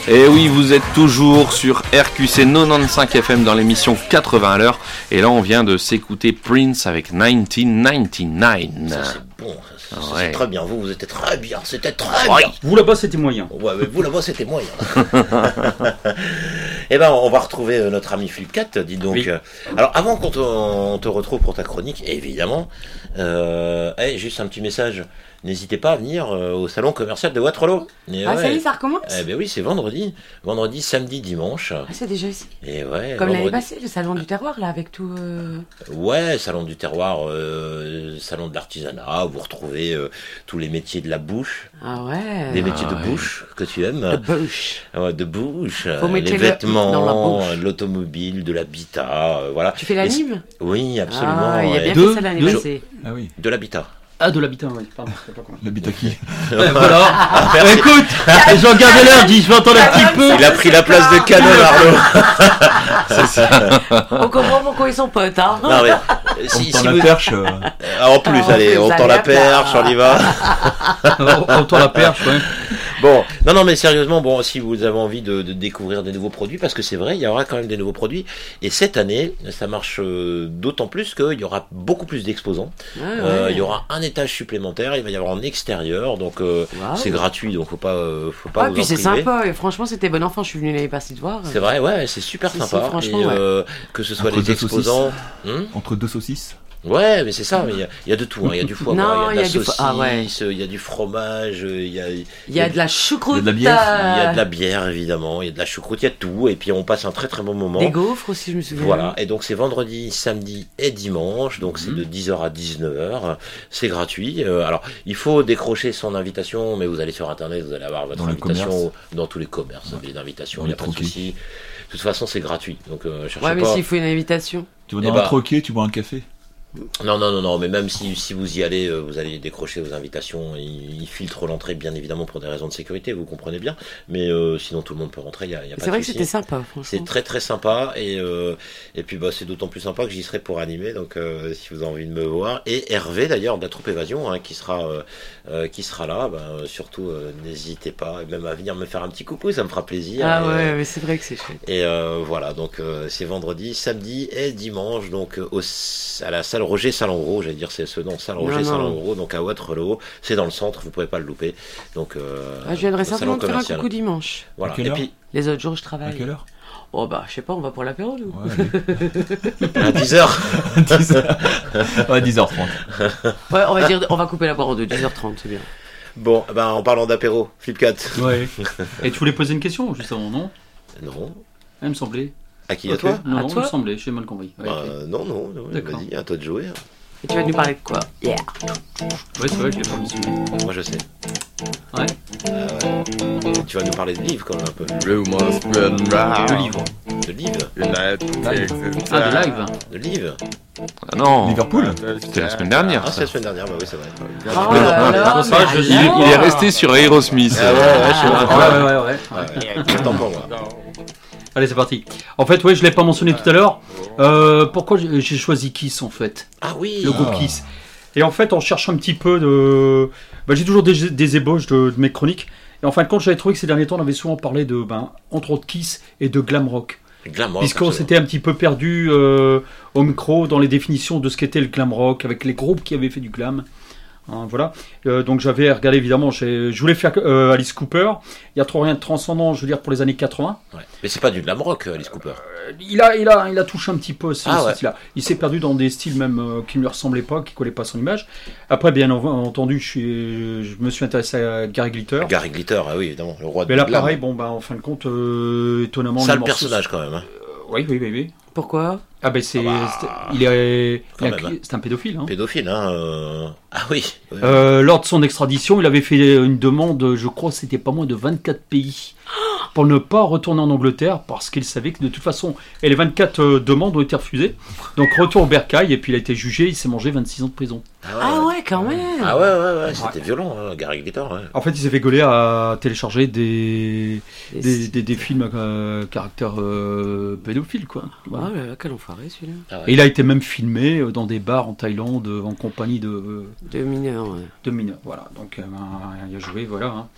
Et oui, vous êtes toujours sur RQC 95 FM dans l'émission 80 à l'heure. Et là, on vient de s'écouter Prince avec 1999. Ça, c'est bon. Ça, Ouais. c'est très bien. Vous étiez très bien. C'était très bien. Vous là-bas, c'était moyen. Ouais, mais vous là-bas, c'était moyen. Eh ben, on va retrouver notre ami Philippe Cat. Dis donc. Oui. Alors, avant qu'on te retrouve pour ta chronique, évidemment, juste un petit message. N'hésitez pas à venir au salon commercial de Waterloo. Et Ah, ça y est, ça recommence. Eh ben oui, c'est vendredi. Vendredi, samedi, dimanche. Ah, c'est déjà ici. Et ouais. Comme l'année vendredi. passée, le salon du terroir, là, avec tout. Ouais, salon du terroir, salon de l'artisanat, vous retrouvez tous les métiers de la bouche. Ah ouais. Des métiers de bouche que tu aimes. De bouche. Ouais, de bouche. Faut mettre les le- vêtements, dans la bouche. de l'automobile, de l'habitat, voilà. Tu fais l'anime? Oui, absolument. Ah, il a bien Et fait ça l'année passée. Ah oui. de l'habitat. Ah, de l'habitat, oui. Pardon, je sais pas comment. L'habitat qui Voilà. Merci. Écoute, j'ai regardé l'heure, dit je vais entendre un petit peu. Il a pris la place de Canon, Arnaud. C'est ça. On comprend pourquoi ils sont potes, hein. Non, mais, On tend la perche. Ah, en plus, En allez, plus, on tend allez, la hop perche, là. on y va. On tend la perche, ouais. Bon, non, mais sérieusement, bon, si vous avez envie de découvrir des nouveaux produits, parce que c'est vrai, il y aura quand même des nouveaux produits. Et cette année, ça marche d'autant plus qu'il y aura beaucoup plus d'exposants. Ouais. Il y aura un étage supplémentaire, il va y avoir en extérieur, donc c'est gratuit, donc faut pas Ah, vous puis en c'est priver. sympa, et franchement, c'était bon enfant, je suis venu l'année passée te voir. C'est vrai, ouais, c'est super Si, sympa. si, franchement, et, ouais. que ce soit Entre les deux exposants. Entre deux saucisses. Ouais, mais c'est ça, mais il y a de tout, hein. Il y a du foie Non, gras, il y a de la il y a du saucisse, foie- ah ouais. il y a du fromage, il y a de la choucroute. Il y a de la bière. il y a de la bière, évidemment, il y a de la choucroute, il y a tout, et puis on passe un très très bon moment. Des gaufres aussi, je me souviens. Voilà, et donc c'est vendredi, samedi et dimanche, donc c'est de 10h à 19h, c'est gratuit. Alors, il faut décrocher son invitation, mais vous allez sur internet, vous allez avoir votre Dans les invitation commerces. dans tous les commerces, les invitations, Dans il n'y a les pas de troquets. souci. De toute façon, c'est gratuit, donc cherchez Ouais, mais pas. s'il faut une invitation. Tu vas Eh dans bah. un troquet, tu bois un café. Non, mais même si vous y allez, vous allez décrocher vos invitations. Ils filtrent l'entrée, bien évidemment, pour des raisons de sécurité, vous comprenez bien. Mais sinon, tout le monde peut rentrer, il n'y a pas de C'est vrai que souci. c'était sympa, franchement. C'est très très sympa, et puis bah, c'est d'autant plus sympa que j'y serai pour animer, donc si vous avez envie de me voir. Et Hervé, d'ailleurs, de la troupe Évasion, hein, qui sera là, surtout n'hésitez pas, et même à venir me faire un petit coucou, ça me fera plaisir. Ah Et, ouais, mais c'est vrai que c'est chouette. et voilà, donc c'est vendredi, samedi et dimanche, donc à la salle Roger Salengro, j'allais dire c'est ce nom, salle Roger Non. Salengro, donc à Waterloo, c'est dans le centre, vous pouvez pas le louper. Donc Ah, je viendrai au salon certainement te faire un commercial. coucou dimanche. Voilà. À quelle Et heure puis Les autres jours, je À travaille. quelle heure Oh bah, je sais pas, on va pour l'apéro, nous. à 10h. 10h. Ouais, 10h30. Ouais, on va couper la barre en deux, 10h30, c'est bien. Bon, en parlant d'apéro, Flipcat. Ouais. Et tu voulais poser une question juste avant, non? Non. Ah, il me semblait. À qui? Ok. À toi? Non, À il toi me semblait, j'ai mal compris. Ouais, ok. Non, D'accord. vas-y, à toi de jouer. Et tu vas nous parler de quoi? Yeah. Ouais, c'est vrai, je l'ai pas mentionné. Moi je sais. Ouais. Tu vas nous parler de livres quand même un peu. De livre. De livres? Ah, de live. De livres? Ah non. Liverpool. C'était la semaine dernière. Ah, c'est ça. la semaine dernière, bah oui, c'est vrai. Oh là là, Ça, je mais dis- alors Il est resté sur Aerosmith. Ah ouais, je sais pas. Ouais. Ouais, autant pour moi. Allez, c'est parti. En fait, ouais, je l'ai pas mentionné tout à l'heure. Pourquoi j'ai choisi Kiss, en fait? Ah oui. Le groupe Kiss. Et en fait, on cherche un petit peu de... j'ai toujours des ébauches de mes chroniques. Et en fin de compte, j'avais trouvé que ces derniers temps, on avait souvent parlé de, entre autres, Kiss et de glam rock. Glam rock, Puisqu'on absolument. s'était un petit peu perdu au micro dans les définitions de ce qu'était le glam rock, avec les groupes qui avaient fait du glam. Hein, voilà. Donc j'avais regardé, évidemment, je voulais faire Alice Cooper. Il n'y a trop rien de transcendant, je veux dire, pour les années 80. Ouais. Mais c'est pas du glam rock, Alice Cooper. Il a touché un petit peu ce Ah ouais. style-là. Il s'est perdu dans des styles même qui ne lui ressemblaient pas, qui ne collaient pas à son image. Après, bien entendu, je me suis intéressé à Gary Glitter. Gary Glitter, ah oui, évidemment, le roi de Mais là, glam. pareil, en fin de compte, étonnamment... Sale les morceaux- personnage quand même. Hein. Oui. Pourquoi? Ah ben c'est... il est... Quand même, hein. C'est un pédophile. Hein. Pédophile, hein. Ah oui. Oui. Lors de son extradition, il avait fait une demande, je crois que c'était pas moins de 24 pays, pour ne pas retourner en Angleterre, parce qu'il savait que de toute façon, et les 24 demandes ont été refusées. Donc retour au bercail, et puis il a été jugé, il s'est mangé 26 ans de prison. Ah ouais, quand même. Ah ouais, c'était violent, hein, Gary Glitter. Ouais. En fait, il s'est fait gauler à télécharger des films à caractère pédophile, quoi. Voilà. Ah là là, quel enfoiré celui-là. Ah ouais. Et il a été même filmé dans des bars en Thaïlande, en compagnie de mineurs. Ouais. De mineurs, voilà. Donc il a joué, voilà. Hein.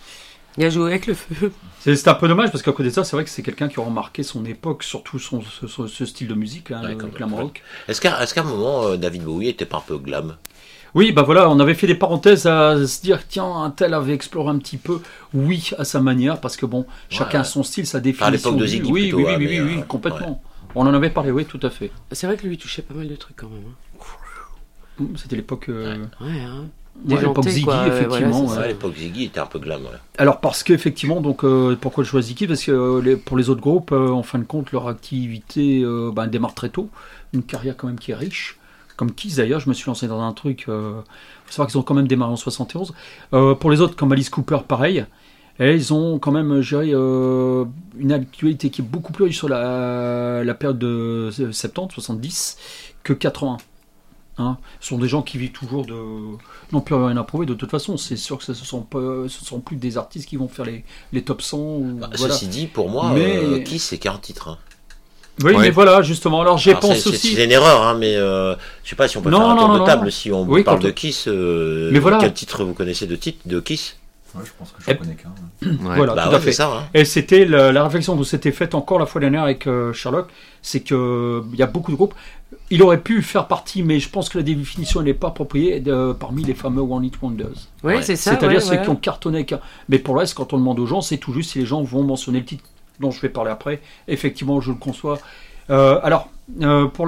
Il a joué avec le feu. C'est un peu dommage parce qu'à côté de ça, c'est vrai que c'est quelqu'un qui a remarqué son époque, surtout ce style de musique, le glam rock. Est-ce qu'à un moment, David Bowie était pas un peu glam? Oui, bah voilà, on avait fait des parenthèses à se dire, tiens, un tel avait exploré un petit peu, oui, à sa manière, parce que bon, chacun a son style, sa définition. À l'époque de Ziggy, oui, plutôt, oui, complètement. Ouais. On en avait parlé, oui, tout à fait. C'est vrai que lui touchait pas mal de trucs quand même. C'était l'époque... l'époque Ziggy, effectivement. Voilà, l'époque Ziggy était un peu glam. Ouais. Alors parce qu'effectivement, donc pourquoi je choisis Ziggy? Parce que pour les autres groupes, en fin de compte, leur activité démarre très tôt, une carrière quand même qui est riche. Comme Kiss d'ailleurs, je me suis lancé dans un truc. Faut savoir qu'ils ont quand même démarré en 71. Pour les autres, comme Alice Cooper, pareil. Et ils ont quand même, je dirais, une actualité qui est beaucoup plus riche sur la période de 70, 70 que 80. Hein, ce sont des gens qui vivent toujours de... n'ont plus rien à prouver de toute façon. C'est sûr que ce sont plus des artistes qui vont faire les top 100. Ou, voilà. Ceci dit, pour moi, Kiss, c'est 40 titres. Hein. Oui, mais voilà, justement. Alors, pense aussi. C'est une erreur, hein, mais je sais pas si on peut faire un tour de table. Si on parle de Kiss, mais voilà. Quel titre vous connaissez de Kiss? Ouais, je pense que je connais qu'un. Voilà, tout à fait. Ça, hein. Et c'était la réflexion que s'était faite encore la fois dernière avec Sherlock, c'est que il y a beaucoup de groupes. Il aurait pu faire partie, mais je pense que la définition n'est pas appropriée parmi les fameux One Hit Wonders. Oui, c'est ça. C'est-à-dire ceux qui ont cartonné. Mais pour le reste, quand on demande aux gens, c'est tout juste si les gens vont mentionner le titre dont je vais parler après. Effectivement, je le conçois. Pour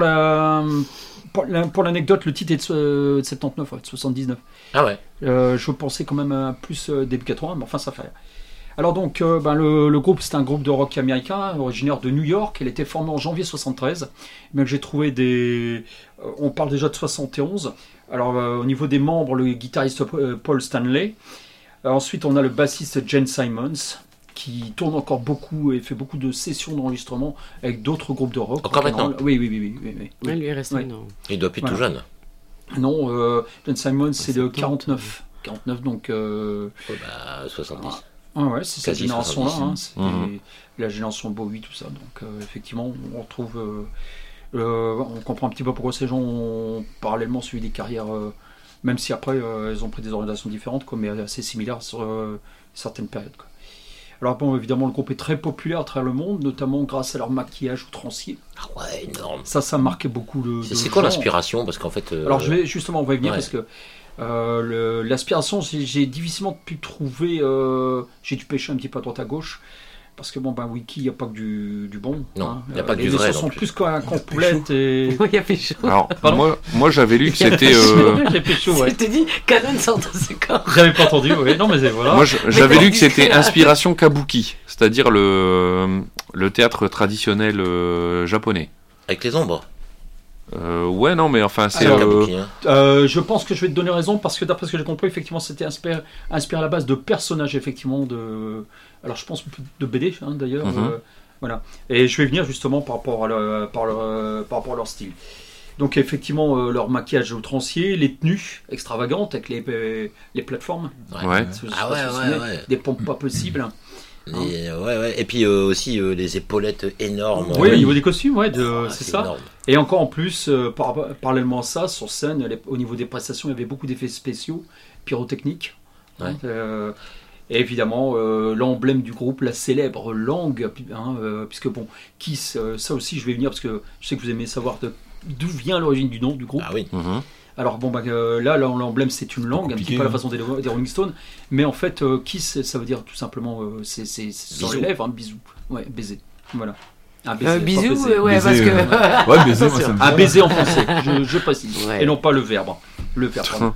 l'anecdote, le titre est de 79, de 79. Ah ouais. Je pensais quand même à plus début 80, mais enfin ça fait rien. Alors donc, le groupe, c'est un groupe de rock américain, originaire de New York. Il était formé en janvier 73. Mais j'ai trouvé on parle déjà de 71. Alors au niveau des membres, le guitariste Paul Stanley. Ensuite, on a le bassiste Gene Simmons, qui tourne encore beaucoup et fait beaucoup de sessions d'enregistrement avec d'autres groupes de rock. Encore maintenant? Oui. Lui est resté, non. Il doit plus être tout jeune. Non, Gene Simmons, c'est de 49. 49, donc... 70. Ouais, c'est cette génération-là. Hein, c'est Mhm. la génération Bowie, tout ça. Donc, effectivement, on retrouve... on comprend un petit peu pourquoi ces gens ont parallèlement suivi des carrières... même si après, ils ont pris des orientations différentes, mais assez similaires sur certaines périodes. Quoi. Alors bon, évidemment, le groupe est très populaire à travers le monde, notamment grâce à leur maquillage outrancier. Ah ouais, énorme. Ça marquait beaucoup le... C'est quoi l'inspiration? Parce qu'en fait... Alors, on va y venir, parce que l'aspiration, j'ai difficilement pu trouver... j'ai dû pêcher un petit peu à droite à gauche. Parce que Wiki, il n'y a pas que du bon. Non, il n'y a pas que du vrai. Les chansons sont plus complètes. Et... Il y a Pécho. Alors, moi j'avais lu que c'était. J'ai Pécho, ouais. Je t'ai dit, Canon sort dans ce corps. J'avais pas entendu, oui. Non, mais voilà. Moi j'avais lu que c'était inspiration kabuki, c'est-à-dire le théâtre traditionnel japonais. Avec les ombres. Ouais, non, mais enfin, c'est. Je pense que je vais te donner raison parce que d'après ce que j'ai compris, effectivement, c'était inspiré à la base de personnages, effectivement, alors je pense de BD, hein, d'ailleurs. Voilà. Et je vais venir justement par rapport à leur style. Donc, effectivement, leur maquillage outrancier, les tenues extravagantes avec les plateformes. Ouais. Des pompes pas possibles. Et puis aussi les épaulettes énormes. Oui, au niveau des costumes, c'est ça. Énorme. Et encore en plus, parallèlement à ça, sur scène, au niveau des prestations, il y avait beaucoup d'effets spéciaux, pyrotechniques. Ouais. Et évidemment, l'emblème du groupe, la célèbre langue, puisque Kiss, ça aussi je vais venir, parce que je sais que vous aimez savoir d'où vient l'origine du nom du groupe. Ah oui. Alors là, l'emblème c'est une langue, un petit peu à la façon des Rolling Stones, mais en fait, Kiss, ça veut dire tout simplement, c'est sur les lèvres, bisou, ouais, baiser, voilà. Un baiser, bisou, baiser. Parce que... Ouais, baiser, moi, ça me un baiser en français, je précise, et non pas le verbe. Pardon.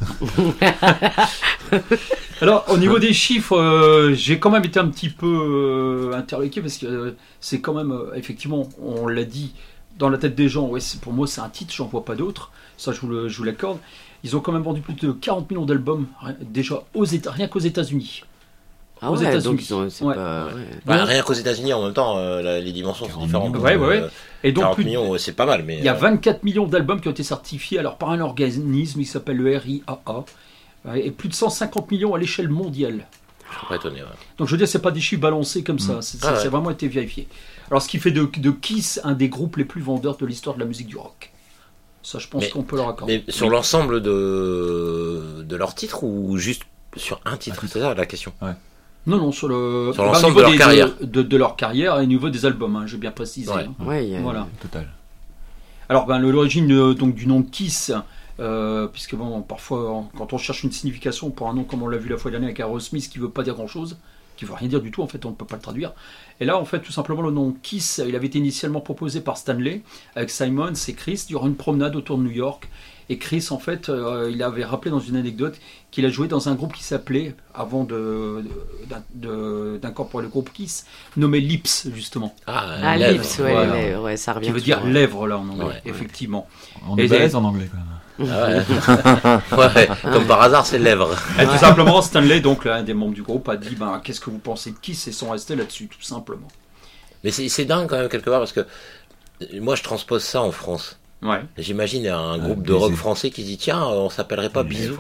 Alors, au niveau des chiffres, j'ai quand même été un petit peu interloqué, parce que c'est quand même, effectivement, on l'a dit, dans la tête des gens, pour moi c'est un titre, j'en vois pas d'autres. Ça, je vous l'accorde. Ils ont quand même vendu plus de 40 millions d'albums, déjà rien qu'aux États-Unis. Ah aux États-Unis. Rien qu'aux États-Unis, en même temps, les dimensions sont différentes. Et donc, 40 millions, c'est pas mal. Mais il y a 24 millions d'albums qui ont été certifiés par un organisme, il s'appelle le RIAA, et plus de 150 millions à l'échelle mondiale. Je suis pas étonné. Donc, je veux dire, c'est pas des chiffres balancés comme ça, c'est vraiment été vérifié. Alors, ce qui fait de Kiss un des groupes les plus vendeurs de l'histoire de la musique du rock. Ça, je pense qu'on peut leur accorder. Mais sur l'ensemble de leurs titres ou juste sur un titre? C'est ça la question. Non, sur l'ensemble de leur carrière. De leur carrière et au niveau des albums, hein, j'ai bien précisé. Ouais. Hein. Ouais, voilà. Total. Alors, l'origine donc du nom Kiss, puisque bon, parfois, quand on cherche une signification pour un nom, comme on l'a vu la fois dernière avec Aerosmith, qui veut pas dire grand-chose, qui veut rien dire du tout, en fait, on ne peut pas le traduire. Et là, en fait, tout simplement, le nom Kiss, il avait été initialement proposé par Stanley, avec Simon et Chris, durant une promenade autour de New York. Et Chris, en fait, il avait rappelé dans une anecdote qu'il a joué dans un groupe qui s'appelait, avant d'incorporer le groupe Kiss, nommé Lips, justement. Ah, Lips, ouais, ça revient. Qui veut dire lèvres, là, en anglais, effectivement. On est balèze en anglais, quand même. Ouais, comme par hasard, c'est lèvres. Et tout simplement, Stanley, donc l'un des membres du groupe, a dit qu'est-ce que vous pensez de Kiss, et sont restés là-dessus, tout simplement. Mais c'est dingue quand même, quelque part, parce que moi je transpose ça en France. Ouais. J'imagine un groupe de rock français qui dit tiens, on s'appellerait pas Bisous.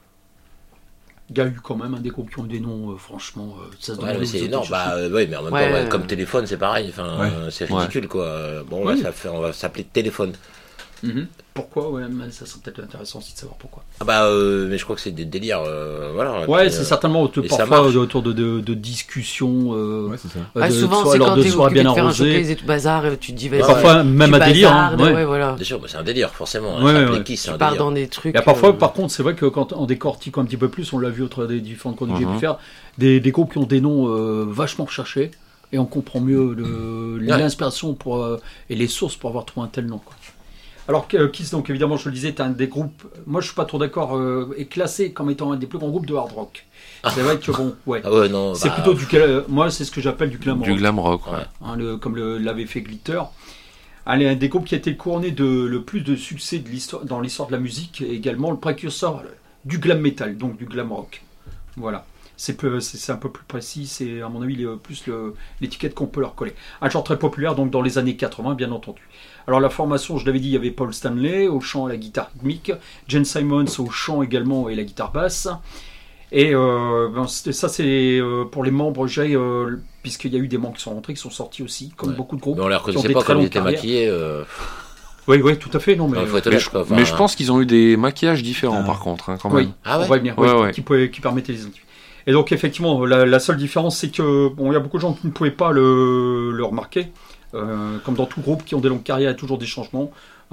Il y a eu quand même des groupes qui ont des noms, franchement, ça se donne. Ouais, c'est énorme. Oui, mais en même temps, comme Téléphone, c'est pareil. Enfin, c'est ridicule, quoi. Bon, on va s'appeler Téléphone. Pourquoi mais ça serait peut-être intéressant aussi de savoir pourquoi. Mais je crois que c'est des délires, voilà. Ouais, c'est certainement parfois autour de discussions. C'est ça. Souvent, c'est quand tu veux faire un showcase et tout bazar, tu te dis. Parfois, même un délire. Voilà. Bien sûr, c'est un délire, forcément. Tu pars dans des trucs. Et parfois, par contre, c'est vrai que quand on décortique un petit peu plus, on l'a vu au travers des différentes chroniques que j'ai pu faire, des groupes qui ont des noms vachement recherchés, et on comprend mieux l'inspiration et les sources pour avoir trouvé un tel nom, quoi. Alors Kiss, donc évidemment, je le disais, est un des groupes, moi je suis pas trop d'accord, est classé comme étant un des plus grands groupes de hard rock. C'est vrai que bon, c'est plutôt moi c'est ce que j'appelle du glam rock. Du glam rock, comme l'avait fait Glitter. Un des groupes qui a été couronné de le plus de succès dans l'histoire de la musique, et également le précurseur du glam metal, donc du glam rock. Voilà. C'est un peu plus précis, c'est à mon avis plus l'étiquette qu'on peut leur coller. Un genre très populaire donc dans les années 80, bien entendu. Alors la formation, je l'avais dit, il y avait Paul Stanley au chant et la guitare rythmique, Gene Simmons au chant également et la guitare basse. Et ça c'est pour les membres, puisqu'il y a eu des membres qui sont rentrés, qui sont sortis aussi, comme beaucoup de groupes. Mais on les reconnaissait pas comme ils étaient maquillés. Oui, tout à fait. Non, mais je pense qu'ils ont eu des maquillages différents par contre, quand même. On va y venir, qui permettaient les identifier. Et donc effectivement, la seule différence, c'est que il y a beaucoup de gens qui ne pouvaient pas le remarquer. Comme dans tout groupe qui ont des longues carrières, il y a toujours des changements.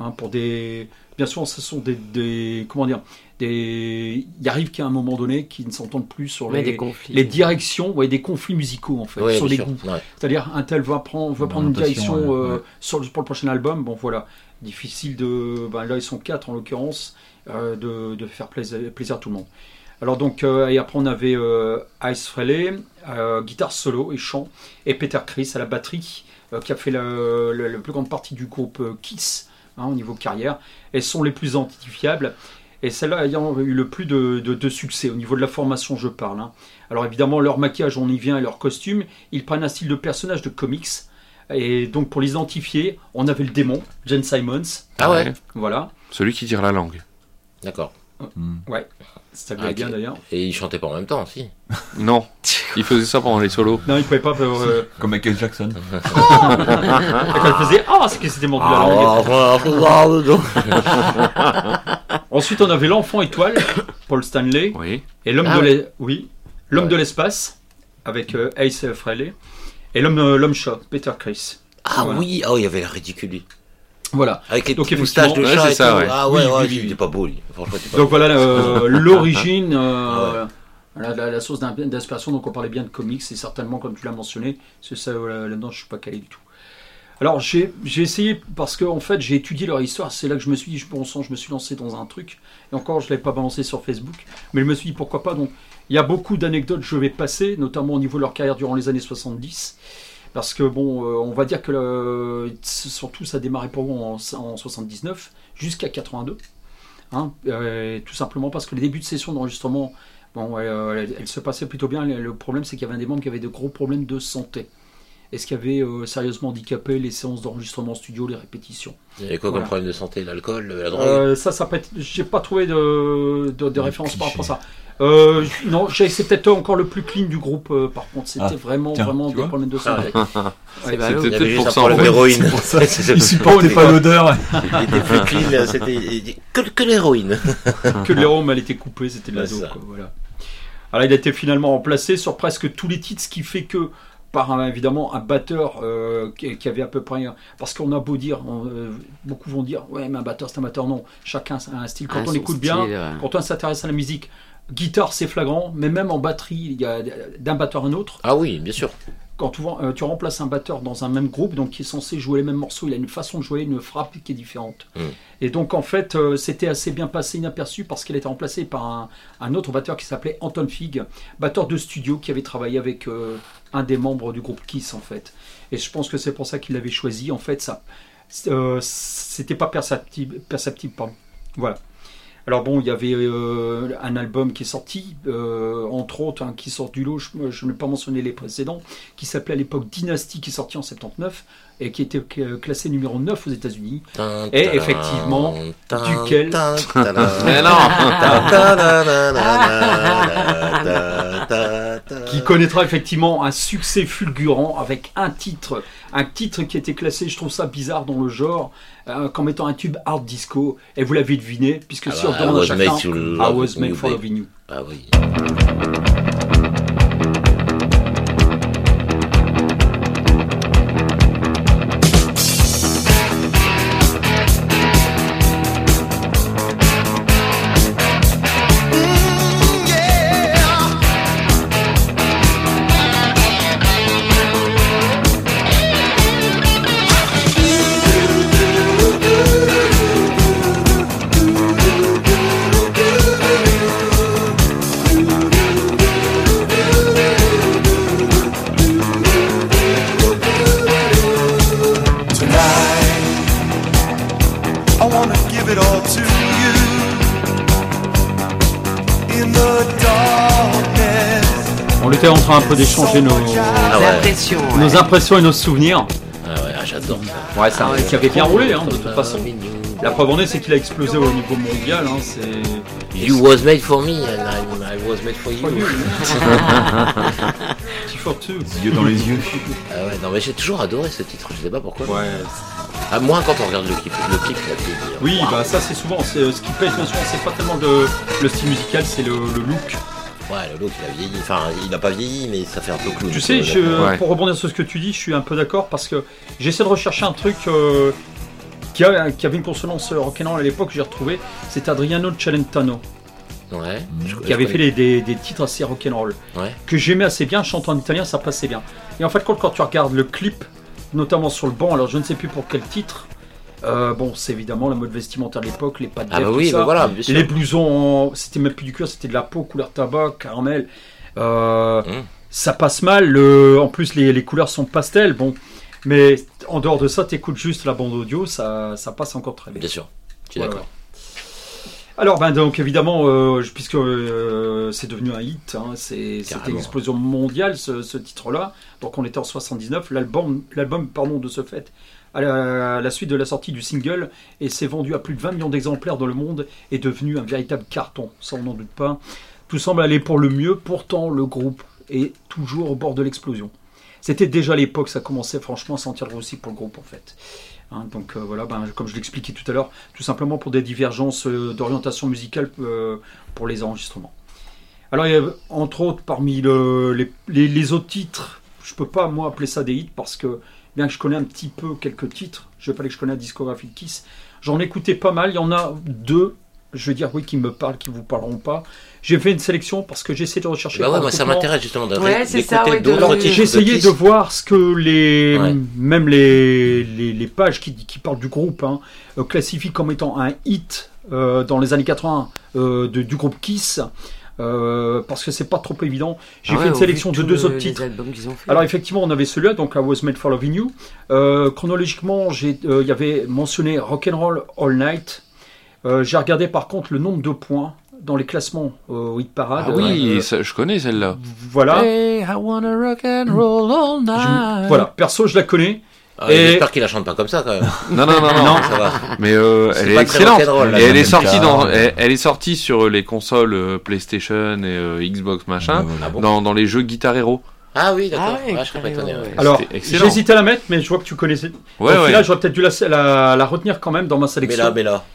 Bien sûr, ce sont il arrive qu'à un moment donné, qu'ils ne s'entendent plus sur les directions, des conflits musicaux en fait, sur les goûts. Ouais. C'est-à-dire un tel veut prendre une direction pour le prochain album. Bon voilà, difficile là ils sont 4 en l'occurrence, de faire plaisir à tout le monde. Alors donc, et après on avait Ace Frehley, guitare solo et chant, et Peter Criss à la batterie, qui a fait la plus grande partie du groupe Kiss, au niveau carrière. Elles sont les plus identifiables, et celles-là ayant eu le plus de succès, au niveau de la formation je parle. Alors évidemment, leur maquillage, on y vient, et leur costume, ils prennent un style de personnage de comics, et donc pour les identifier, on avait le démon, Gene Simmons. Ah ouais. Voilà. Celui qui tire la langue. D'accord. Ouais, ça allait bien d'ailleurs. Et il chantait pas en même temps, si? Non, il faisait ça pendant les solos. Non, il pouvait pas. Comme Michael Jackson. Et quand il faisait c'est que c'était mordu la langue. Ensuite, on avait l'enfant étoile, Paul Stanley. Oui. Et l'homme de l'espace, avec Ace Frehley. Et l'homme chat, Peter Criss. Oui, il y avait la ridicule, lui. Voilà. Avec les petits moustaches de chat et tout. Il était pas beau, lui. Donc voilà l'origine, la source d'inspiration. Donc on parlait bien de comics, et certainement, comme tu l'as mentionné, c'est ça, là-dedans je suis pas calé du tout. Alors j'ai essayé, parce que en fait j'ai étudié leur histoire, c'est là que je me suis dit, je me suis lancé dans un truc, et encore je l'avais pas balancé sur Facebook, mais je me suis dit pourquoi pas. Donc il y a beaucoup d'anecdotes que je vais passer, notamment au niveau de leur carrière durant les années 70. Parce que on va dire que surtout ça a démarré pour moi en 79 jusqu'à 82, tout simplement parce que les débuts de session d'enregistrement, elles se passaient plutôt bien. Le problème, c'est qu'il y avait des membres qui avaient de gros problèmes de santé. Est-ce qu'il y avait sérieusement handicapé les séances d'enregistrement en studio, les répétitions? Il y avait quoi comme problème de santé? L'alcool, la drogue? Ça peut être... J'ai pas trouvé de référence par rapport à ça. Non, c'est peut-être encore le plus clean du groupe. Par contre, c'était vraiment des problèmes de santé. C'était peut-être pour ça. L'héroïne. Il supportait pas l'odeur. Il était plus clean. C'était que l'héroïne. Que l'héroïne, elle était coupée, c'était de la dope. Voilà. Alors il a été finalement remplacé sur presque tous les titres, ce qui fait que par évidemment un batteur qui avait à peu près... Parce qu'on a beau dire, beaucoup vont dire, ouais mais un batteur c'est un batteur, non, chacun a un style. Quand on écoute bien, quand on s'intéresse à la musique, guitare c'est flagrant, mais même en batterie, il y a d'un batteur à un autre. Ah oui, bien sûr. Quand tu remplaces un batteur dans un même groupe, donc qui est censé jouer les mêmes morceaux, il a une façon de jouer, une frappe qui est différente. Et donc en fait, c'était assez bien passé inaperçu parce qu'il a été remplacé par un autre batteur qui s'appelait Anton Fig, batteur de studio qui avait travaillé avec un des membres du groupe Kiss en fait. Et je pense que c'est pour ça qu'il l'avait choisi. En fait, ça, c'était pas perceptible, pardon. Voilà. Alors bon, il y avait un album qui est sorti, entre autres, qui sort du lot, je ne vais pas mentionner les précédents, qui s'appelait à l'époque Dynasty, qui est sorti en 79, et qui était classé numéro 9 aux États-Unis. Et effectivement, duquel... qui connaîtra effectivement un succès fulgurant avec un titre qui était classé, je trouve ça bizarre dans le genre, comme étant un tube hard disco, et vous l'avez deviné, puisque si on demande à chacun, I was made for loving you. Ah oui. On était en train un peu d'échanger nos impressions et nos souvenirs. Ah ouais, j'adore ça. Ouais, ça qui avait bien roulé de toute façon. La preuve en est, c'est qu'il a explosé au niveau mondial. You was made for me and I was made for you. Yeux dans les yeux. Ah ouais, non mais j'ai toujours adoré ce titre, je sais pas pourquoi. Ouais. À moins quand on regarde le clip il a vieilli. Oui, bah ça c'est souvent, ce qui pèse bien souvent, c'est pas tellement le style musical, c'est le look. Ouais, le look il a vieilli, enfin il n'a pas vieilli mais ça fait un peu clown. Tu sais, pour rebondir sur ce que tu dis, je suis un peu d'accord parce que j'essaie de rechercher un truc qui avait une consonance rock'n'roll à l'époque, j'ai retrouvé, c'est Adriano Celentano. Ouais. Qui avait fait des titres assez rock'n'roll. Ouais. Que j'aimais assez bien, chantant en italien, ça passait bien. Et en fait, quand tu regardes le clip, notamment sur le banc, alors je ne sais plus pour quel titre. Bon, c'est évidemment la mode vestimentaire de l'époque, les pattes d'œuf, tout ça. Voilà, les blousons, c'était même plus du cuir, c'était de la peau, couleur tabac, caramel. Ça passe mal. En plus, les couleurs sont pastel. Bon, mais en dehors de ça, t'écoutes juste la bande audio, ça passe encore très bien. Bien sûr, je suis d'accord. Alors, donc évidemment, puisque c'est devenu un hit, c'était une explosion mondiale ce titre-là. Donc on était en 79, l'album de ce fait, à la suite de la sortie du single, et s'est vendu à plus de 20 millions d'exemplaires dans le monde, est devenu un véritable carton, ça on n'en doute pas. Tout semble aller pour le mieux, pourtant le groupe est toujours au bord de l'explosion. C'était déjà à l'époque, ça commençait franchement à sentir aussi pour le groupe en fait. Donc voilà, comme je l'expliquais tout à l'heure, tout simplement pour des divergences d'orientation musicale pour les enregistrements. Alors il y a, entre autres, parmi les autres titres, je peux pas moi appeler ça des hits parce que bien que je connais un petit peu quelques titres, je vais pas dire que je connais la discographie de Kiss, j'en ai écouté pas mal, il y en a deux, je veux dire oui, qui me parlent, qui vous parleront pas. J'ai fait une sélection parce que j'essaie de rechercher. Bah ouais, moi ça m'intéresse justement d'écouter d'autres titres. J'ai essayé de voir ce que même les pages qui parlent du groupe classifient comme étant un hit dans les années 80 du groupe Kiss. Parce que c'est pas trop évident. J'ai fait une sélection de deux autres titres. Alors effectivement, on avait celui-là, donc I Was Made for Loving You. Chronologiquement, il y avait mentionné Rock'n'Roll All Night. J'ai regardé par contre le nombre de points dans les classements hit parade. Ah oui, je connais celle-là. Voilà. Hey, I wanna rock and roll all night. Voilà, perso, je la connais. Et j'espère qu'il la chante pas comme ça quand même. Non, ça va. Mais elle est excellente. Et elle est sortie sur les consoles PlayStation et Xbox machin, dans les jeux Guitar Hero. Ah oui, d'accord. Je serais pas étonné. Alors, j'hésitais à la mettre, mais je vois que tu connaissais. Au final, j'aurais peut-être dû la retenir quand même dans ma sélection. Mais là.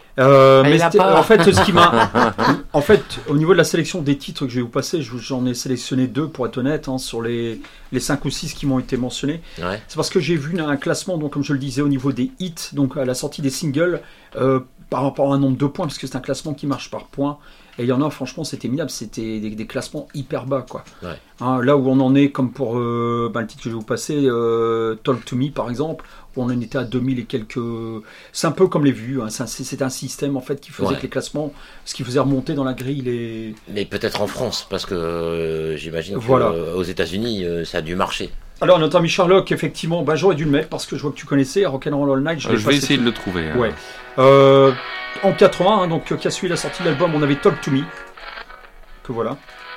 Mais en fait, ce qui m'a, en fait, au niveau de la sélection des titres que je vais vous passer, j'en ai sélectionné 2 pour être honnête, sur les 5 ou 6 qui m'ont été mentionnés. Ouais. C'est parce que j'ai vu un classement, donc comme je le disais, au niveau des hits, donc à la sortie des singles, par rapport à un nombre de points, parce que c'est un classement qui marche par points. Et il y en a, franchement, c'était minable, c'était des classements hyper bas, quoi. Ouais. Là où on en est, comme pour le titre que je vais vous passer, Talk to Me, par exemple, où on en était à 2000 et quelques. C'est un peu comme les vues, c'est un système en fait qui faisait que les classements, ce qui faisait remonter dans la grille les. Mais peut-être en France, parce que j'imagine qu'aux États-Unis, ça a dû marcher. Alors, notre ami Sherlock, effectivement, j'aurais dû le mettre parce que je vois que tu connaissais Rock'n'Roll All Night. Je vais essayer de le trouver. Ouais. En 80, donc qui a suivi la sortie de l'album, on avait Talk to Me. Que voilà.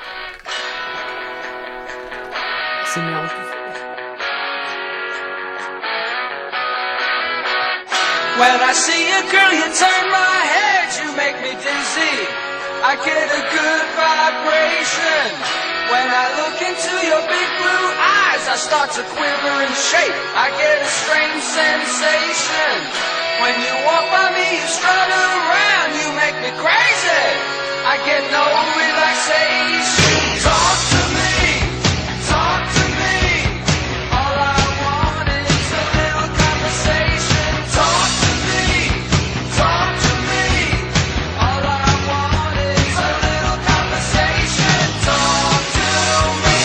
C'est mieux. When I see a girl, you turn my head, you make me dizzy. I get a good vibration. When I look into your big blue eyes, I start to quiver and shake. I get a strange sensation. When you walk by me, you strut around, you make me crazy. I get no relaxation. Talk to me, talk to me. All I want is a little conversation. Talk to me, talk to me. All I want is a little conversation. Talk to me.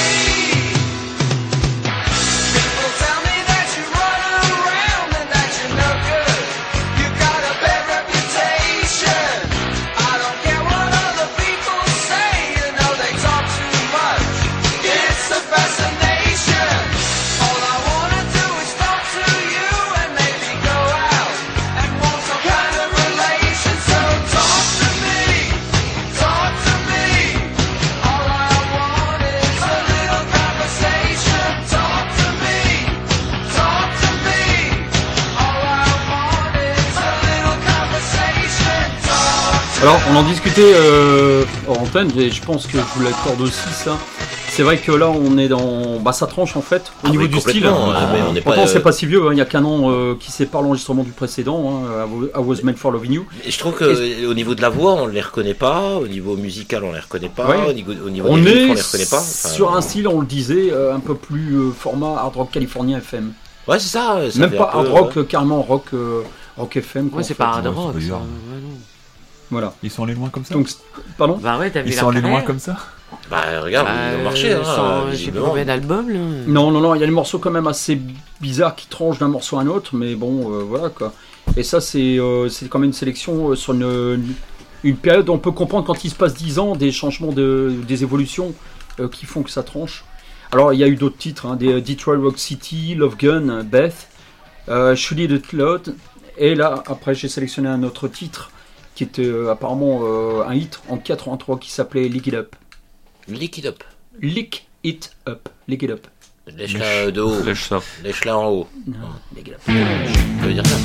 People tell me that you run around and that you're no good. You got a bad reputation. I don't care what other people say, you know they talk too much. It's the fascination. All I wanna do is talk to you and maybe go out and want some kind of relation. So talk to me, talk to me. All I want is a little conversation. Talk to me, talk to me. All I want is a little conversation. Talk. Alors, on en discutait hors antenne, et je pense que je vous l'accorde aussi, ça. C'est vrai que là, on est dans. Ça tranche en fait, au niveau du style. Mais on n'est pas. Pourtant, c'est pas si vieux, il y a qu'un an qui sépare l'enregistrement du précédent, I Was Made for Loving You. Et je trouve qu'au niveau de la voix, on ne les reconnaît pas, au niveau musical, on ne les reconnaît pas, Ouais. au niveau On des riffs, on ne est les reconnaît pas. Enfin, sur un style, on le disait, un peu plus format hard rock californien FM. Ouais, c'est ça. Même fait pas un hard peu, rock, carrément rock FM. Ouais, c'est pas hard rock. ça, ouais, non. Voilà. Ils sont allés loin comme ça. Donc, pardon. Bah ouais, t'as vu Ils la sont allés loin carrière. comme ça. Bah regarde, ils ont marché. Je sais visiblement. plus combien d'albums là. Non, il y a des morceaux quand même assez bizarres qui tranchent d'un morceau à un autre, mais bon, voilà quoi. Et ça, c'est quand même une sélection sur une période où on peut comprendre quand il se passe 10 ans, des changements, des évolutions qui font que ça tranche. Alors, il y a eu d'autres titres, des Detroit Rock City, Love Gun, Beth, Should It Cloud, et là, après, j'ai sélectionné un autre titre qui était apparemment un hit en 83 qui s'appelait Lick It Up. Lick It Up. Lick It Up. Lick It Up. Lèche-la de haut. Lèche ça. Lèche-la en haut. Non, Lick It Up. Je veux dire ça.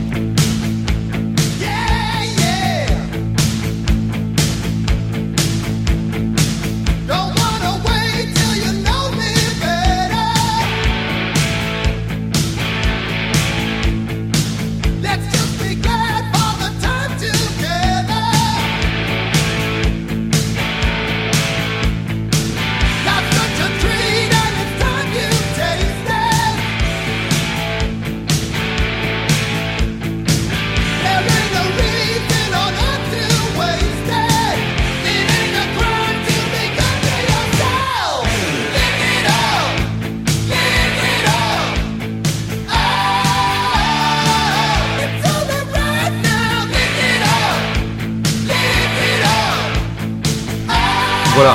Don't wanna wait till you know me better. Let's just be glad for the time together. Got such a treat and it's time you taste it. There ain't no reason on earth to waste it. It ain't a crime to be good to yourself. Lick it up, lick it up. Oh, it's only right now. Lick it up, lick it up. Voilà.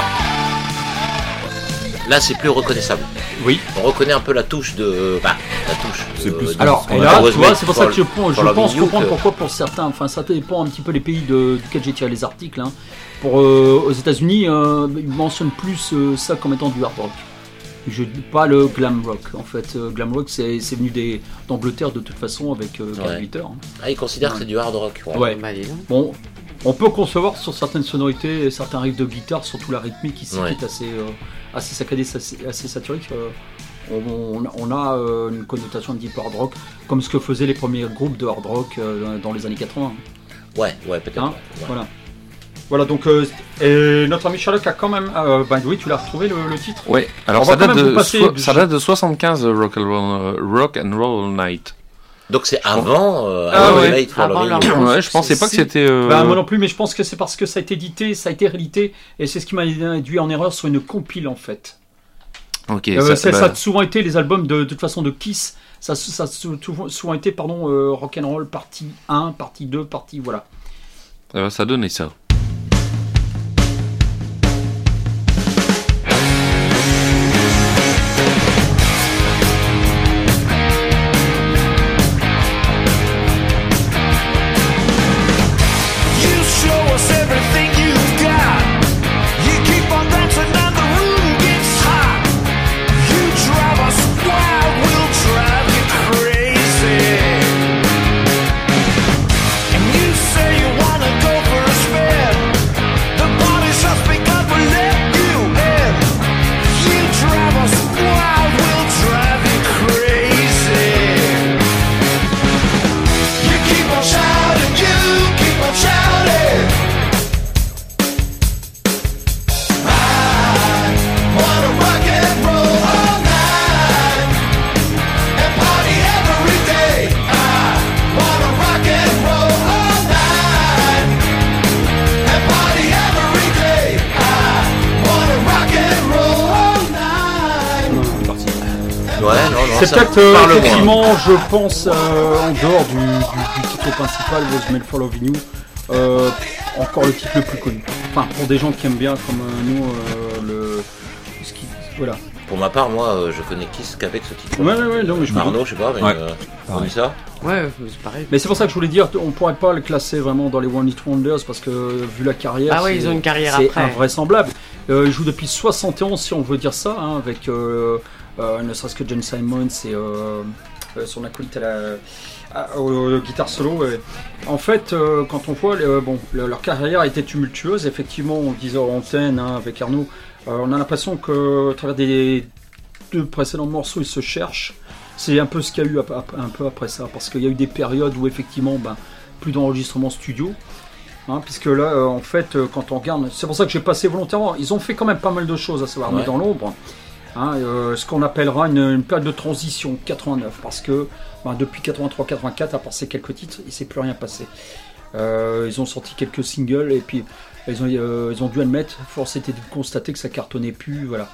Là, c'est plus reconnaissable. Oui. On reconnaît un peu la touche de. La touche. C'est plus- Alors, de- et de là, Rose tu vois, Made c'est pour for- ça que je for pense Loving You comprendre que- pourquoi pour certains, enfin ça dépend un petit peu les pays duquel j'ai tiré les articles. Pour aux États-Unis, ils mentionnent plus ça comme étant du hard rock. Je dis pas le glam rock. En fait, glam rock c'est venu d'Angleterre de toute façon avec Gary Glitter. Ah, ils considèrent que c'est du hard rock. Ouais. Bah, dis donc. Bon, on peut concevoir sur certaines sonorités, et certains riffs de guitare, surtout la rythmique ici Ouais. qui est assez saccadée, assez satirique. On a une connotation un petit peu hard rock, comme ce que faisaient les premiers groupes de hard rock dans les années 80. Ouais, peut-être. Hein, ouais. Voilà, donc et notre ami Sherlock a quand même... oui, tu l'as retrouvé le titre. Oui, alors ça date de 75, Rock and Roll Night. Donc c'est avant Night for Loving. Ouais, je pensais pas que c'était... moi non plus, mais je pense que c'est parce que ça a été édité, ça a été réédité, et c'est ce qui m'a induit en erreur sur une compile en fait. Ok. Ça a souvent été les albums de toute façon de Kiss, ça a souvent été, Rock'n'Roll partie 1, partie 2, partie... Voilà. Ça donnait ça. C'est peut-être effectivement, je pense, en dehors du titre principal, Was Made for Loving You, encore le titre le plus connu. Enfin, pour des gens qui aiment bien comme nous, voilà. Pour ma part, moi, je connais Kiss qu'avec ce titre. Ouais, non, mais je Arnaud, je sais pas, mais on dit ça. Ouais, c'est pareil. Mais c'est pour ça que je voulais dire, on pourrait pas le classer vraiment dans les One Hit Wonders parce que vu la carrière, ils ont une carrière c'est après. Invraisemblable. Ils jouent depuis 71, si on veut dire ça, hein, avec ne serait-ce que John Simon, c'est son acolyte au guitare solo. En fait, quand on voit, leur carrière a été tumultueuse. Effectivement, on disait en antenne avec Arnaud, on a l'impression que à travers des deux précédents morceaux, ils se cherchent. C'est un peu ce qu'il y a eu un peu après ça, parce qu'il y a eu des périodes où effectivement, plus d'enregistrement studio. Hein, puisque là, en fait, quand on regarde, c'est pour ça que j'ai passé volontairement. Ils ont fait quand même pas mal de choses, à savoir, mais dans l'ombre. Hein, ce qu'on appellera une période de transition 89, parce que depuis 83-84, à part ces quelques titres, il ne s'est plus rien passé. Ils ont sorti quelques singles et puis ils ont dû admettre, force était de constater que ça cartonnait plus, voilà.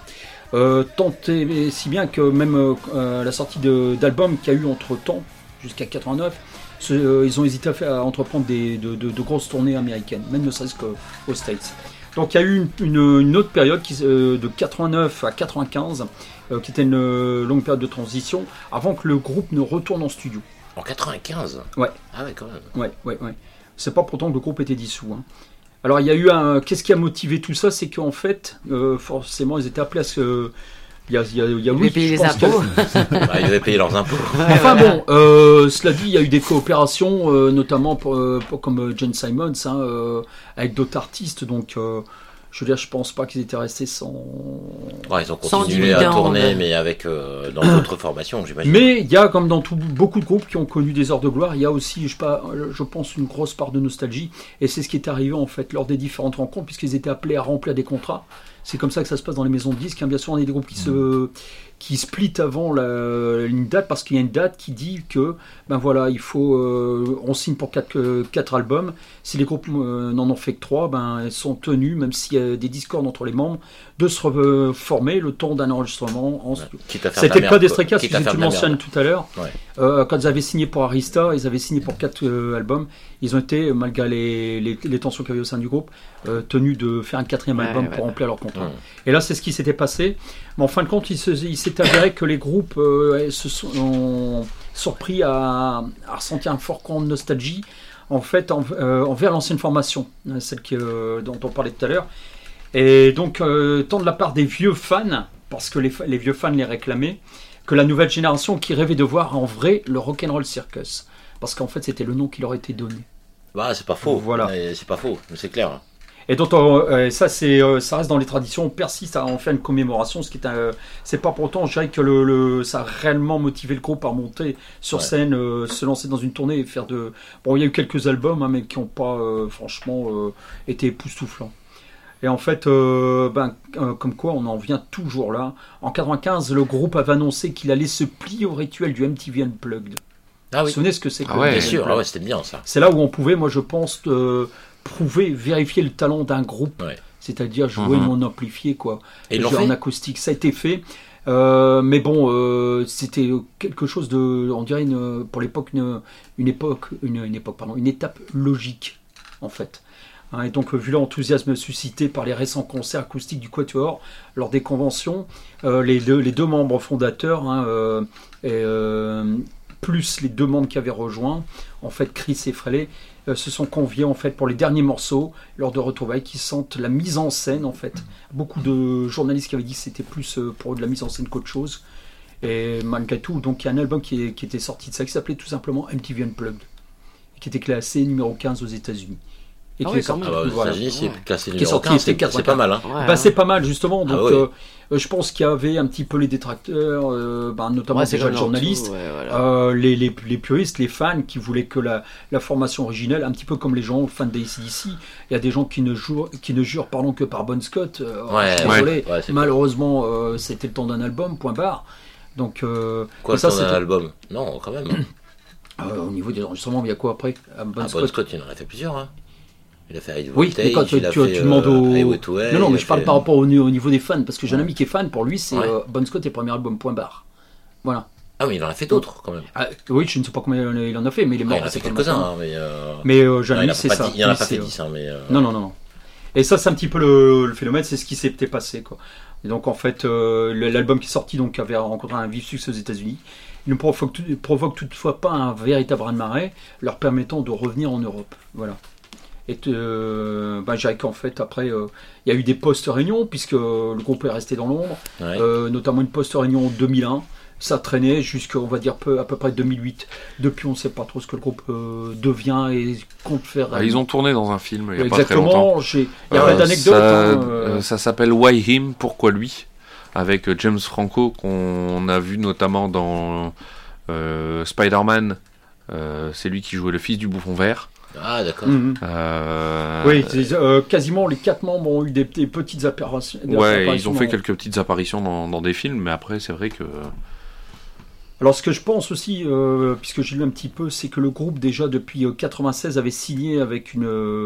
Tant et si bien que même la sortie d'albums qu'il y a eu entre temps, jusqu'à 89, ils ont hésité à entreprendre de grosses tournées américaines, même ne serait-ce qu'aux States. Donc il y a eu une autre période de 89 à 95 qui était une longue période de transition avant que le groupe ne retourne en studio. En 95 ? Ouais. Ah ouais, quand même. Ouais. C'est pas pourtant que le groupe était dissous. Hein. Alors il y a eu qu'est-ce qui a motivé tout ça, c'est qu'en fait, forcément, ils étaient appelés à ce... Ils avaient payé les impôts. Ils avaient payé leurs impôts. Enfin bon, cela dit, il y a eu des coopérations, notamment comme John Simons, avec d'autres artistes. Donc, je veux dire, je pense pas qu'ils étaient restés sans. Ouais, ils ont continué à tourner, mais avec dans d'autres formations, j'imagine. Mais il y a, comme dans beaucoup de groupes qui ont connu des heures de gloire, il y a aussi, je pense, une grosse part de nostalgie. Et c'est ce qui est arrivé en fait lors des différentes rencontres, puisqu'ils étaient appelés à remplir des contrats. C'est comme ça que ça se passe dans les maisons de disques. Bien sûr, on a des groupes qui splitent avant une date, parce qu'il y a une date qui dit que il faut on signe pour 4 albums. Si les groupes n'en ont fait que 3, ils sont tenus, même s'il y a des discordes entre les membres, de se reformer le temps d'un enregistrement. C'était le cas des Stray Cats, que tu mentionnes tout à l'heure. Ouais. Quand ils avaient signé pour Arista, ils avaient signé pour 4 albums. Ils ont été, malgré les tensions qu'il y avait au sein du groupe, tenus de faire un 4e album pour remplir leur contrat. Et là, c'est ce qui s'était passé. Mais en fin de compte, il s'est avéré que les groupes se sont surpris à ressentir un fort courant de nostalgie, en fait, envers l'ancienne formation, celle dont on parlait tout à l'heure. Et donc, tant de la part des vieux fans, parce que les vieux fans les réclamaient, que la nouvelle génération qui rêvait de voir en vrai le Rock'n'Roll Circus. Parce qu'en fait, c'était le nom qui leur était donné. C'est pas faux. Voilà. C'est pas faux, c'est clair. Et donc ça reste dans les traditions, on persiste à en faire une commémoration, ce qui est c'est pas pour autant, je dirais que ça a réellement motivé le groupe à monter sur scène, se lancer dans une tournée et faire de... Bon, il y a eu quelques albums, hein, mais qui n'ont pas franchement été époustouflants. Et en fait, comme quoi on en vient toujours là. En 95, le groupe avait annoncé qu'il allait se plier au rituel du MTV Unplugged. Ah oui. Vous vous souvenez ce que c'est que bien sûr, c'était bien ça. C'est là où on pouvait, moi je pense, vérifier le talent d'un groupe, c'est-à-dire jouer non amplifié, quoi. Et en acoustique, ça a été fait. Mais bon, c'était quelque chose de, on dirait pour l'époque une étape logique en fait. Et donc, vu l'enthousiasme suscité par les récents concerts acoustiques du Quatuor lors des conventions, les deux membres fondateurs, plus les deux membres qui avaient rejoint, en fait, Chris et Frehley, se sont conviés en fait pour les derniers morceaux lors de retrouvailles qui sentent la mise en scène en fait. Beaucoup de journalistes qui avaient dit que c'était plus pour de la mise en scène qu'autre chose. Et malgré tout, donc il y a un album qui était sorti de ça qui s'appelait tout simplement MTV Unplugged, qui était classé numéro 15 aux États-Unis. Et qui est sorti, aux États-Unis, c'est classé numéro 15, c'est pas mal. Hein. C'est pas mal justement. Donc je pense qu'il y avait un petit peu les détracteurs, notamment déjà les journalistes, les puristes, les fans qui voulaient que la formation originelle, un petit peu comme les gens fans d'ACDC, il y a des gens qui ne jurent que par Bon Scott. Malheureusement, c'était le temps d'un album, point barre. Donc, quoi, ça, c'est un album? Non, quand même. Au niveau des enregistrements, il y a quoi après? Bon Scott, il en a fait plusieurs. Hein. Il a fait High Voltage, mais quand tu demandes Non, mais je parle par rapport au niveau des fans, parce que j'ai un ami qui est fan, pour lui, c'est Bon Scott et premier album, point barre. Voilà. Ah oui, il en a fait d'autres quand même. Oui, je ne sais pas combien il en a fait, mais il est mort. Il en a fait quelques-uns, mais j'ai un ami, c'est ça. Il en a pas fait 10, mais... Non. Et ça, c'est un petit peu le phénomène, c'est ce qui s'était passé, quoi. Et donc, en fait, l'album qui est sorti donc, avait rencontré un vif succès aux États-Unis. Il ne provoque toutefois pas un véritable raz-de-marée, leur permettant de revenir en Europe. Voilà. Et je dirais qu'en fait, après, il y a eu des post-réunions, puisque le groupe est resté dans l'ombre, notamment une post-réunion en 2001. Ça traînait jusqu'à, on va dire, à peu près 2008. Depuis, on ne sait pas trop ce que le groupe devient et compte faire. Ils ont tourné dans un film il n'y a pas très longtemps. Il y a plein d'anecdotes. Ça s'appelle Why Him, Pourquoi lui, avec James Franco, qu'on a vu notamment dans Spider-Man. C'est lui qui jouait le fils du bouffon vert. Ah, d'accord. Oui, quasiment les 4 membres ont eu des petites apparitions. Ils ont fait quelques petites apparitions dans des films, mais après, c'est vrai que... Alors, ce que je pense aussi, puisque j'ai lu un petit peu, c'est que le groupe, déjà depuis 96, avait signé avec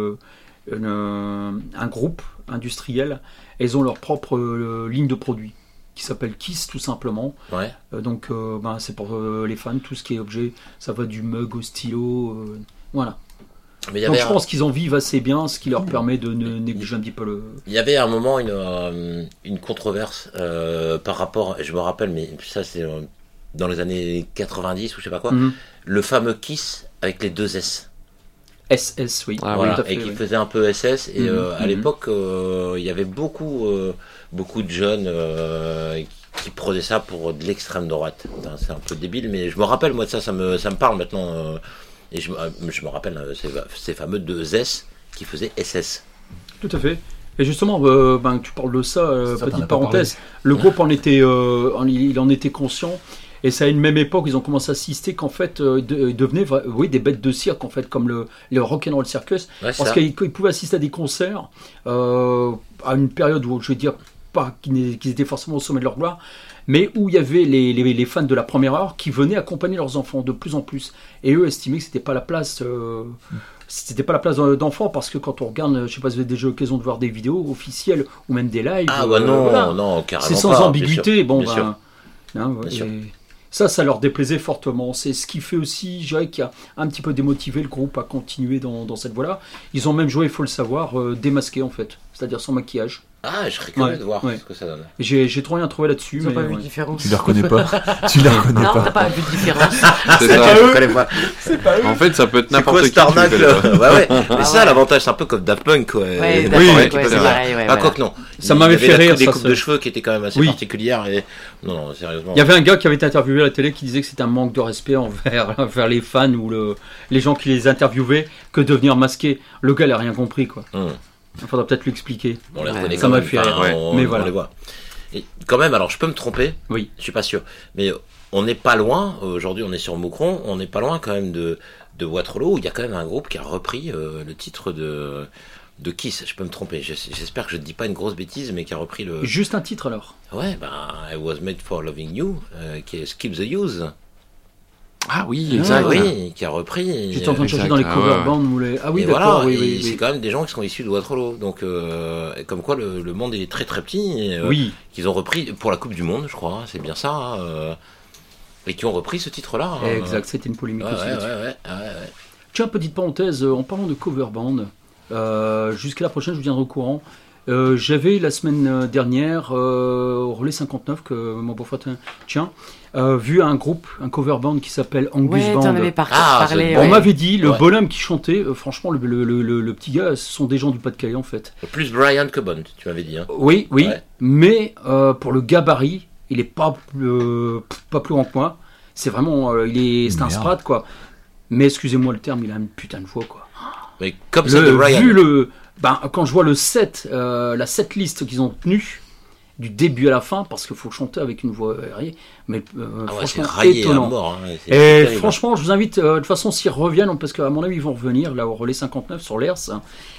un groupe industriel, et ils ont leur propre ligne de produits, qui s'appelle Kiss, tout simplement. Donc, c'est pour les fans, tout ce qui est objet, ça va du mug au stylo, voilà. Mais donc je pense qu'ils en vivent assez bien, ce qui leur permet de négliger un petit peu le... Il y avait à un moment une controverse par rapport, je me rappelle, mais ça c'est dans les années 90 ou je sais pas quoi, le fameux Kiss avec les 2 S. SS, oui. Voilà, tout à fait, et qui faisait un peu SS, et à l'époque, il y avait beaucoup de jeunes qui prenaient ça pour de l'extrême droite. C'est un peu débile, mais je me rappelle, moi de ça me parle maintenant... Et je me rappelle ces fameux 2 S qui faisaient SS. Tout à fait. Et justement, tu parles de ça, petite parenthèse. Le groupe il en était conscient. Et c'est à une même époque, ils ont commencé à assister qu'en fait, ils devenaient des bêtes de cirque, en fait, comme le Rock'n'Roll Circus. Parce qu'ils pouvaient assister à des concerts à une période où, je veux dire, pas qu'ils étaient forcément au sommet de leur gloire, mais où il y avait les fans de la première heure qui venaient accompagner leurs enfants de plus en plus. Et eux estimaient que c'était pas la place d'enfants, parce que quand on regarde, je sais pas si vous avez déjà l'occasion de voir des vidéos officielles ou même des lives. Ah bah non, carrément. C'est sans ambiguïté. Ça leur déplaisait fortement. C'est ce qui fait aussi, je dirais, qu'il y a un petit peu démotivé le groupe à continuer dans cette voie-là. Ils ont même joué, il faut le savoir, démasqués en fait, c'est-à-dire sans maquillage. Ah, je serais curieux de voir ce que ça donne. J'ai trop rien trouvé là-dessus. Ils n'ont pas vu de différence. Tu les reconnais pas. Non, t'as pas vu de différence. C'est ça, je connais pas. C'est pas eux. En fait, ça peut être n'importe qui. C'est quoi Starnac là? Mais ça, l'avantage, c'est un peu comme Daft Punk, quoi. Oui, c'est pareil. Quoique non. Ça m'avait fait rire. Des coupes de cheveux qui étaient quand même assez particulières. Non, sérieusement. Il y avait un gars qui avait été interviewé à la télé qui disait que c'était un manque de respect envers les fans ou les gens qui les interviewaient que de venir masquer. Le gars, il a rien compris, quoi. Il faudra peut-être lui expliquer. On les reconnaît Ça quand m'a même, fait rire. mais voilà. On les voit. Et quand même, alors je peux me tromper. Oui. Je suis pas sûr. Mais on n'est pas loin. Aujourd'hui, on est sur Moucron. On n'est pas loin quand même de Waterloo, où il y a quand même un groupe qui a repris le titre de Kiss. Je peux me tromper. J'espère que je ne dis pas une grosse bêtise, mais qui a repris le. Juste un titre alors. Ouais, I Was Made for Loving You, qui est Skip the Use. Ah oui, exact. Oui, qui a repris. J'étais en train de chercher dans les cover bands ou les. Ah oui, et d'accord. Voilà, oui. C'est quand même des gens qui sont issus de Waterloo. Donc, comme quoi le monde est très très petit. Et, oui. Qu'ils ont repris pour la Coupe du Monde, je crois. C'est bien ça. Et qui ont repris ce titre-là. Exact, c'était une polémique aussi. Ouais. Tiens, petite parenthèse, en parlant de cover band, jusqu'à la prochaine, je vous tiendrai au courant. J'avais la semaine dernière, au Relais 59, que mon beau-frère tient, vu un groupe, un cover band qui s'appelle Angus Band. T'en avais parlé. On m'avait dit, le bonhomme qui chantait, franchement, le petit gars, ce sont des gens du Pas-de-Calais en fait. Plus Brian que Bond, tu m'avais dit. Hein. Oui, mais pour le gabarit, il est pas plus grand que moi. C'est vraiment, c'est un sprat quoi. Mais excusez-moi le terme, il a une putain de voix quoi. Mais comme ça de Ryan. Quand je vois la set list qu'ils ont tenue du début à la fin, parce qu'il faut chanter avec une voix rayée, mais franchement étonnant. Mort, hein, et terrible. Franchement, je vous invite, de toute façon, s'ils reviennent, parce qu'à mon avis ils vont revenir là au Relais 59 sur l'ERS.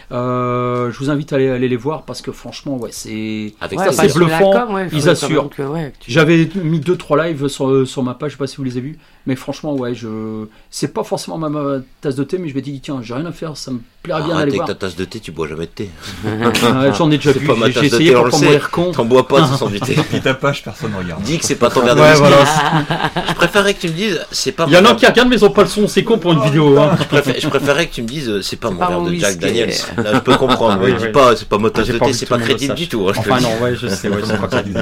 Je vous invite à aller les voir parce que franchement, c'est bluffant. Ils assurent. J'avais mis 2-3 lives sur ma page, je sais pas si vous les avez vus, mais franchement, c'est pas forcément ma tasse de thé, mais je me dis tiens, j'ai rien à faire, ça me plairait bien d'aller voir. Avec ta tasse de thé, tu bois jamais de thé. J'en ai déjà vu. J'ai essayé pour pas mourir con. T'en bois pas, ça sent du thé. Puis ta page, personne ne regarde. Dis que c'est pas ton verre de whisky. Je préférerais que tu me dises, c'est pas. Il y en a qui regardent, mais ils ont pas le son, c'est con pour une vidéo. Je préférerais que tu me dises, c'est pas mon verre de Jack Daniels. Là, je peux comprendre. Je dis pas, c'est pas ma tasse de thé, c'est pas crédible du tout. Enfin non, je sais, c'est pas crédible.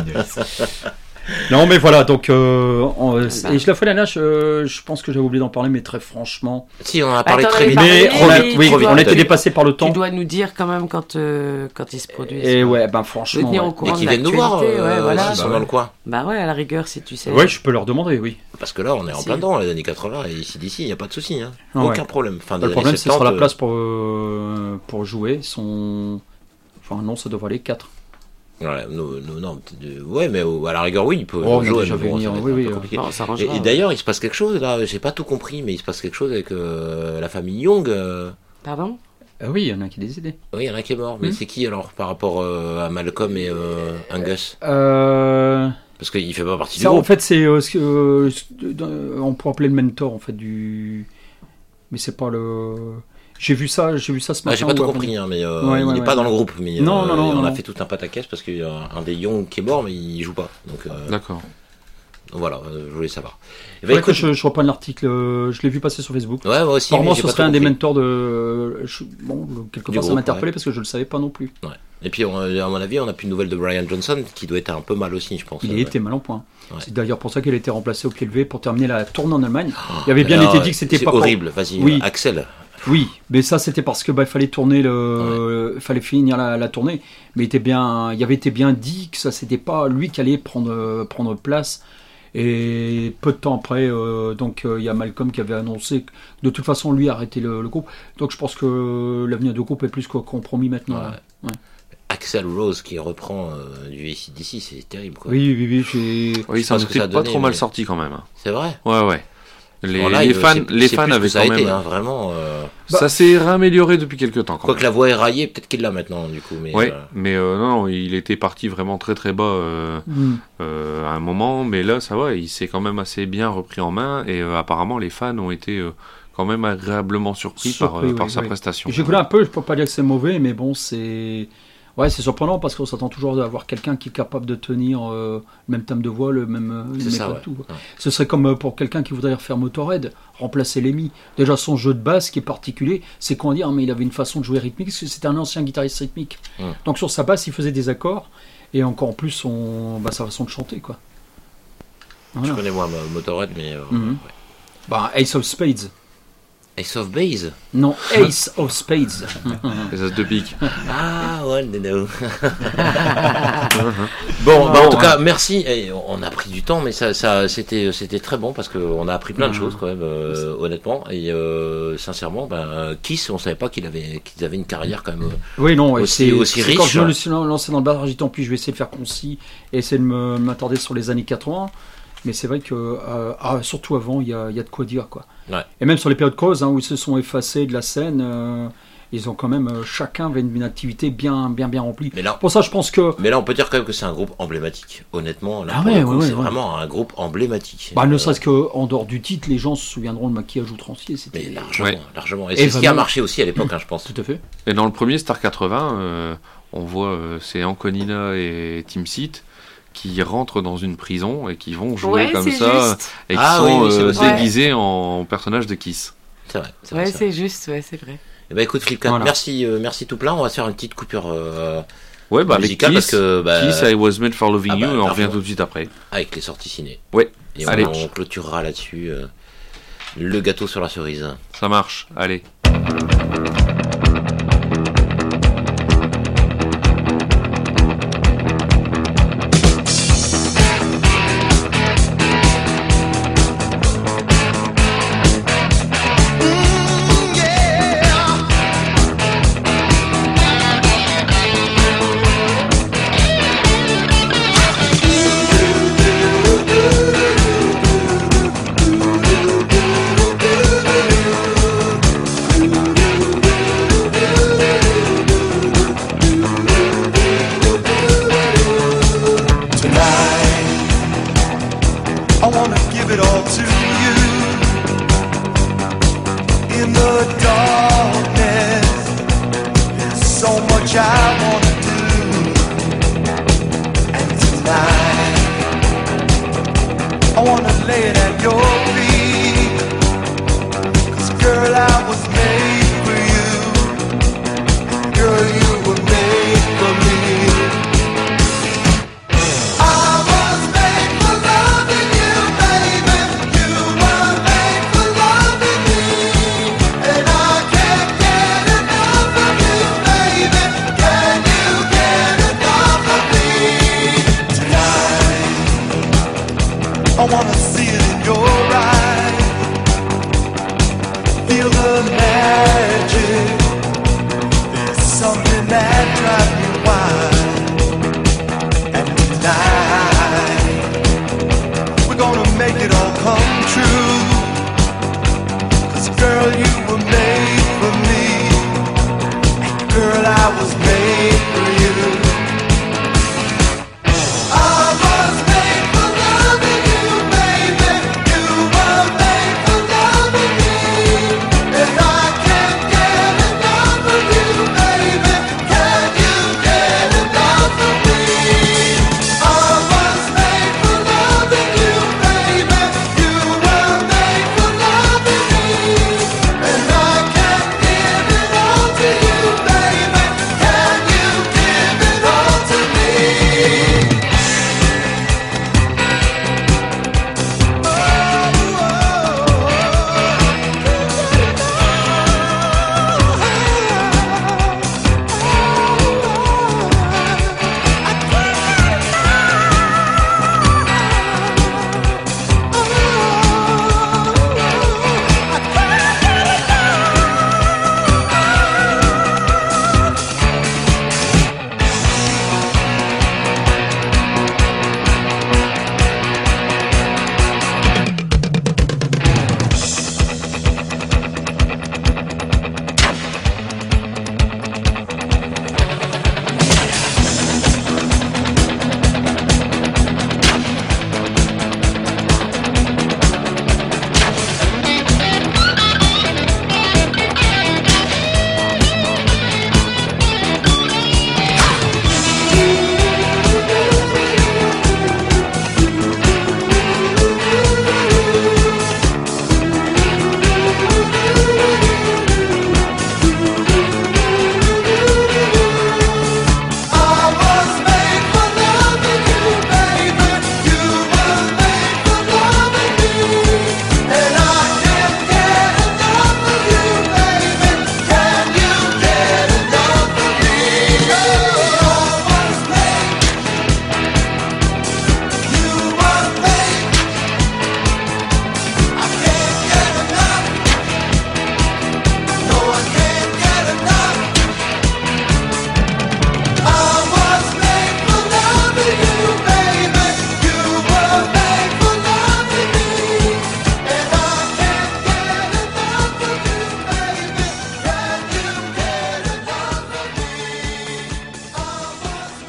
Non mais voilà, donc et je la fois dernière, je pense que j'avais oublié d'en parler, mais très franchement. Si on en a parlé très vite. Mais on a été dépassé par le temps. Tu dois nous dire quand même quand ils se produisent. Et franchement. Tenir au courant et qui viennent nous voir, voilà. ils sont dans le coin. Bah ouais, à la rigueur, si tu sais. Ouais, je peux leur demander, oui. Parce que là, on est en plein dedans, les années 80, et d'ici, il n'y a pas de souci, hein. Aucun problème. Le problème, c'est sur la place pour jouer. Enfin non, ça devrait aller 4. Ouais, non, mais à la rigueur, oui, il peut jouer. Et d'ailleurs, il se passe quelque chose là, j'ai pas tout compris, mais il se passe quelque chose avec la famille Young. Pardon ? Oui, il y en a un qui est décédé. Oui, il y en a un qui est mort, mais c'est qui alors par rapport à Malcolm et Angus Parce qu'il fait pas partie du groupe. En fait, c'est on pourrait appeler le mentor en fait du. Mais c'est pas le. J'ai vu ça ce matin. J'ai pas tout compris, mais il n'est pas dans le groupe. Mais on a fait tout un pataquès parce qu'il y a un des Young qui est mort, mais il joue pas. Donc, d'accord. Donc voilà, je voulais savoir. Écoute, je reprends l'article, je l'ai vu passer sur Facebook. Ouais, moi aussi. Apparemment, ce serait un des mentors de. Quelque part, ça m'a interpellé parce que je le savais pas non plus. Ouais. Et puis, à mon avis, on n'a plus de nouvelles de Brian Johnson qui doit être un peu mal aussi, je pense. Il était mal en point. Ouais. C'est d'ailleurs pour ça qu'il a été remplacé au pied levé pour terminer la tournée en Allemagne. Il avait bien été dit que c'était pas horrible. Vas-y, Axel. Oui, mais ça c'était parce que il fallait tourner fallait finir la tournée, mais il avait été bien dit que ça c'était pas lui qui allait prendre place. Et peu de temps après, il y a Malcolm qui avait annoncé que de toute façon lui arrêtait le groupe. Donc je pense que l'avenir du groupe est plus que compromis maintenant. Ouais. Axel Rose qui reprend du AC/DC, c'est terrible quoi. Oui, ça n'était pas trop mal sorti quand même. C'est vrai. Ouais. Les fans avaient quand même. Vraiment. Ça s'est réamélioré depuis quelques temps. Quoique la voix est raillée, peut-être qu'il l'a maintenant du coup. Mais non, il était parti vraiment très très bas à un moment, mais là ça va, il s'est quand même assez bien repris en main et apparemment les fans ont été quand même agréablement surpris par sa prestation. J'ai écouté un peu, je peux pas dire que c'est mauvais, mais bon c'est. Ouais, c'est surprenant parce qu'on s'attend toujours à avoir quelqu'un qui est capable de tenir le même thème de voix, le même tout. Ouais. Ce serait comme pour quelqu'un qui voudrait refaire Motorhead, remplacer Lemmy. Déjà son jeu de basse qui est particulier, c'est qu'on dit mais il avait une façon de jouer rythmique parce que c'était un ancien guitariste rythmique. Donc sur sa basse, il faisait des accords et encore plus sa façon de chanter quoi. Voilà. Je connais moi Motorhead mais Ace of Spades. Ace of Base? Non, Ace of Spades. Les as de pique. Ah, ouais, no. Bon, bah, en tout cas, merci. Et on a pris du temps, mais c'était très bon parce qu'on a appris plein de choses quand même, honnêtement. Et sincèrement, Kiss, on savait pas qu'ils avaient une carrière quand même aussi riche. Quand je me suis lancé dans le bar, j'ai dit tant pis, je vais essayer de faire concis et essayer de m'attarder sur les années 80. Mais c'est vrai que, surtout avant, il y a de quoi dire, quoi. Ouais. Et même sur les périodes creuses, où ils se sont effacés de la scène, ils ont quand même, chacun avait une activité bien remplie. Mais là, pour ça, je pense que... Mais là, on peut dire quand même que c'est un groupe emblématique. Honnêtement, là, c'est vraiment un groupe emblématique. Ne serait-ce qu'en dehors du titre, les gens se souviendront de Maquillage outrancier. Mais largement. Et c'est ce qui a marché aussi à l'époque, je pense. Tout à fait. Et dans le premier Star 80, on voit, c'est Anconina et Tim Seat qui rentrent dans une prison et qui vont jouer comme ça juste. Et qui sont déguisés en personnages de Kiss. C'est vrai. C'est juste, c'est vrai. Eh ben écoute Flipkart, merci tout plein. On va se faire une petite coupure avec Kiss, parce que Kiss I Was Made for Loving You et on revient tout de suite après. Avec les sorties ciné. Ouais. Et on clôturera là-dessus le gâteau sur la cerise. Ça marche. Allez.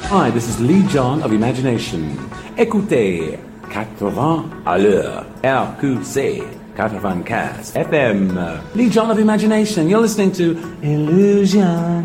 Hi, this is Lee John of Imagination. Écoutez 80 à l'heure, RQC 95 FM. Lee John of Imagination, you're listening to Illusion.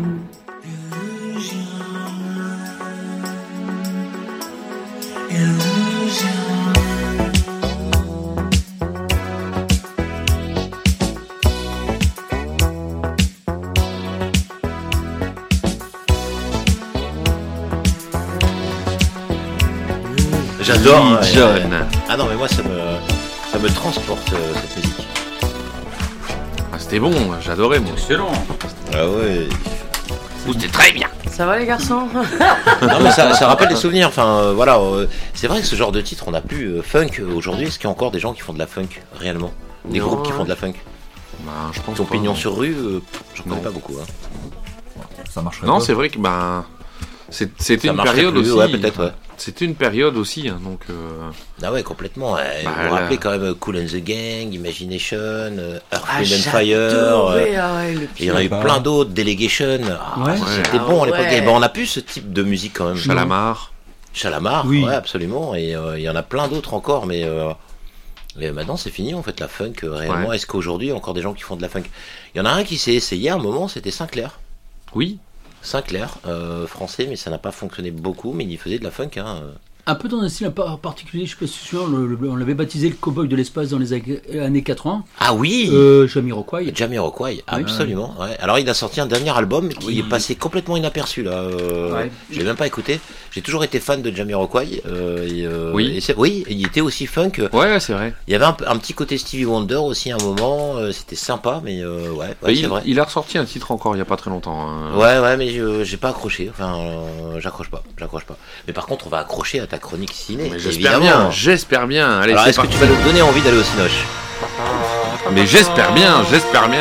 J'adore John. Ah non mais moi ça me transporte cette musique. Ah, c'était bon, j'adorais moi. Excellent. Ah ouais. C'était très bien. Ça va les garçons? Non mais ça rappelle des souvenirs. Enfin voilà, c'est vrai que ce genre de titre on n'a plus funk aujourd'hui. Est-ce qu'il y a encore des gens qui font de la funk réellement? Des groupes qui font de la funk? Bah, je pense. Ton pignon sur rue, j'en connais pas beaucoup. Hein. Ça marcherait. Non, pas. c'est vrai que c'était Ça une marcherait période plus, aussi. ouais, peut-être, ouais. C'était une période aussi, hein, donc. Ah ouais, complètement. Ouais. Bah, vous vous là- rappelez quand même Cool and the Gang, Imagination, Earth, Ah, Wind and j'adorais, Fire. ah ouais, le Il y en a eu pire. plein d'autres, Delegation. Ah, Ouais. C'était Ah bon à l'époque. ouais. Et ben, on a plus ce type de musique quand même. Chalamar. Chalamar, Oui. ouais, absolument. Et il y en a plein d'autres encore, mais maintenant c'est fini en fait la funk réellement. Ouais. Est-ce qu'aujourd'hui il y a encore des gens qui font de la funk? Il y en a un qui s'est essayé à un moment, c'était Sinclair. Oui. Sinclair, français, mais ça n'a pas fonctionné beaucoup, mais il faisait de la funk. Hein. Un peu dans un style particulier, je sais pas si c'est sûr, on l'avait baptisé le cowboy de l'espace dans les années 80. Ah oui, Jamiroquai. Jamiroquai, absolument. Ouais. Alors il a sorti un dernier album qui est passé complètement inaperçu là. Ouais. Je l'ai même pas écouté. J'ai toujours été fan de Jamiroquai. Oui. Oui, il était aussi funk. Ouais, c'est vrai. Il y avait un petit côté Stevie Wonder aussi à un moment. C'était sympa, mais ouais, c'est vrai. Il a ressorti un titre encore il y a pas très longtemps. Hein. Ouais, mais j'ai pas accroché. Enfin, j'accroche pas. Mais par contre, on va accrocher à ta chronique ciné. Mais j'espère bien. Allez, Alors, c'est est-ce que parti. tu vas nous donner envie d'aller au Cinoche? Mais j'espère bien. Ouais,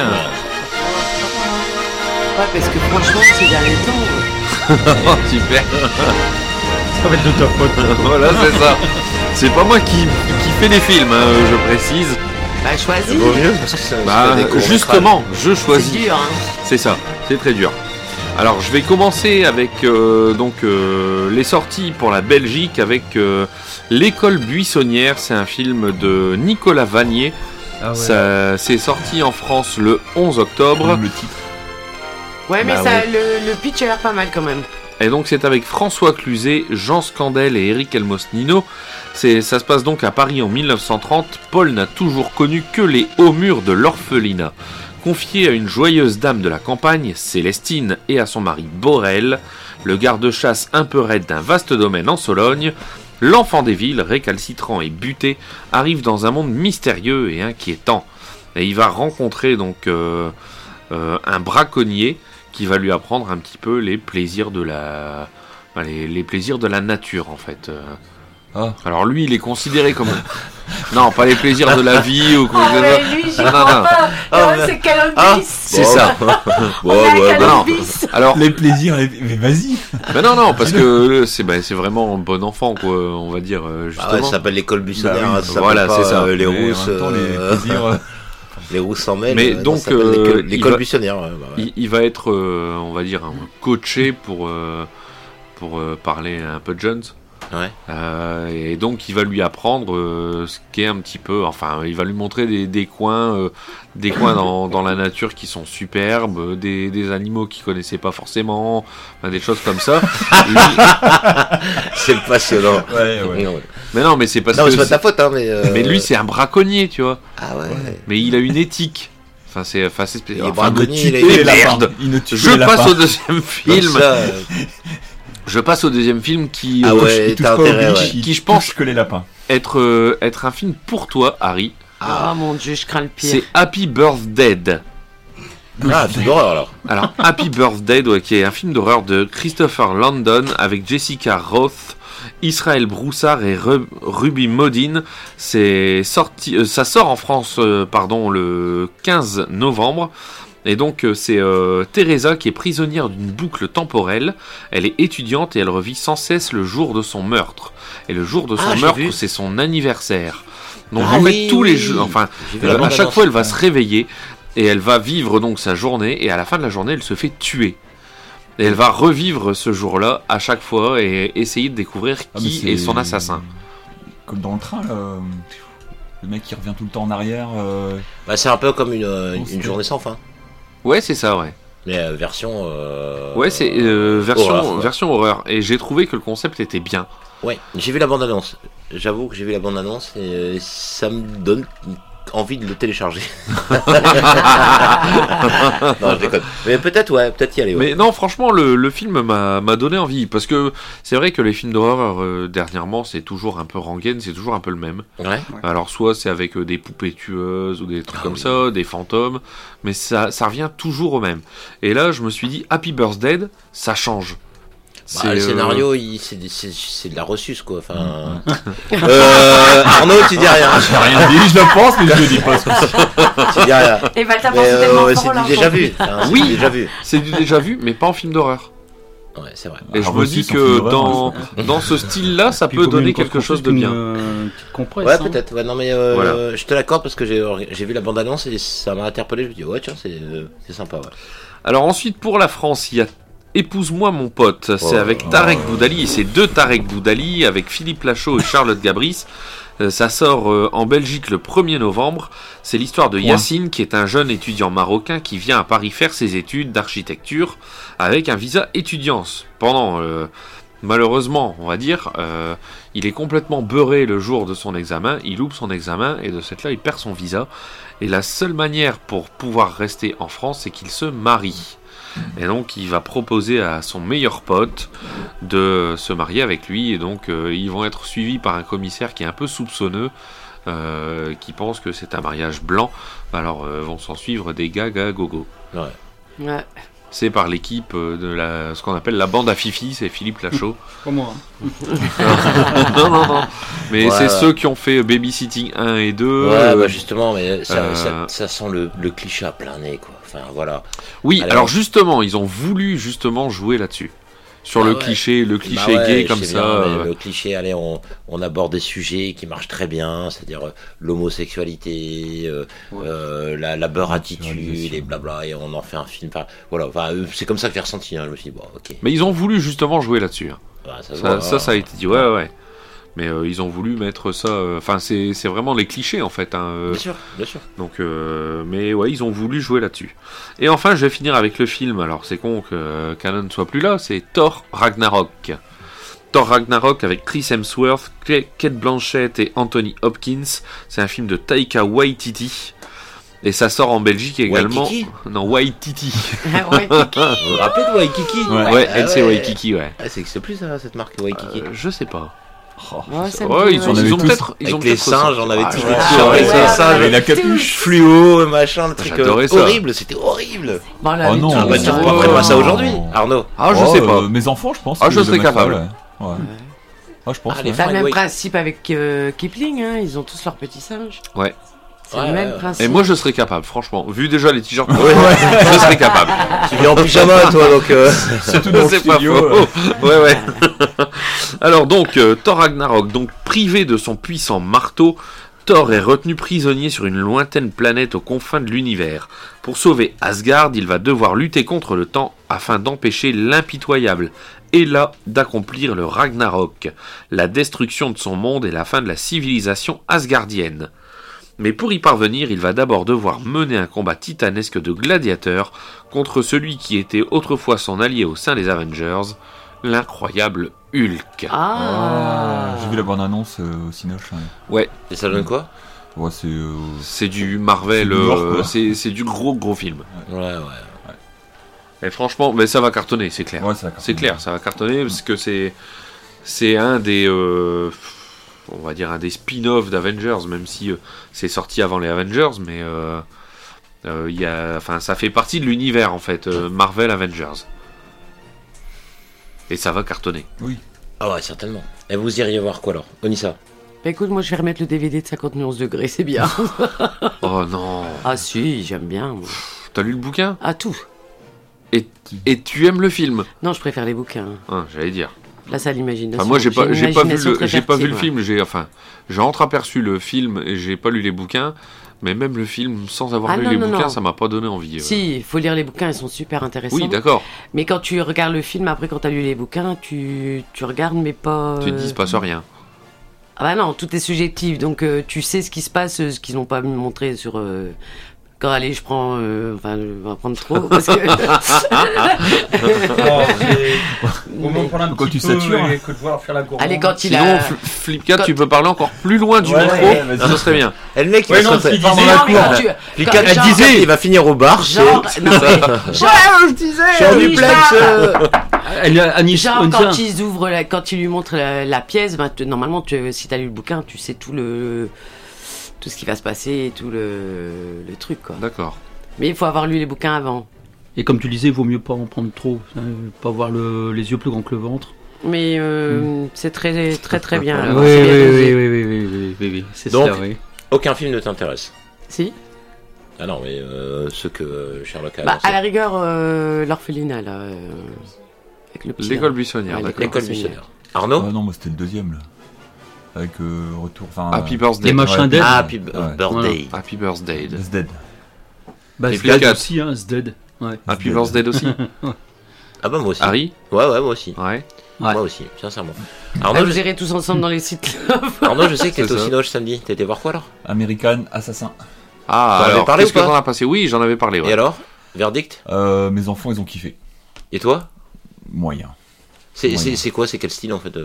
parce que franchement, ces derniers temps. Oh, super. Ça va être de ta faute. Voilà, c'est ça. C'est pas moi qui fais les films, hein, je précise. Bah, choisis. Vaut mieux parce que ça Bah, des cours justement, je choisis. C'est dur, hein. C'est ça, c'est très dur. Alors, je vais commencer avec les sorties pour la Belgique avec L'école buissonnière. C'est un film de Nicolas Vanier. Ah ouais. Ça, c'est sorti en France le 11 octobre. Le titre. Ouais, mais Bah ça, ouais. le pitch a l'air pas mal quand même. Et donc c'est avec François Cluzet, Jean Scandel et Éric Elmosnino. Ça se passe donc à Paris en 1930. Paul n'a toujours connu que les hauts murs de l'orphelinat. Confié à une joyeuse dame de la campagne, Célestine, et à son mari Borel, le garde-chasse un peu raide d'un vaste domaine en Sologne, l'enfant des villes, récalcitrant et buté, arrive dans un monde mystérieux et inquiétant. Et il va rencontrer donc un braconnier qui va lui apprendre un petit peu les plaisirs de la nature en fait. Ah. Alors lui, il est considéré comme non, pas les plaisirs de la vie ou quoi. Ah mais lui, j'y crois pas. Non, c'est Cannabis. C'est ça. Non. Alors les plaisirs, mais vas-y. Ben non, parce que c'est vraiment un bon enfant quoi, on va dire justement. Ah ouais, ça s'appelle l'école buissonnière. Bah oui, hein, ça voilà, s'appelle c'est pas, ça. les Mais rousses. en même temps, les plaisirs. Les rousses s'en mêlent. Mais donc, ça s'appelle l'école il va- buissonnière. Ouais, bah ouais. Il va être, on va dire, coaché pour parler un peu de Jones. Ouais. Et donc il va lui apprendre ce qu'est un petit peu, enfin il va lui montrer des coins dans la nature qui sont superbes, des animaux qu'il connaissait pas forcément, enfin, des choses comme ça. C'est passionnant. Ouais. Mais non, mais c'est parce Non, que c'est pas ta faute, hein, mais lui c'est un braconnier, tu vois. Ah ouais. Mais il a une éthique. Enfin c'est Il est enfin, braconnier, de il tuer est merde. Je passe au deuxième film. Comme ça, Je passe au deuxième film qui, Ah ouais, il touche t'as pas au intérêt, biche, ouais. il qui, je pense, touche que les lapins. être un film pour toi, Harry. Ah mon dieu, je crains le pire. C'est Happy Birthday. Ah, film d'horreur alors. Alors, Happy Birthday, ouais, qui est un film d'horreur de Christopher Landon avec Jessica Roth, Israël Broussard et Ruby Modine. C'est sorti, ça sort en France, le 15 novembre. Et donc c'est Teresa qui est prisonnière d'une boucle temporelle. Elle est étudiante et elle revit sans cesse le jour de son meurtre. Et le jour de son meurtre, c'est son anniversaire. Donc en fait tous les jeux, enfin à chaque fois elle va se réveiller et elle va vivre donc sa journée et à la fin de la journée elle se fait tuer. Et elle va revivre ce jour-là à chaque fois et essayer de découvrir qui est son assassin. Comme dans le train, là. Le mec qui revient tout le temps en arrière. Bah, c'est un peu comme une journée sans fin. Ouais, c'est ça, ouais. Mais version. Ouais, c'est version horreur. Et j'ai trouvé que le concept était bien. Ouais, j'ai vu la bande-annonce. J'avoue que j'ai vu la bande-annonce et ça me donne envie de le télécharger. Non, je déconne. Mais peut-être y aller. Ouais. Mais non, franchement, le film m'a donné envie. Parce que c'est vrai que les films d'horreur, dernièrement, c'est toujours un peu rengaine, c'est toujours un peu le même. Ouais. Alors, soit c'est avec des poupées tueuses ou des trucs comme ça, des fantômes, mais ça revient toujours au même. Et là, je me suis dit, Happy Birthday, ça change. Le scénario, c'est de la ressuce, quoi. Enfin, Arnaud, tu dis rien. J'ai rien dit, je le pense, mais je le dis pas. Tu dis rien. Et bah, t'as pensé tellement c'est fort, du déjà vu. Oui, c'est du déjà vu, mais pas en film d'horreur. Ouais, c'est vrai. Et je me dis que dans ce style-là, ça peut donner quelque chose de bien. Ouais, peut-être. Ouais, non, mais voilà. Je te l'accorde parce que j'ai vu la bande-annonce et ça m'a interpellé. Je me dis, ouais, tiens, c'est sympa. Ouais. Alors ensuite, pour la France, il y a Épouse-moi mon pote, c'est avec Tarek Boudali, et c'est deux Tarek Boudali avec Philippe Lachaud et Charlotte Gabris. Ça sort en Belgique le 1er novembre. C'est l'histoire de Yacine, qui est un jeune étudiant marocain qui vient à Paris faire ses études d'architecture avec un visa étudiant. Malheureusement, on va dire, il est complètement beurré le jour de son examen, il loupe son examen et de cette là il perd son visa. Et la seule manière pour pouvoir rester en France, c'est qu'il se marie. Et donc il va proposer à son meilleur pote de se marier avec lui. Et donc ils vont être suivis par un commissaire qui est un peu soupçonneux, qui pense que c'est un mariage blanc. Alors vont s'en suivre des gaga gogo. Ouais. C'est par l'équipe de ce qu'on appelle la bande à Fifi, c'est Philippe Lachaud. Comme moi. Non. Mais c'est ceux qui ont fait Babysitting 1 et 2. Ouais, bah justement, mais ça sent le cliché à plein nez, quoi. Enfin, voilà. Oui, alors justement, ils ont voulu justement jouer là-dessus. Sur le cliché gay comme ça. Bien, le cliché, allez, on aborde des sujets qui marchent très bien, c'est-à-dire l'homosexualité, la beurre attitude, et blabla, et on en fait un film. Voilà, c'est comme ça que j'ai ressenti. Je me suis dit, bon, ok. Mais ils ont voulu justement jouer là-dessus. Ça a été dit, ouais. Mais ils ont voulu mettre ça. Enfin, c'est vraiment les clichés en fait. Bien sûr. Donc, mais ouais, ils ont voulu jouer là-dessus. Et enfin, je vais finir avec le film. Alors, c'est con que Canon ne soit plus là. C'est Thor Ragnarok. Thor Ragnarok avec Chris Hemsworth, Cate Blanchett et Anthony Hopkins. C'est un film de Taika Waititi. Et ça sort en Belgique également. Waikiki Non, Waititi. Waikiki. Vous vous rappelez de Waikiki? Ouais, elle c'est Waikiki, ouais. C'est plus ça, cette marque Waikiki. Je sais pas. Ils ont peut-être les singes, on avait tous les singes et la capuche fluo, machin, le truc horrible, c'était horrible. Oh non, tu ferais pas ça aujourd'hui, Arnaud? Je sais pas. Mes enfants, je pense. Je serais capable. Je pense. C'est le même principe avec Kipling, ils ont tous leurs petits singes. Ouais. C'est le même principe. Et moi je serais capable, franchement. Vu déjà les t-shirts, je serais capable. Tu viens en pyjama toi, donc c'est tout dans le studio. Ouais. Alors donc, Thor Ragnarok, donc privé de son puissant marteau, Thor est retenu prisonnier sur une lointaine planète aux confins de l'univers. Pour sauver Asgard, il va devoir lutter contre le temps afin d'empêcher l'impitoyable Hela d'accomplir le Ragnarok, la destruction de son monde et la fin de la civilisation asgardienne. Mais pour y parvenir, il va d'abord devoir mener un combat titanesque de gladiateurs contre celui qui était autrefois son allié au sein des Avengers, l'incroyable Hulk. J'ai vu la bande-annonce au Cinoche. Ouais. Et ça donne quoi? Ouais, c'est du Marvel, c'est du gros film. Ouais. Et franchement, mais ça va cartonner, c'est clair. Ouais, c'est clair, ça va cartonner parce que c'est un des... on va dire un des spin-offs d'Avengers, même si c'est sorti avant les Avengers, mais ça fait partie de l'univers en fait, Marvel Avengers. Et ça va cartonner. Oui. Ah ouais, certainement. Et vous iriez voir quoi alors, Onissa? Bah écoute, moi je vais remettre le DVD de 50 nuances degrés, c'est bien. Oh non. Ah si, j'aime bien. Moi. T'as lu le bouquin? Ah tout. Et tu aimes le film? Non, je préfère les bouquins. J'allais dire. Là, c'est à l'imagination. Moi, j'ai pas vu le film. J'ai entreaperçu le film. J'ai entreaperçu le film et j'ai pas lu les bouquins. Mais même le film, sans avoir lu les bouquins, ça m'a pas donné envie. Si, il faut lire les bouquins, ils sont super intéressants. Oui, d'accord. Mais quand tu regardes le film, après, quand tu as lu les bouquins, tu regardes, mais pas... Tu te dis, il se passe rien. Ah bah non, tout est subjectif, donc tu sais ce qui se passe, ce qu'ils n'ont pas montré sur... Quand allez, je prends... Enfin, je vais prendre trop, parce que... Au moment de prendre un petit peu et que de voir faire la gourmande. Allez, quand il Sinon, Flipcat, tu peux parler encore plus loin du micro, ça serait bien. Et le mec, il va se elle disait, il va finir au bar. Genre, je disais, je suis en duplex. Genre, quand ils ouvrent, quand ils lui montrent la pièce, normalement, si t'as lu le bouquin, tu sais tout ce qui va se passer, tout le truc, quoi. D'accord. Mais il faut avoir lu les bouquins avant. Et comme tu disais, il vaut mieux pas en prendre trop, pas avoir les yeux plus grands que le ventre. Mais c'est très très très bien. Alors, oui, c'est donc, ça, oui. Aucun film ne t'intéresse? Si. Ah non, mais ce que Sherlock a annoncé. À la rigueur, l'orphelinat, là. Avec le petit, l'école buissonnière, ouais, d'accord. L'école buissonnière. Arnaud? Non, moi c'était le deuxième, là. Avec retour. Happy Birthday. Les machins dead. Happy Birthday. Happy Birthday. The Dead. Bah, Et c'est Dead Flipcat. aussi, hein, The Dead. Ouais. Happy Birthday aussi. Ah bah moi aussi. Harry? Ouais, moi aussi. Ouais. Moi aussi, sincèrement. Arnaud, vous irez tous ensemble dans les sites. Arnaud, je sais que t'étais au Cinoche samedi. T'étais voir quoi alors? American Assassin. Ah, t'en avais alors, parlé qu'est-ce ou pas? que t'en as passé? Oui, j'en avais parlé. Ouais. Et alors? Verdict? Mes enfants, ils ont kiffé. Et toi? Moyen. C'est quoi? C'est quel style en fait?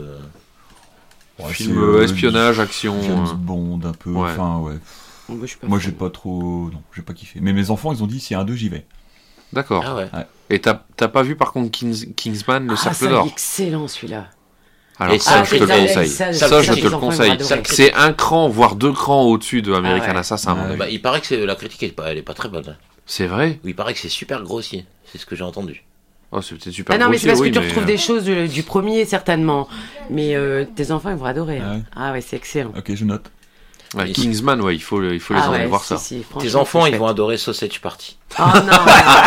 Film espionnage, action. James Bond, un peu. Ouais. Enfin, ouais. Moi, j'ai pas trop. Non, j'ai pas kiffé. Mais mes enfants, ils ont dit s'il y a un 2, j'y vais. D'accord. Ah ouais. Et t'as pas vu par contre Kingsman, le cercle d'or? C'est excellent celui-là. Alors Et ça, je te le conseille. ça, Je te le conseille. adorer. C'est un cran, voire 2 crans au-dessus de American Assassin. Bah, il paraît que la critique elle est pas très bonne. Hein. C'est vrai? Oui, il paraît que c'est super grossier. C'est ce que j'ai entendu. Oh, c'est peut-être super. Ah non, mais c'est parce grossier, que tu oui, retrouves des choses du premier, certainement. Mais tes enfants, ils vont adorer. Ah ouais. Ah ouais, c'est excellent. Ok, je note. Ouais, Kingsman, ouais, il faut les emmener voir ça. Tes enfants, ils vont adorer Sausage Party. Oh non.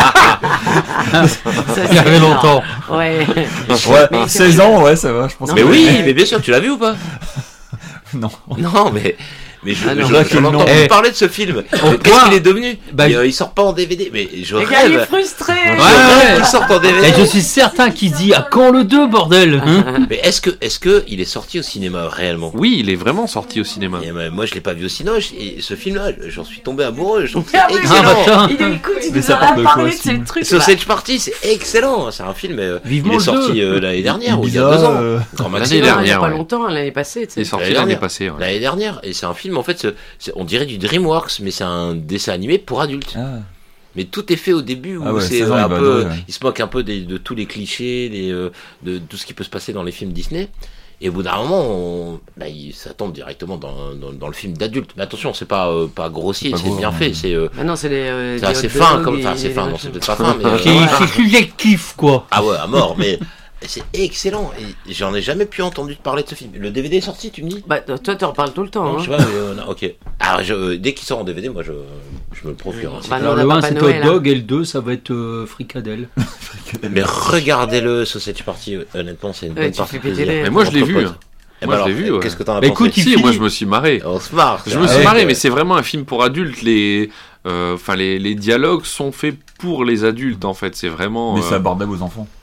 Il y avait longtemps. Ouais. Ouais, 16 ans, ouais, ça va, je pense. Non, mais oui, mais bien sûr, tu l'as vu ou pas? Non. Non, mais j'en entends parler de ce film. Qu'est-ce qu'il est devenu? Il sort pas en DVD. Mais je rêve. Il est frustré. Il sort en DVD. Et je suis certain qu'il dit à quand le 2, bordel, hein? Mais est-ce que il est sorti au cinéma réellement? Oui, il est vraiment sorti au cinéma. Et moi, je l'ai pas vu au Cinoche. Et ce film-là, j'en suis tombé amoureux. Je trouve que Ah c'est oui, excellent. Il nous a parlé de ce truc. Sausage Party, c'est excellent. C'est un film. Il est sorti l'année dernière ou il y a 2 ans. L'année dernière. Il y a pas longtemps, l'année passée. Il est sorti l'année passée. L'année dernière. Et c'est un film, en fait, on dirait du DreamWorks, mais c'est un dessin animé pour adultes. Ah. Mais tout est fait au début où c'est un peu, il se moque un peu de tous les clichés, de tout ce qui peut se passer dans les films Disney. Et au bout d'un moment, ça tombe directement dans le film d'adulte. Mais attention, c'est pas grossier, c'est bien fait. C'est non, c'est assez fin comme, enfin c'est fin, non, c'est peut-être pas fin, mais C'est subjectif, quoi. Ah ouais, à mort, mais. C'est excellent, et j'en ai jamais pu entendu parler de ce film. Le DVD est sorti, tu me dis? Bah toi tu en parles tout le temps. Non, hein. je sais pas, mais, ok. Alors dès qu'il sort en DVD, moi je me le procure. Hein. Alors le 1 c'est Hot Dog et le 2 ça va être Fricadelle. Mais regardez-le, Sausage Party, honnêtement c'est une bonne partie de plaisir. Mais moi je l'ai vu. Moi je l'ai vu. Qu'est-ce que t'en as pensé? Écoute, moi je me suis marré. On se marre. Je me suis marré, mais c'est vraiment un film pour adultes. Les dialogues sont faits pour les adultes en fait. C'est vraiment. Mais c'est abordable aux enfants.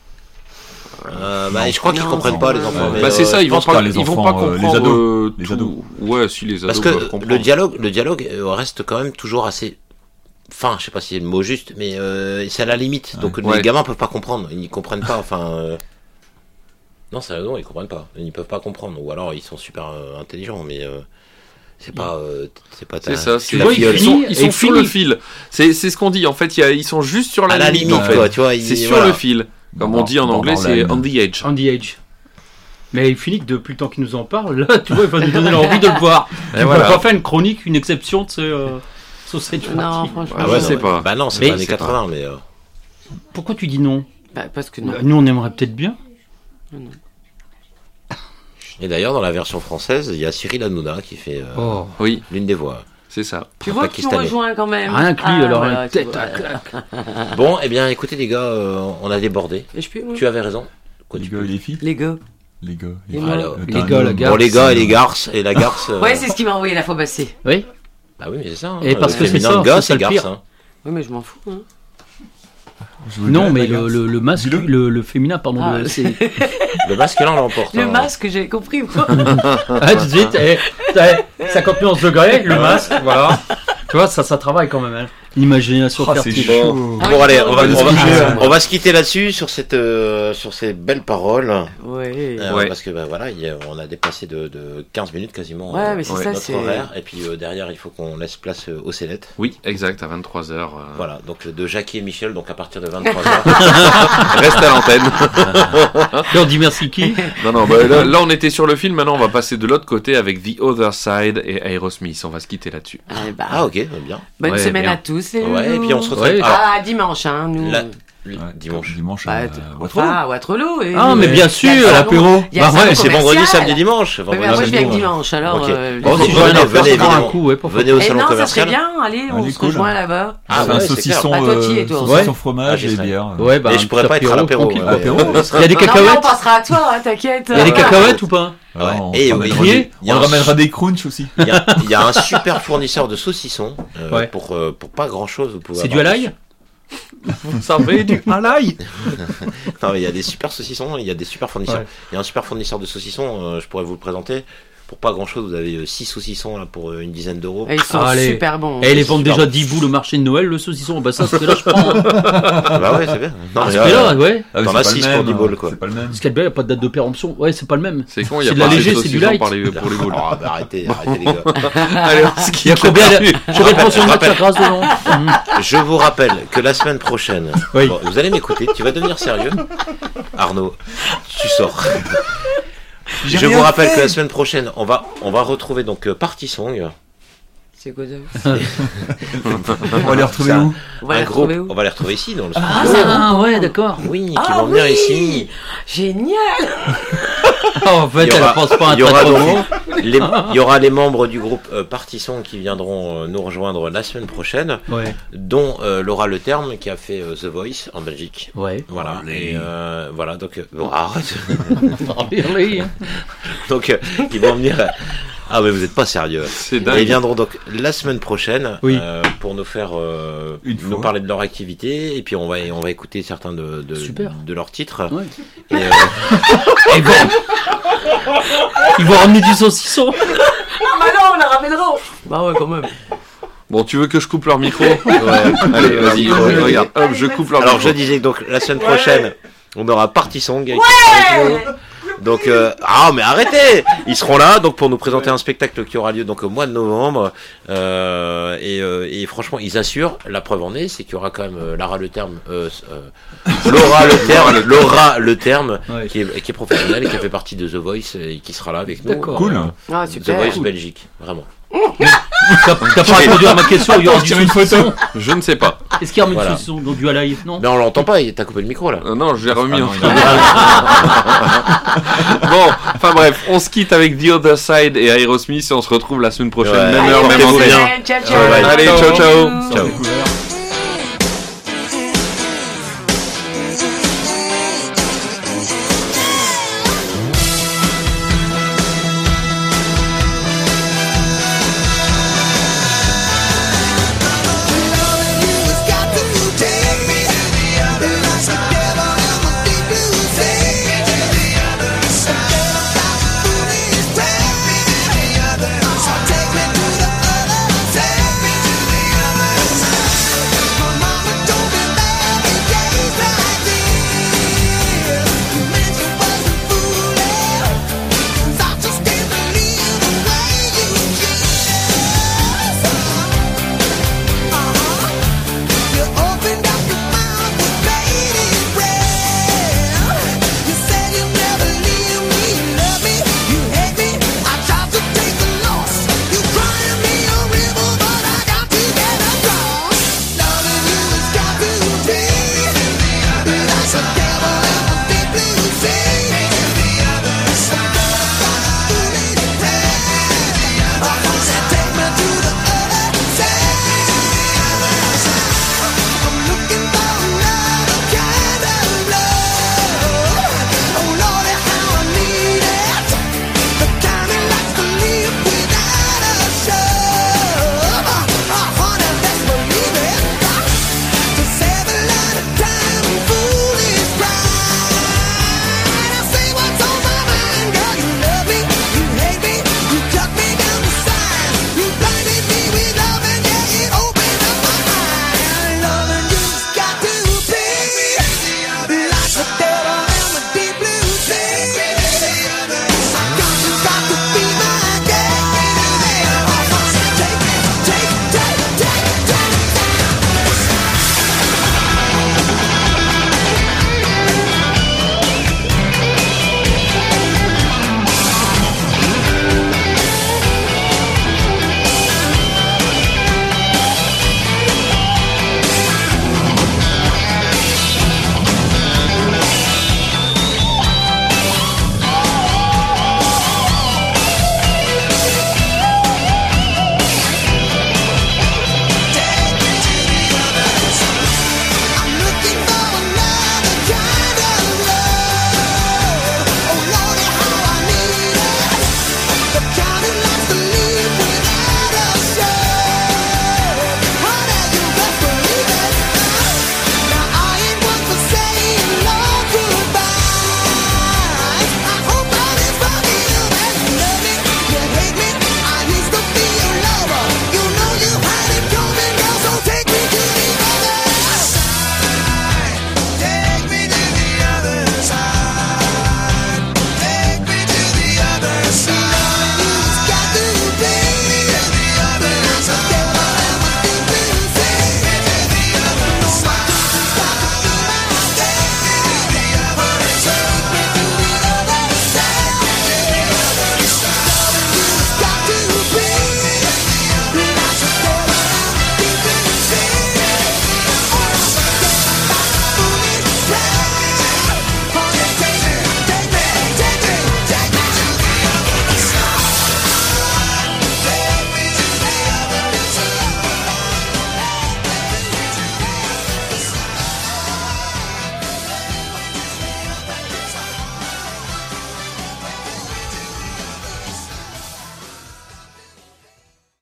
Je crois qu'ils comprennent pas les enfants. Bah c'est ça, ils vont pas comprendre les ados. Les ados. Ouais, si les ados. Parce que le dialogue reste quand même toujours assez. Enfin, je sais pas si c'est le mot juste, mais c'est à la limite. Donc les gamins peuvent pas comprendre, ils comprennent pas. Enfin, non, c'est raison, ils comprennent pas, ils peuvent pas comprendre. Ou alors ils sont super intelligents, mais c'est pas. C'est ça. Ils sont sur le fil. C'est ce qu'on dit. En fait, ils sont juste sur la limite. En fait, tu vois, c'est sur le fil. Comme on dit en anglais, c'est on the edge. On the edge. Mais il finit que depuis le temps qu'il nous en parle, là, tu vois, il va nous donner l'envie de le voir. Il va pas faire une chronique, une exception de ce Sausage Party. Non, franchement. Ah ouais, je sais pas. Bah non, c'est pas années 80, mais. Pourquoi tu dis non? Parce que non. Nous, on aimerait peut-être bien. Non. Et d'ailleurs, dans la version française, il y a Cyril Hanouna qui fait l'une des voix. C'est ça. Tu vois que tu rejoins quand même. Rien que lui, alors voilà, tête à claque. Bon, eh bien, écoutez les gars, on a débordé. Tu avais raison. Quoi, les gars et les filles? Les gars. Les gars. Les gars, la garce. Bon, les gars et les garces et la garce. Ouais, c'est ce qu'il m'a envoyé la fois passée. Oui. Bah oui, mais c'est ça. Et parce que c'est ça, gars, c'est c'est le pire. garce. Oui, mais je m'en fous. Hein. Non, mais le masque, le féminin, pardon. C'est... Le masculin l'emporte. Le masque, j'ai compris. Moi. Ah, tout de suite, 50 nuances degrés, le masque, voilà. Tu vois, ça travaille quand même. Hein. L'imagination fertile. Bon, allez, on va se quitter là-dessus sur ces belles paroles. Ouais. Parce que voilà, on a dépassé de 15 minutes quasiment mais c'est ça, notre horaire. Et puis derrière, il faut qu'on laisse place aux scénettes. Oui, exact, à 23h. Voilà, donc de Jackie et Michel, donc à partir de 23h. Reste à l'antenne. Et on dit merci qui? Non, là on était sur le film, maintenant on va passer de l'autre côté avec The Other Side et Aerosmith. On va se quitter là-dessus. Ah ok, bien. Bonne semaine à tous. Et puis on se retrouve dimanche, hein, nous. Dimanche à Waterloo. Ah, mais bien sûr, l'apéro. C'est vendredi, samedi, dimanche. Moi, je viens avec dimanche, alors. Venez au salon commercial. Ça serait bien, allez, on se rejoint là-bas. Un saucisson fromage et bière. Et je pourrais pas être à l'apéro. Il y a des cacahuètes. On passera à toi, t'inquiète. Il y a des cacahuètes ou pas? Et on ramènera des crunchs aussi. Il y a un super fournisseur de saucissons pour pas grand chose. C'est du à l'ail? Vous savez du à l'ail? Non, mais il y a des super saucissons, il y a des super fournisseurs. Il y a un super fournisseur de saucissons, je pourrais vous le présenter. Pour pas grand chose, vous avez 6 saucissons là pour une dizaine d'euros. Et ils sont super bons. Et ils les vendent déjà 10 bouts le marché de Noël, le saucisson. Bah ça, c'était là, je prends. Bah ouais, c'est bien. C'était là, ouais. T'en as 6 pour 10 boules, quoi. C'est pas le même. Ce qu'il y a de bien, il n'y a pas de date de péremption. Ouais, c'est pas le même. C'est con, il y c'est a de la pas léger, c'est du light. pour les boules. Arrêtez les gars. Allez, il y a combien de portions de matière grasse dedans? Je vous rappelle que la semaine prochaine, vous allez m'écouter, tu vas devenir sérieux. Arnaud, tu sors. Je vous rappelle que la semaine prochaine, on va retrouver donc Party Song. C'est quoi ça? On va les retrouver où? On va les retrouver ici dans le studio. Ah, ça, ouais, d'accord. Oui, qui vont venir ici. Génial. En fait, elle pense pas un il y aura les membres du groupe Party Song qui viendront nous rejoindre la semaine prochaine, dont Laura Le Terme qui a fait The Voice en Belgique. Ouais. Voilà. Et voilà, donc arrête. Donc ils vont venir. Ah mais vous n'êtes pas sérieux. C'est dingue. Et ils viendront donc la semaine prochaine pour nous faire nous parler de leur activité et puis on va écouter certains de leurs titres. Ouais. Et bon, ils vont ramener du saucisson. Ah bah non, on la ramènera. Bah ouais, quand même. Bon, tu veux que je coupe leur micro? Allez, vas-y, regarde. Hop, je coupe leur micro. Alors je disais donc la semaine prochaine, on aura Party Song. Donc mais arrêtez, ils seront là donc pour nous présenter un spectacle qui aura lieu donc au mois de novembre et franchement ils assurent. La preuve en est, c'est qu'il y aura quand même Laura Le Terme qui est professionnelle et qui a fait partie de The Voice et qui sera là avec nous. Cool. The Voice Belgique, vraiment. T'as pas répondu à ma question, il y aura une photo. Je ne sais pas. Est-ce qu'il y a un saucisson donc du à l'ail? Non. Mais on l'entend pas, t'as coupé le micro là. Non, je l'ai remis. Bon, enfin bref, on se quitte avec The Other Side et Aerosmith et on se retrouve la semaine prochaine, même heure, même antenne. Ciao. Allez, ciao. Ciao.